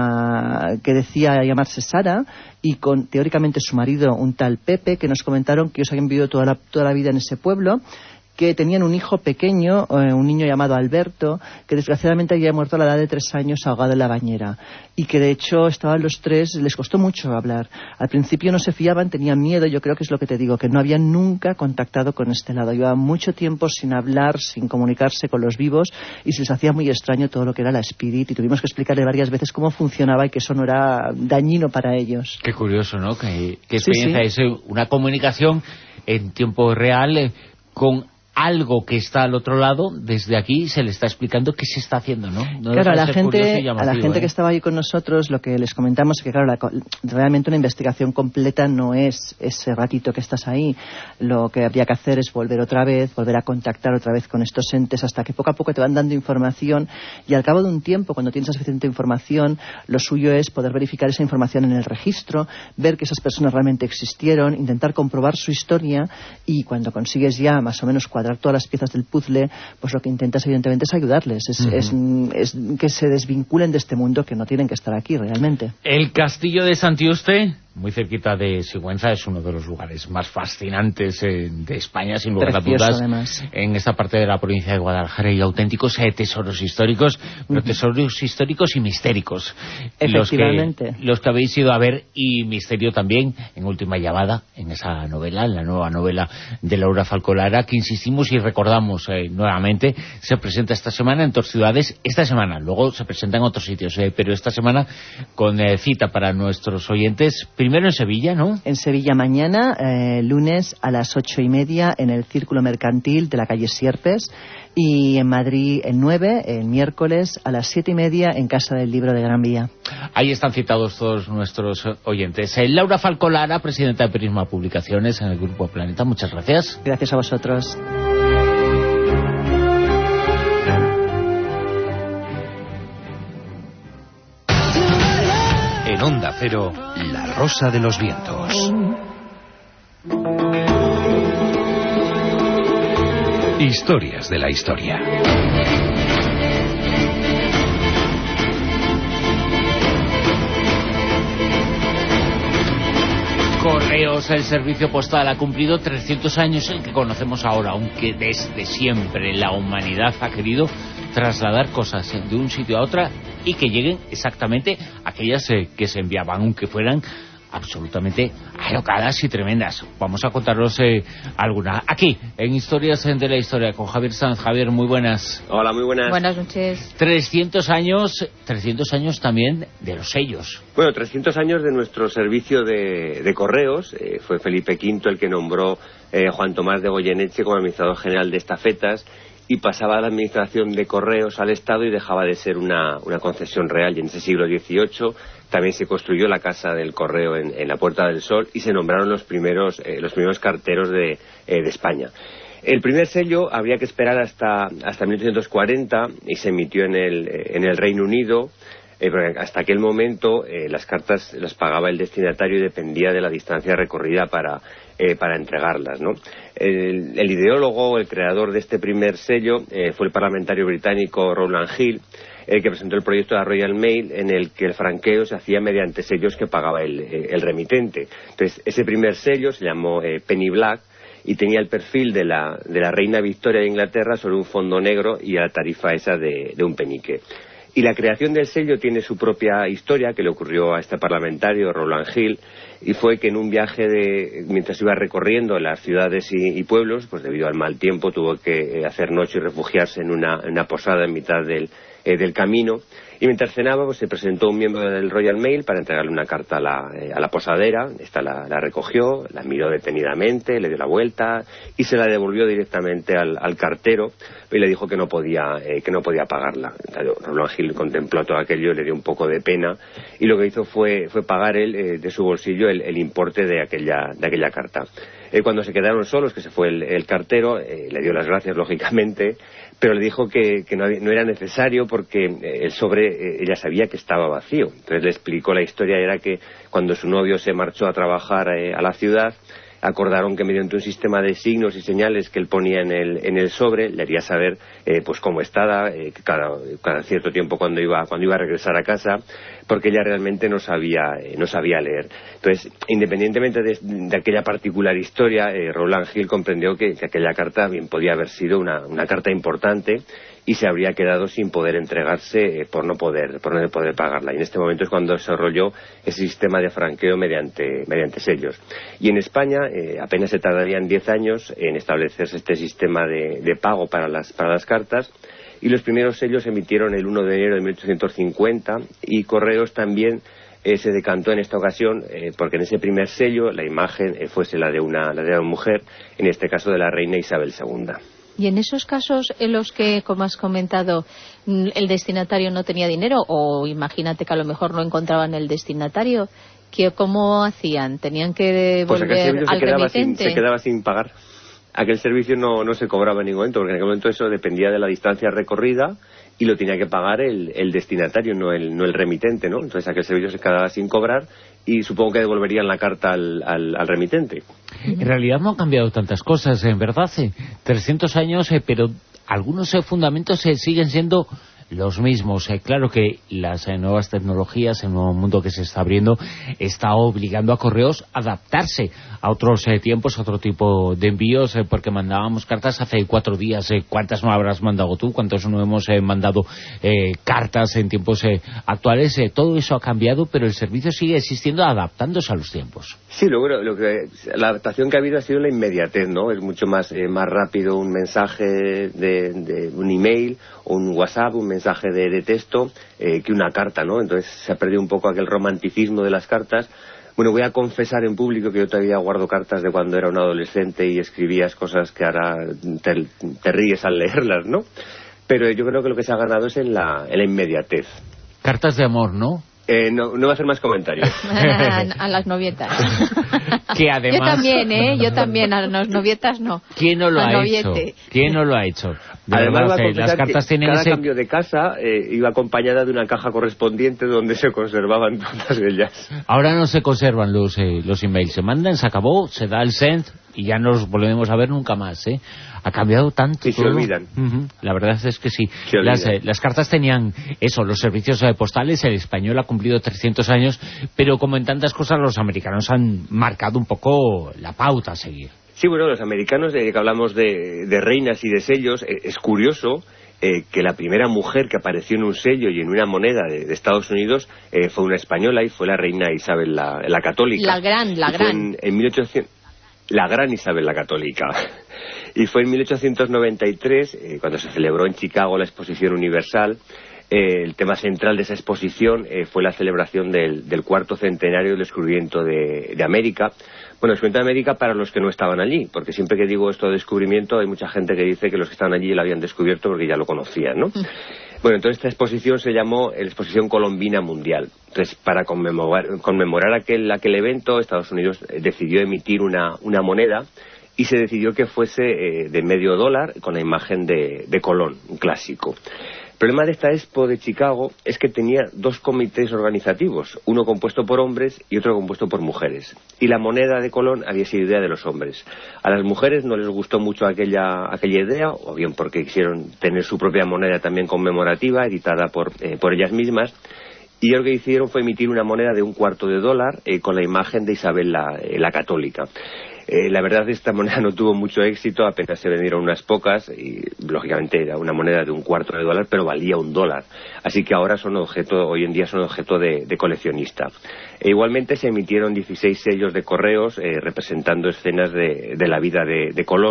que decía llamarse Sara, y con teóricamente su marido, un tal Pepe, que nos comentaron que ellos habían vivido toda la, toda la vida en ese pueblo, que tenían un hijo pequeño, eh, un niño llamado Alberto, que desgraciadamente había muerto a la edad de tres años ahogado en la bañera. Y que de hecho estaban los tres, les costó mucho hablar. Al principio no se fiaban, tenían miedo, yo creo que es lo que te digo, que no habían nunca contactado con este lado. Llevaban mucho tiempo sin hablar, sin comunicarse con los vivos, y se les hacía muy extraño todo lo que era la Spirit, y tuvimos que explicarle varias veces cómo funcionaba y que eso no era dañino para ellos. Qué curioso, ¿no? Qué, qué experiencia sí, sí. Es una comunicación en tiempo real eh, con algo que está al otro lado. Desde aquí se le está explicando qué se está haciendo, ¿no? No claro, a la gente, a la gente ¿eh? que estaba ahí con nosotros, lo que les comentamos es que, claro, la, realmente una investigación completa no es ese ratito que estás ahí. Lo que habría que hacer es volver otra vez, volver a contactar otra vez con estos entes, hasta que poco a poco te van dando información, y al cabo de un tiempo, cuando tienes suficiente información, lo suyo es poder verificar esa información en el registro, ver que esas personas realmente existieron, intentar comprobar su historia, y cuando consigues ya más o menos cuadrar todas las piezas del puzzle, pues lo que intentas evidentemente es ayudarles, es, uh-huh. es, es que se desvinculen de este mundo, que no tienen que estar aquí realmente. El castillo de Santiuste, muy cerquita de Sigüenza, es uno de los lugares más fascinantes eh, de España, sin lugar a dudas, además. En esta parte de la provincia de Guadalajara, y auténticos eh, tesoros históricos, pero uh-huh. tesoros históricos y mistéricos. Efectivamente. Los que, los que habéis ido a ver, y misterio también, en Última Llamada, en esa novela, en la nueva novela de Laura Falcolara, que insistimos y recordamos eh, nuevamente, se presenta esta semana en dos ciudades, esta semana, luego se presenta en otros sitios, eh, pero esta semana con eh, cita para nuestros oyentes. Primero en Sevilla, ¿no? En Sevilla mañana, eh, lunes a las ocho y media, en el Círculo Mercantil de la calle Sierpes, y en Madrid el nueve, el miércoles a las siete y media, en Casa del Libro de Gran Vía. Ahí están citados todos nuestros oyentes. Eh, Laura Falcolara, presidenta de Prisma Publicaciones en el Grupo Planeta, muchas gracias. Gracias a vosotros. En Onda Cero, La Rosa de los Vientos. Historias de la historia. Correos, el servicio postal ha cumplido trescientos años, el que conocemos ahora, aunque desde siempre la humanidad ha querido trasladar cosas de un sitio a otra y que lleguen exactamente aquellas eh, que se enviaban, aunque fueran absolutamente alocadas y tremendas. Vamos a contaros eh, alguna aquí, en Historias de la Historia, con Javier Sanz. Javier, muy buenas. Hola, muy buenas. Buenas noches. trescientos años, trescientos años también de los sellos. Bueno, trescientos años de nuestro servicio de, de correos. Eh, fue Felipe quinto el que nombró eh, Juan Tomás de Goyeneche como administrador general de estafetas, y pasaba la administración de correos al Estado y dejaba de ser una, una concesión real. Y en ese siglo dieciocho también se construyó la Casa del Correo en, en la Puerta del Sol, y se nombraron los primeros, eh, los primeros carteros de, eh, de España. El primer sello habría que esperar hasta, hasta mil ochocientos cuarenta, y se emitió en el, en el Reino Unido. Eh, porque hasta aquel momento eh, las cartas las pagaba el destinatario y dependía de la distancia recorrida para, eh, para entregarlas, ¿no? El, el ideólogo, el creador de este primer sello eh, fue el parlamentario británico Rowland Hill, el que presentó el proyecto de la Royal Mail, en el que el franqueo se hacía mediante sellos que pagaba el, el remitente. Entonces, ese primer sello se llamó eh, Penny Black, y tenía el perfil de la, de la reina Victoria de Inglaterra sobre un fondo negro y a la tarifa esa de, de un penique. Y la creación del sello tiene su propia historia, que le ocurrió a este parlamentario, Rowland Hill, y fue que en un viaje de mientras iba recorriendo las ciudades y, y pueblos, pues debido al mal tiempo tuvo que hacer noche y refugiarse en una, en una posada en mitad del, eh, del camino. Y mientras cenaba, pues, se presentó un miembro del Royal Mail para entregarle una carta a la, eh, a la posadera. Esta la, la recogió, la miró detenidamente, le dio la vuelta y se la devolvió directamente al, al cartero y le dijo que no podía eh, que no podía pagarla. Roland Hill contempló todo aquello, le dio un poco de pena y lo que hizo fue fue pagar él eh, de su bolsillo el, el importe de aquella de aquella carta. Eh, cuando se quedaron solos, que se fue el, el cartero, eh, le dio las gracias lógicamente, pero le dijo que, que no, no era necesario porque eh, el sobre eh, ella sabía que estaba vacío. Entonces le explicó la historia, era que cuando su novio se marchó a trabajar eh, a la ciudad, acordaron que mediante un sistema de signos y señales que él ponía en el, en el sobre, le haría saber eh, pues cómo estaba, eh, cada, cada cierto tiempo cuando iba, cuando iba a regresar a casa, porque ella realmente no sabía, eh, no sabía leer. Entonces, independientemente de, de aquella particular historia, eh, Roland Hill comprendió que, que aquella carta bien podía haber sido una, una carta importante y se habría quedado sin poder entregarse eh, por no poder por no poder pagarla. Y en este momento es cuando desarrolló ese sistema de franqueo mediante, mediante sellos. Y en España eh, apenas se tardarían diez años en establecerse este sistema de, de pago para las, para las cartas, y los primeros sellos se emitieron el uno de enero de mil ochocientos cincuenta, y Correos también eh, se decantó en esta ocasión eh, porque en ese primer sello la imagen eh, fuese la de, una, la de una mujer, en este caso de la reina Isabel segunda. Y en esos casos en los que, como has comentado, el destinatario no tenía dinero, o imagínate que a lo mejor no encontraban el destinatario, ¿qué, ¿cómo hacían? ¿Tenían que pues devolver al se quedaba remitente? Sin, se quedaba sin pagar. Aquel servicio no, no se cobraba en ningún momento, porque en aquel momento eso dependía de la distancia recorrida y lo tenía que pagar el, el destinatario, no el, no el remitente, ¿no? Entonces aquel servicio se quedaba sin cobrar y supongo que devolverían la carta al, al, al remitente. En realidad no han cambiado tantas cosas, en verdad, eh, trescientos años, eh, pero algunos eh, fundamentos eh, siguen siendo los mismos. Eh, claro que las eh, nuevas tecnologías, el nuevo mundo que se está abriendo, está obligando a Correos a adaptarse a otros eh, tiempos, a otro tipo de envíos, eh, porque mandábamos cartas hace cuatro días. Eh, ¿Cuántas no habrás mandado tú? ¿Cuántos no hemos eh, mandado eh, cartas en tiempos eh, actuales? Eh, todo eso ha cambiado, pero el servicio sigue existiendo, adaptándose a los tiempos. Sí, lo, lo que, la adaptación que ha habido ha sido la inmediatez, ¿no? Es mucho más, eh, más rápido un mensaje de, de un email o un WhatsApp, un mensaje de, de texto, eh, que una carta, ¿no? Entonces se ha perdido un poco aquel romanticismo de las cartas. Bueno, voy a confesar en público que yo todavía guardo cartas de cuando era un adolescente y escribías cosas que ahora te, te ríes al leerlas, ¿no? Pero yo creo que lo que se ha ganado es en la, en la inmediatez. Cartas de amor, ¿no? Eh, no, no va a hacer más comentarios. a, a las novietas. Que además... Yo también, ¿eh? Yo también, a las novietas no. ¿Quién no lo a ha noviete. hecho? ¿Quién no lo ha hecho? De Además, verdad, va a eh, las cartas que tienen cada ese... cambio de casa eh, iba acompañada de una caja correspondiente donde se conservaban todas ellas. Ahora no se conservan los, eh, los emails, se mandan, se acabó, se da el send y ya no los volvemos a ver nunca más, ¿eh? Ha cambiado tanto. Y se todo. olvidan. Uh-huh. La verdad es que sí. Se Las, olvidan. eh, las cartas tenían eso, los servicios eh, postales, el español ha cumplido trescientos años, pero como en tantas cosas los americanos han marcado un poco la pauta a seguir. Sí, bueno, los americanos, de que hablamos de, de reinas y de sellos, eh, es curioso eh, que la primera mujer que apareció en un sello y en una moneda de, de Estados Unidos eh, fue una española y fue la reina Isabel la, la Católica. La gran, la y fue gran. En, en mil ochocientos... La gran Isabel la Católica. Y fue en mil ochocientos noventa y tres, eh, cuando se celebró en Chicago la Exposición Universal. Eh, el tema central de esa exposición eh, fue la celebración del, del cuarto centenario del descubrimiento de, de América. Bueno, descubrimiento de América para los que no estaban allí, porque siempre que digo esto de descubrimiento hay mucha gente que dice que los que estaban allí lo habían descubierto porque ya lo conocían, ¿no? Bueno, entonces esta exposición se llamó la Exposición Colombina Mundial. Entonces, para conmemorar, conmemorar aquel, aquel evento, Estados Unidos decidió emitir una, una moneda y se decidió que fuese eh, de medio dólar con la imagen de, de Colón, un clásico. El problema de esta Expo de Chicago es que tenía dos comités organizativos, uno compuesto por hombres y otro compuesto por mujeres. Y la moneda de Colón había sido idea de los hombres. A las mujeres no les gustó mucho aquella, aquella idea, o bien porque quisieron tener su propia moneda también conmemorativa, editada por, eh, por ellas mismas. Y lo que hicieron fue emitir una moneda de un cuarto de dólar eh, con la imagen de Isabel la, eh, la Católica. Eh, la verdad, esta moneda no tuvo mucho éxito, apenas se vendieron unas pocas y, lógicamente, era una moneda de un cuarto de dólar, pero valía un dólar. Así que ahora son objeto, hoy en día son objeto de, de coleccionista. E igualmente se emitieron dieciséis sellos de correos eh, representando escenas de, de la vida de, de Colón,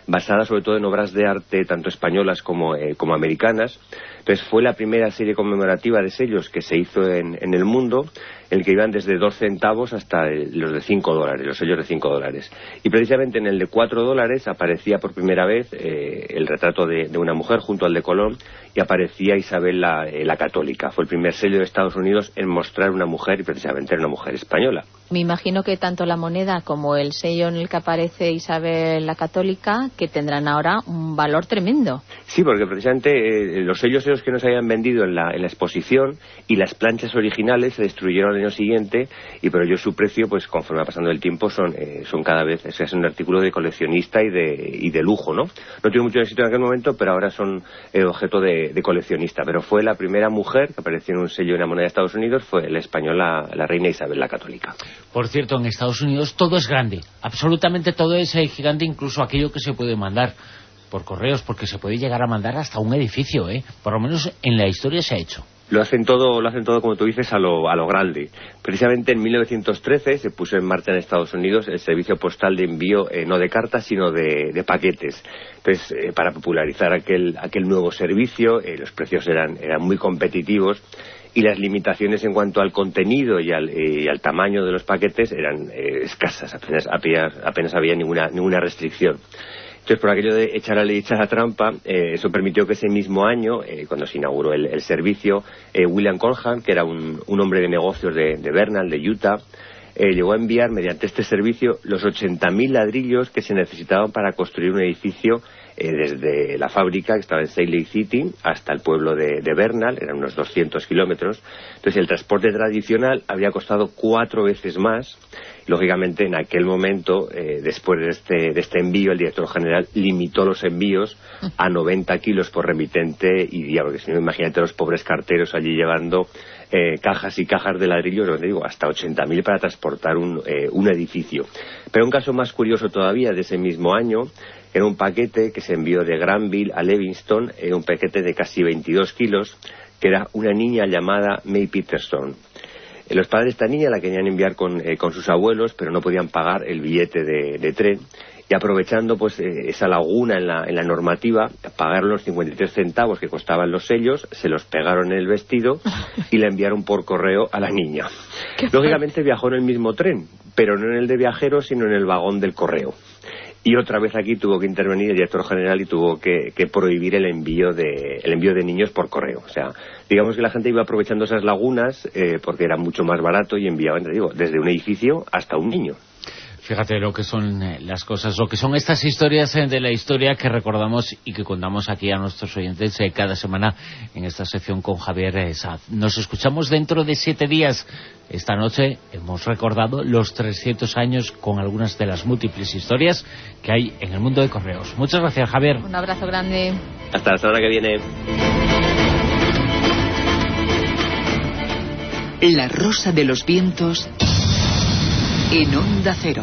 basada sobre todo en obras de arte tanto españolas como, eh, como americanas. Entonces fue la primera serie conmemorativa de sellos que se hizo en, en el mundo, en el que iban desde dos centavos hasta el, los de cinco dólares, los sellos de cinco dólares. Y precisamente en el de cuatro dólares aparecía por primera vez eh, el retrato de, de una mujer junto al de Colón, y aparecía Isabel la, eh, la Católica. Fue el primer sello de Estados Unidos en mostrar una mujer, y precisamente era una mujer española. Me imagino que tanto la moneda como el sello en el que aparece Isabel la Católica, que tendrán ahora un valor tremendo. Sí, porque precisamente eh, los sellos esos que nos habían vendido en la, en la exposición y las planchas originales se destruyeron al año siguiente, y pero yo su precio, pues conforme va pasando el tiempo, son eh, son cada vez, es un artículo de coleccionista y de, y de lujo, ¿no? No tuvo mucho éxito en aquel momento, pero ahora son eh, objeto de, de coleccionista. Pero fue la primera mujer que apareció en un sello en la moneda de Estados Unidos, fue la española, la reina Isabel la Católica. Por cierto, en Estados Unidos todo es grande, absolutamente todo es eh, gigante, incluso aquello que se puede mandar por correos, porque se puede llegar a mandar hasta un edificio, ¿eh? Por lo menos en la historia se ha hecho. Lo hacen todo, lo hacen todo, como tú dices, a lo, a lo grande. Precisamente en mil novecientos trece se puso en marcha en Estados Unidos el servicio postal de envío, eh, no de cartas, sino de, de paquetes. Entonces, eh, para popularizar aquel, aquel nuevo servicio, eh, los precios eran, eran muy competitivos, y las limitaciones en cuanto al contenido y al, eh, y al tamaño de los paquetes eran eh, escasas, apenas, apenas, apenas había ninguna, ninguna restricción. Entonces, por aquello de echar a ley, echar a trampa, eh, eso permitió que ese mismo año, eh, cuando se inauguró el, el servicio, eh, William Conham, que era un, un hombre de negocios de, de Bernal, de Utah, eh, llegó a enviar mediante este servicio los ochenta mil ladrillos que se necesitaban para construir un edificio eh, desde la fábrica, que estaba en Salt Lake City, hasta el pueblo de, de Bernal, eran unos doscientos kilómetros. Entonces, el transporte tradicional habría costado cuatro veces más. Lógicamente, en aquel momento, eh, después de este, de este envío, el director general limitó los envíos a noventa kilos por remitente y día, porque si no, imagínate los pobres carteros allí llevando eh, cajas y cajas de ladrillos, lo que digo, hasta ochenta mil para transportar un, eh, un edificio. Pero un caso más curioso todavía de ese mismo año era un paquete que se envió de Granville a Lewiston, eh, un paquete de casi veintidós kilos, que era una niña llamada May Peterson. Los padres de esta niña la querían enviar con, eh, con sus abuelos, pero no podían pagar el billete de, de tren, y aprovechando pues eh, esa laguna en la, en la normativa, pagaron los cincuenta y tres centavos que costaban los sellos, se los pegaron en el vestido y la enviaron por correo a la niña. Lógicamente viajó en el mismo tren, pero no en el de viajeros, sino en el vagón del correo. Y otra vez aquí tuvo que intervenir el director general y tuvo que, que prohibir el envío de el envío de niños por correo. O sea, digamos que la gente iba aprovechando esas lagunas eh, porque era mucho más barato y enviaban, te digo, desde un edificio hasta un niño. Fíjate lo que son eh, las cosas, lo que son estas historias eh, de la historia que recordamos y que contamos aquí a nuestros oyentes eh, cada semana en esta sección con Javier eh, Saz. Nos escuchamos dentro de siete días. Esta noche hemos recordado los trescientos años con algunas de las múltiples historias que hay en el mundo de correos. Muchas gracias, Javier. Un abrazo grande. Hasta la semana que viene. La Rosa de los Vientos en Onda Cero.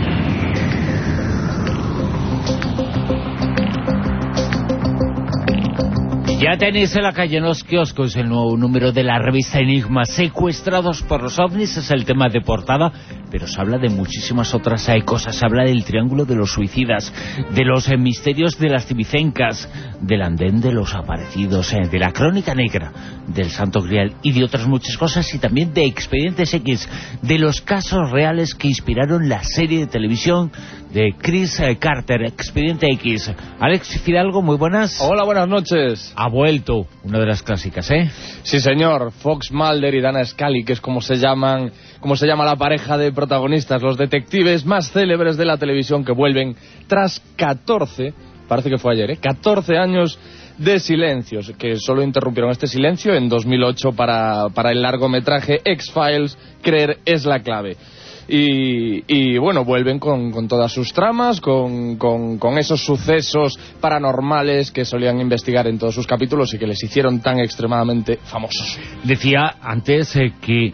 Ya tenéis en la calle, en los kioscos, el nuevo número de la revista Enigma. Secuestrados por los ovnis es el tema de portada, pero se habla de muchísimas otras hay cosas. Se habla del triángulo de los suicidas, de los eh, misterios de las Cibicencas, del andén de los aparecidos, eh, de la crónica negra, del Santo Grial y de otras muchas cosas, y también de Expedientes X, de los casos reales que inspiraron la serie de televisión de Chris eh, Carter, Expediente X. Alex Fidalgo, muy buenas. Hola, buenas noches. Ha vuelto, una de las clásicas, ¿eh? Sí, señor. Fox Mulder y Dana Scully, que es como se llaman, como se llama la pareja de protagonistas, los detectives más célebres de la televisión, que vuelven tras catorce, parece que fue ayer, ¿eh? catorce años de silencios, que solo interrumpieron este silencio en dos mil ocho para, para el largometraje X-Files, Creer es la clave. Y, y bueno, vuelven con, con todas sus tramas, con, con, con esos sucesos paranormales que solían investigar en todos sus capítulos y que les hicieron tan extremadamente famosos. Decía antes eh, que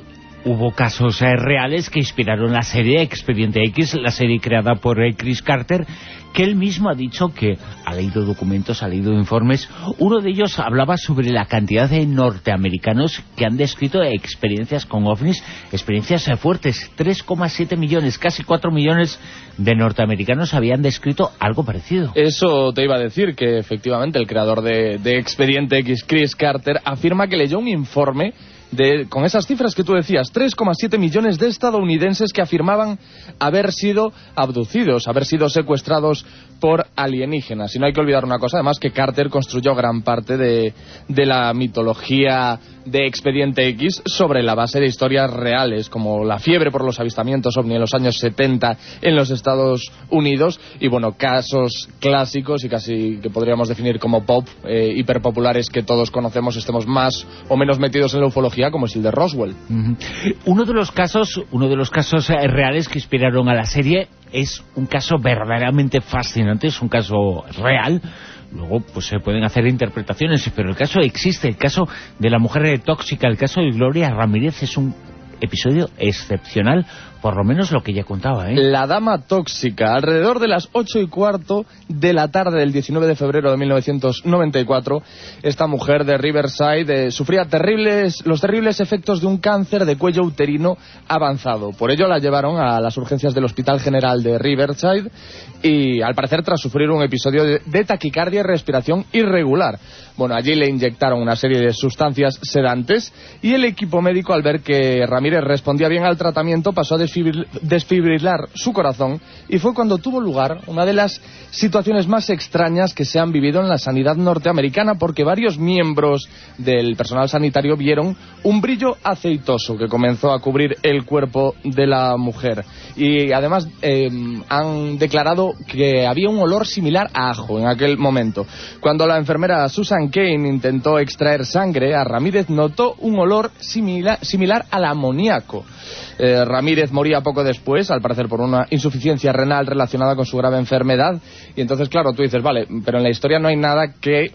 hubo casos eh, reales que inspiraron la serie Expediente X, la serie creada por eh, Chris Carter, que él mismo ha dicho que ha leído documentos, ha leído informes. Uno de ellos hablaba sobre la cantidad de norteamericanos que han descrito experiencias con ovnis, experiencias eh, fuertes. tres coma siete millones, casi cuatro millones de norteamericanos habían descrito algo parecido. Eso te iba a decir, que efectivamente el creador de, de Expediente X, Chris Carter, afirma que leyó un informe De, con esas cifras que tú decías, tres coma siete millones de estadounidenses que afirmaban haber sido abducidos, haber sido secuestrados por alienígenas. Y no hay que olvidar una cosa, además, que Carter construyó gran parte de, de la mitología de Expediente X sobre la base de historias reales, como la fiebre por los avistamientos ovni en los años setenta en los Estados Unidos, y bueno, casos clásicos y casi que podríamos definir como pop, eh, hiperpopulares, que todos conocemos, estemos más o menos metidos en la ufología, como es el de Roswell. Uh-huh. Uno de los casos, uno de los casos eh, reales que inspiraron a la serie es un caso verdaderamente fascinante, es un caso real. Luego pues se pueden hacer interpretaciones, pero el caso existe, el caso de la mujer tóxica, el caso de Gloria Ramírez es un episodio excepcional, por lo menos lo que ella contaba, ¿eh? La dama tóxica. Alrededor de las ocho y cuarto de la tarde del diecinueve de febrero de mil novecientos noventa y cuatro, esta mujer de Riverside eh, sufría terribles, los terribles efectos de un cáncer de cuello uterino avanzado. Por ello la llevaron a las urgencias del Hospital General de Riverside y, al parecer, tras sufrir un episodio de, de taquicardia y respiración irregular. Bueno, allí le inyectaron una serie de sustancias sedantes y el equipo médico, al ver que Ramírez respondía bien al tratamiento, pasó a desfibrilar su corazón, y fue cuando tuvo lugar una de las situaciones más extrañas que se han vivido en la sanidad norteamericana, porque varios miembros del personal sanitario vieron un brillo aceitoso que comenzó a cubrir el cuerpo de la mujer, y además eh, han declarado que había un olor similar a ajo en aquel momento. Cuando la enfermera Susan Kane intentó extraer sangre, a Ramírez notó un olor similar, similar al amoníaco. Eh, Ramírez moría poco después, al parecer por una insuficiencia renal relacionada con su grave enfermedad, y entonces, claro, tú dices, vale, pero en la historia no hay nada que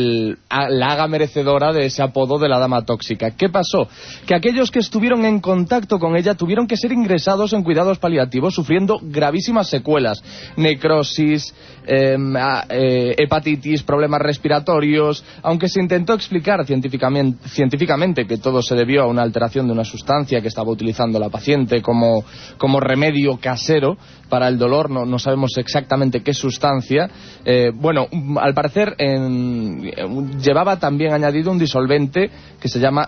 la haga merecedora de ese apodo de la dama tóxica. ¿Qué pasó? Que aquellos que estuvieron en contacto con ella tuvieron que ser ingresados en cuidados paliativos, sufriendo gravísimas secuelas: necrosis, eh, eh, hepatitis, problemas respiratorios. Aunque se intentó explicar científicamente, científicamente que todo se debió a una alteración de una sustancia que estaba utilizando la paciente como, como remedio casero para el dolor, no, no sabemos exactamente qué sustancia. Eh, bueno, al parecer en, llevaba también añadido un disolvente que se llama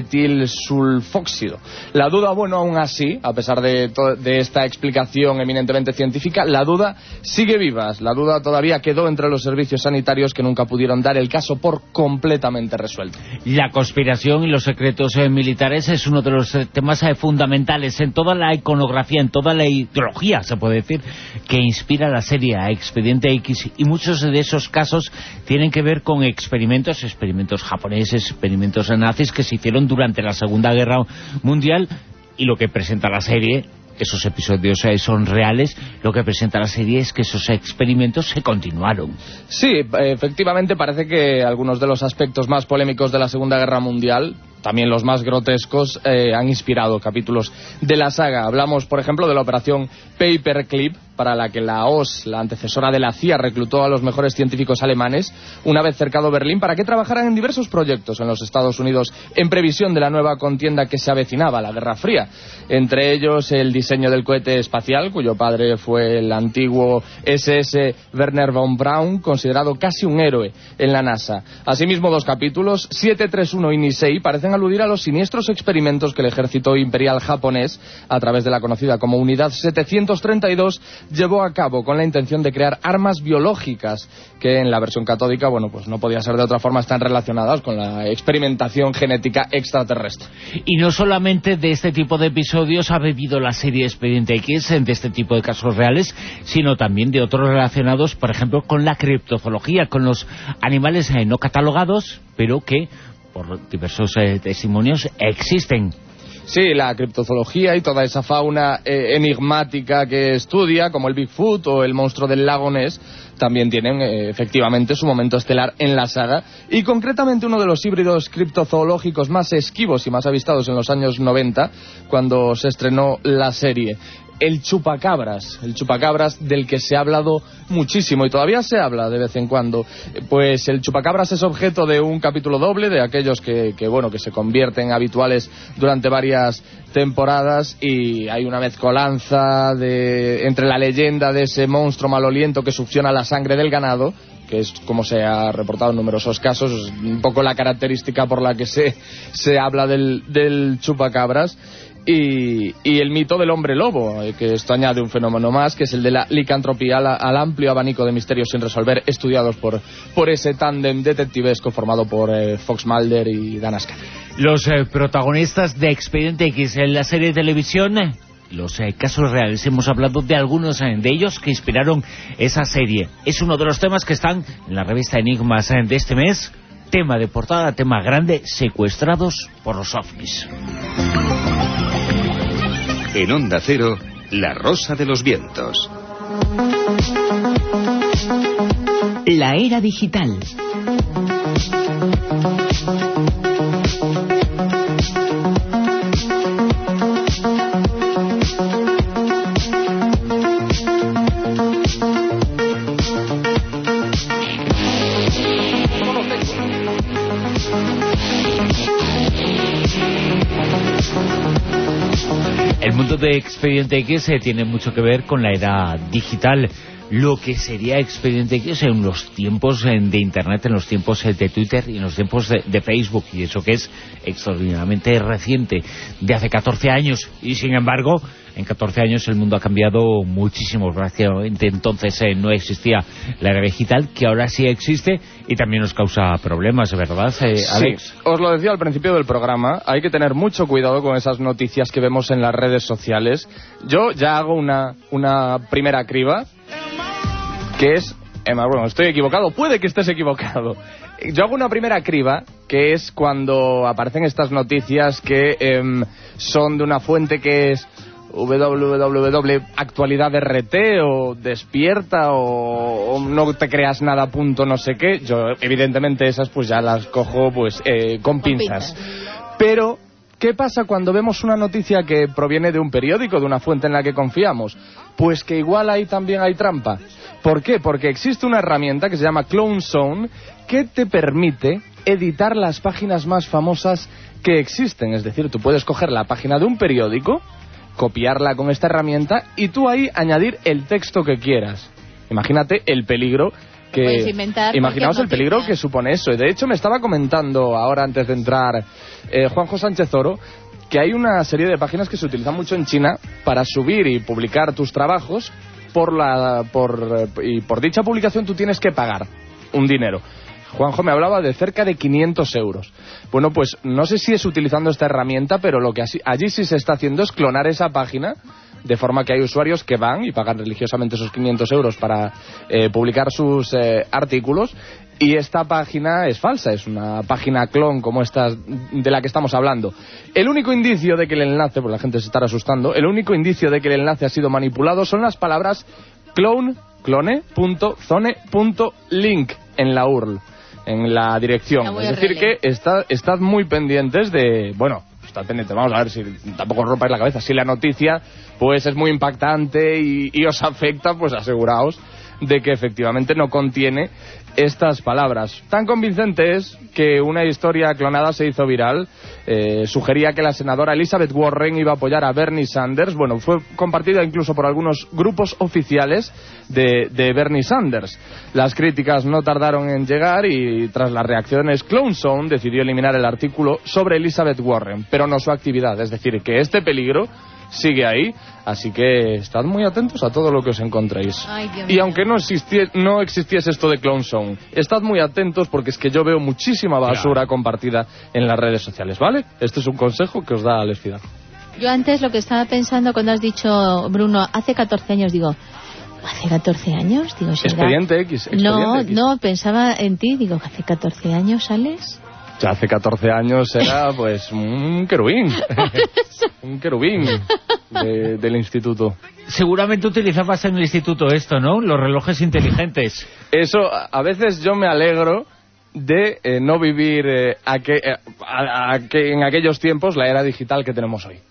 dimetilsulfóxido. La duda, bueno, aún así, a pesar de, to, de esta explicación eminentemente científica, la duda sigue viva. La duda todavía quedó entre los servicios sanitarios, que nunca pudieron dar el caso por completamente resuelto. La conspiración y los secretos eh, militares es uno de los eh, temas eh, fundamentales en toda la iconografía, en toda la ideología, se puede decir, que inspira la serie a Expediente X, y muchos de esos casos tienen que ver con experimentos, experimentos japoneses, experimentos nazis que se hicieron durante la Segunda Guerra Mundial, y lo que presenta la serie, esos episodios eh, son reales, lo que presenta la serie es que esos experimentos se continuaron. Sí, efectivamente parece que algunos de los aspectos más polémicos de la Segunda Guerra Mundial, también los más grotescos, eh, han inspirado capítulos de la saga. Hablamos, por ejemplo, de la operación Paperclip, para la que la O S, la antecesora de la C I A, reclutó a los mejores científicos alemanes una vez cercado Berlín para que trabajaran en diversos proyectos en los Estados Unidos en previsión de la nueva contienda que se avecinaba, la Guerra Fría. Entre ellos el diseño del cohete espacial, cuyo padre fue el antiguo ese ese Werner von Braun, considerado casi un héroe en la NASA. Asimismo, dos capítulos, siete treinta y uno y Nisei, parecen aludir a los siniestros experimentos que el ejército imperial japonés, a través de la conocida como Unidad setecientos treinta y dos, llevó a cabo con la intención de crear armas biológicas que en la versión catódica, bueno, pues no podía ser de otra forma, están relacionadas con la experimentación genética extraterrestre. Y no solamente de este tipo de episodios ha bebido la serie Expediente X, de este tipo de casos reales, sino también de otros relacionados, por ejemplo, con la criptozoología, con los animales eh, no catalogados, pero que, por diversos eh, testimonios, existen. Sí, la criptozoología y toda esa fauna eh, enigmática que estudia, como el Bigfoot o el monstruo del lago Ness, también tienen eh, efectivamente su momento estelar en la saga, y concretamente uno de los híbridos criptozoológicos más esquivos y más avistados en los años noventa, cuando se estrenó la serie. El chupacabras, el chupacabras del que se ha hablado muchísimo y todavía se habla de vez en cuando. Pues el chupacabras es objeto de un capítulo doble, de aquellos que, que bueno, que se convierten habituales durante varias temporadas, y hay una mezcolanza de, entre la leyenda de ese monstruo maloliento que succiona la sangre del ganado, que es como se ha reportado en numerosos casos, es un poco la característica por la que se, se habla del, del chupacabras. Y, y el mito del hombre lobo, eh, que esto añade un fenómeno más, que es el de la licantropía, al, al amplio abanico de misterios sin resolver estudiados por, por ese tándem detectivesco formado por eh, Fox Mulder y Dan Scully. Los eh, protagonistas de Expediente X en la serie de televisión, eh, los eh, casos reales, hemos hablado de algunos eh, de ellos que inspiraron esa serie. Es uno de los temas que están en la revista Enigmas eh, de este mes, tema de portada, tema grande, secuestrados por los ovnis. En Onda Cero, La Rosa de los Vientos. La era digital. El mundo de Expediente X eh, tiene mucho que ver con la era digital. Lo que sería Expediente X en los tiempos eh, de Internet, en los tiempos eh, de Twitter y en los tiempos de, de Facebook, y eso que es extraordinariamente reciente, de hace catorce años, y sin embargo en catorce años el mundo ha cambiado muchísimo. Prácticamente entonces eh, no existía la era digital, que ahora sí existe y también nos causa problemas, ¿verdad, eh, Alex? Sí, os lo decía al principio del programa, hay que tener mucho cuidado con esas noticias que vemos en las redes sociales. Yo ya hago una, una primera criba, que es, eh, bueno, estoy equivocado, puede que estés equivocado. Yo hago una primera criba, que es cuando aparecen estas noticias que eh, son de una fuente que es www actualidad R T o despierta o, o no te creas nada punto no sé qué. Yo evidentemente esas pues ya las cojo pues eh, con, con pinzas. pinzas. Pero ¿qué pasa cuando vemos una noticia que proviene de un periódico, de una fuente en la que confiamos? Pues que igual ahí también hay trampa. ¿Por qué? Porque existe una herramienta que se llama Clone Zone que te permite editar las páginas más famosas que existen. Es decir, tú puedes coger la página de un periódico, copiarla con esta herramienta y tú ahí añadir el texto que quieras. Imagínate el peligro que... Imaginaos el peligro que supone eso. De hecho, me estaba comentando ahora antes de entrar eh, Juanjo Sánchez Oro que hay una serie de páginas que se utilizan mucho en China para subir y publicar tus trabajos. Por la por y por dicha publicación tú tienes que pagar un dinero. Juanjo me hablaba de cerca de quinientos euros. Bueno, pues no sé si es utilizando esta herramienta, pero lo que así, allí sí se está haciendo es clonar esa página, de forma que hay usuarios que van y pagan religiosamente esos quinientos euros para eh, publicar sus eh, artículos, y esta página es falsa, es una página clon como esta de la que estamos hablando. El único indicio de que el enlace, pues la gente se estará asustando, el único indicio de que el enlace ha sido manipulado son las palabras clone, clone punto zone punto link en la U R L, en la dirección. Es decir que está, estad muy pendientes de, bueno, estad pendientes, vamos a ver si tampoco os rompáis la cabeza, si la noticia pues es muy impactante y, y os afecta, pues aseguraos de que efectivamente no contiene estas palabras. Tan convincente es que una historia clonada se hizo viral. Eh, sugería que la senadora Elizabeth Warren iba a apoyar a Bernie Sanders. Bueno, fue compartida incluso por algunos grupos oficiales de, de Bernie Sanders. Las críticas no tardaron en llegar y tras las reacciones Clone Zone decidió eliminar el artículo sobre Elizabeth Warren, pero no su actividad. Es decir, que este peligro sigue ahí, así que estad muy atentos a todo lo que os encontréis. Ay, Dios y mío. aunque no, existie, no existiese esto de Clone Zone, estad muy atentos porque es que yo veo muchísima basura claro. compartida en las redes sociales, ¿vale? Este es un consejo que os da Alex Fidal. Yo antes lo que estaba pensando cuando has dicho, Bruno, hace catorce años, digo, ¿hace catorce años? Digo, ¿será? Expediente X. Expediente no, X. no, pensaba en ti, digo, ¿hace catorce años, Alex? Ya hace catorce años era pues un querubín, un querubín de, del instituto. Seguramente utilizabas en el instituto esto, ¿no? Los relojes inteligentes. Eso, a veces yo me alegro de eh, no vivir eh, a que, eh, a, a que en aquellos tiempos la era digital que tenemos hoy.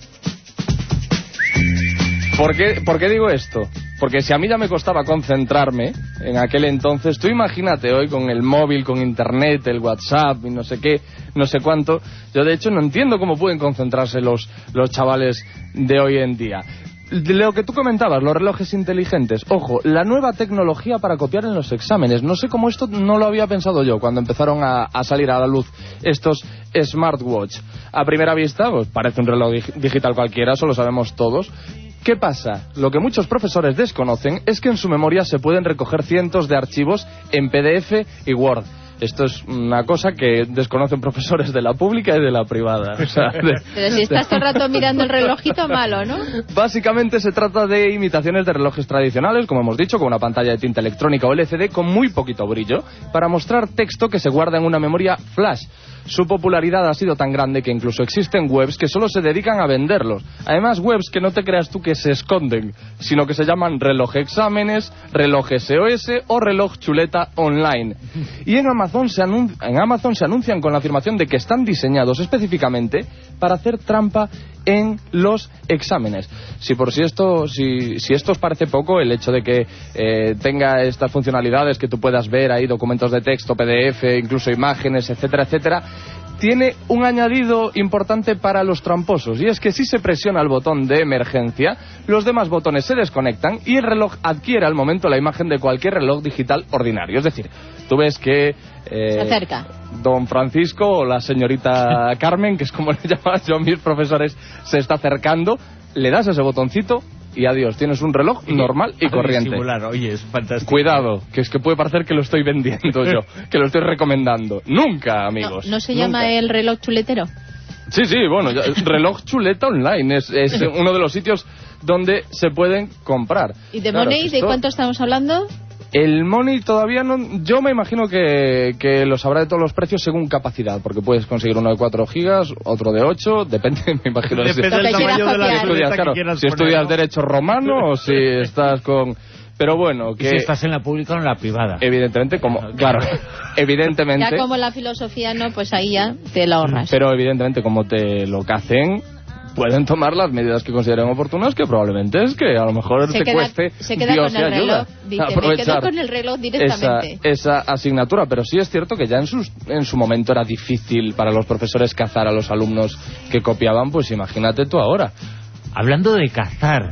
¿Por qué, ¿Por qué digo esto? Porque si a mí ya me costaba concentrarme en aquel entonces, tú imagínate hoy con el móvil, con internet, el WhatsApp y no sé qué, no sé cuánto. Yo de hecho no entiendo cómo pueden concentrarse los, los chavales de hoy en día. Lo que tú comentabas, los relojes inteligentes. Ojo, la nueva tecnología para copiar en los exámenes. No sé cómo esto no lo había pensado yo cuando empezaron a, a salir a la luz estos smartwatch. A primera vista, pues parece un reloj dig- digital cualquiera, eso lo sabemos todos. ¿Qué pasa? Lo que muchos profesores desconocen es que en su memoria se pueden recoger cientos de archivos en P D F y Word. Esto es una cosa que desconocen profesores de la pública y de la privada. O sea, de, Pero si estás todo el rato mirando el relojito, malo, ¿no? Básicamente se trata de imitaciones de relojes tradicionales, como hemos dicho, con una pantalla de tinta electrónica o L C D con muy poquito brillo, para mostrar texto que se guarda en una memoria flash. Su popularidad ha sido tan grande que incluso existen webs que solo se dedican a venderlos. Además, webs que no te creas tú que se esconden, sino que se llaman reloj exámenes, reloj S O S o reloj chuleta online. Y en Amazon se anun- en Amazon se anuncian con la afirmación de que están diseñados específicamente para hacer trampa en los exámenes. Si por si esto, si, si esto os parece poco, el hecho de que eh, tenga estas funcionalidades, que tú puedas ver ahí documentos de texto, P D F, incluso imágenes, etcétera, etcétera, tiene un añadido importante para los tramposos, y es que si se presiona el botón de emergencia, los demás botones se desconectan y el reloj adquiere al momento la imagen de cualquier reloj digital ordinario. Es decir, tú ves que eh, se acerca don Francisco o la señorita Carmen, que es como le llaman yo a mis profesores, se está acercando, le das ese botoncito y adiós, tienes un reloj normal y corriente. Disimular, oye, es fantástico. Cuidado, que es que puede parecer que lo estoy vendiendo yo, que lo estoy recomendando. Nunca, amigos. ¿No, ¿no se nunca. llama el reloj chuletero? Sí, sí, bueno, ya, reloj chuleta online, es, es uno de los sitios donde se pueden comprar. ¿Y de Claro, Money? esto- ¿De cuánto estamos hablando? El Money todavía no... Yo me imagino que, que lo sabrá de todos los precios según capacidad, porque puedes conseguir uno de cuatro gigas, otro de ocho, depende, me imagino. Depende si, del tamaño de la si estudias, chuleta que claro, quieras si poner, estudias ¿no? derecho romano o si estás con... Pero bueno, ¿Y que... si estás en la pública o en la privada? Evidentemente, como... Claro, evidentemente... Ya como la filosofía no, pues ahí ya te la ahorras. Pero evidentemente, como te lo hacen, pueden tomar las medidas que consideren oportunas, que probablemente es que a lo mejor se te queda, cueste se queda Dios con el y ayuda. reloj, dice, me Aprovechar quedo con el reloj directamente. Esa, esa asignatura, pero sí es cierto que ya en, sus, en su momento era difícil para los profesores cazar a los alumnos que copiaban, pues imagínate tú ahora. Hablando de cazar,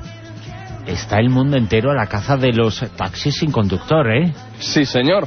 está el mundo entero a la caza de los taxis sin conductor, ¿eh? Sí, señor.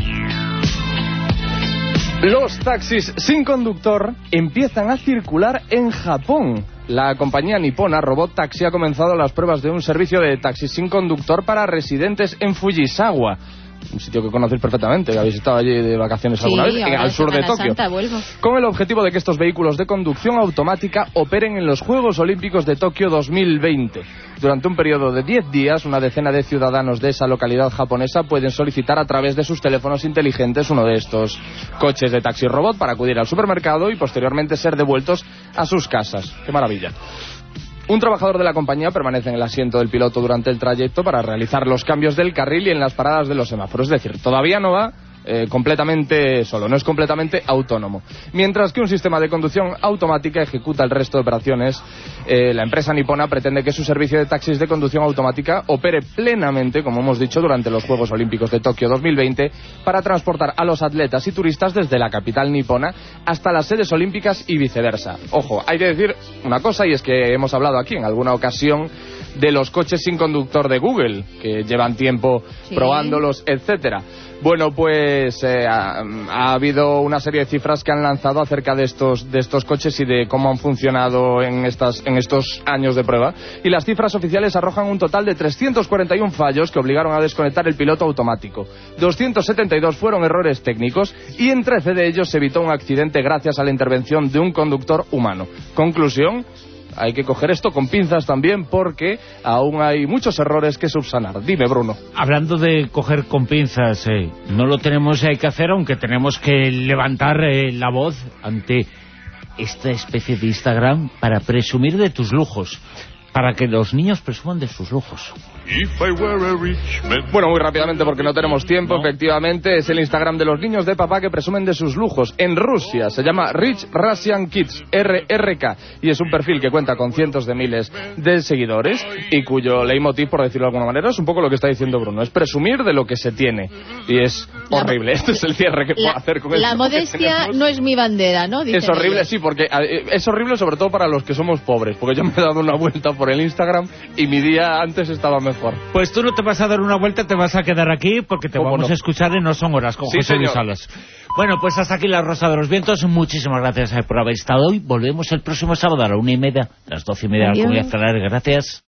Los taxis sin conductor empiezan a circular en Japón. La compañía nipona Robot Taxi ha comenzado las pruebas de un servicio de taxis sin conductor para residentes en Fujisawa, un sitio que conocéis perfectamente, que habéis estado allí de vacaciones Sí, alguna vez, ahora al en sur de Semana Tokio. Santa vuelvo. Con el objetivo de que estos vehículos de conducción automática operen en los Juegos Olímpicos de Tokio dos mil veinte. Durante un periodo de diez días, una decena de ciudadanos de esa localidad japonesa pueden solicitar a través de sus teléfonos inteligentes uno de estos coches de taxi robot para acudir al supermercado y posteriormente ser devueltos a sus casas. ¡Qué maravilla! Un trabajador de la compañía permanece en el asiento del piloto durante el trayecto para realizar los cambios del carril y en las paradas de los semáforos. Es decir, todavía no va eh, completamente solo, no es completamente autónomo. Mientras que un sistema de conducción automática ejecuta el resto de operaciones, eh, la empresa nipona pretende que su servicio de taxis de conducción automática opere plenamente, como hemos dicho, durante los Juegos Olímpicos de Tokio dos mil veinte para transportar a los atletas y turistas desde la capital nipona hasta las sedes olímpicas y viceversa. Ojo, hay que decir una cosa, y es que hemos hablado aquí en alguna ocasión de los coches sin conductor de Google, que llevan tiempo Sí. probándolos, etcétera. Bueno, pues eh, ha, ha habido una serie de cifras que han lanzado acerca de estos de estos coches y de cómo han funcionado en estas en estos años de prueba. Y las cifras oficiales arrojan un total de trescientos cuarenta y uno fallos que obligaron a desconectar el piloto automático. doscientos setenta y dos fueron errores técnicos y en trece de ellos se evitó un accidente gracias a la intervención de un conductor humano. Conclusión: hay que coger esto con pinzas también porque aún hay muchos errores que subsanar. Dime, Bruno. Hablando de coger con pinzas, eh, no lo tenemos eh, que hacer, aunque tenemos que levantar eh, la voz ante esta especie de Instagram para presumir de tus lujos, para que los niños presuman de sus lujos. Bueno, muy rápidamente porque no tenemos tiempo, no. Efectivamente es el Instagram de los niños de papá que presumen de sus lujos en Rusia. Se llama Rich Russian Kids, R R K, y es un perfil que cuenta con cientos de miles de seguidores y cuyo leitmotiv, por decirlo de alguna manera, es un poco lo que está diciendo Bruno, es presumir de lo que se tiene, y es la horrible. Este es el cierre que puedo hacer con la modestia no es mi bandera, ¿no? Dicen es horrible, ellos. Sí, porque es horrible sobre todo para los que somos pobres, porque yo me he dado una vuelta por el Instagram y mi día antes estaba mejor. Pues tú no te vas a dar una vuelta, te vas a quedar aquí porque te vamos no? a escuchar en No Son Horas con sí, José Luis señor. Salas. Bueno, pues hasta aquí La Rosa de los Vientos. Muchísimas gracias por haber estado hoy. Volvemos el próximo sábado a la una y media, a las doce y media de la Comunidad Canaria. Gracias.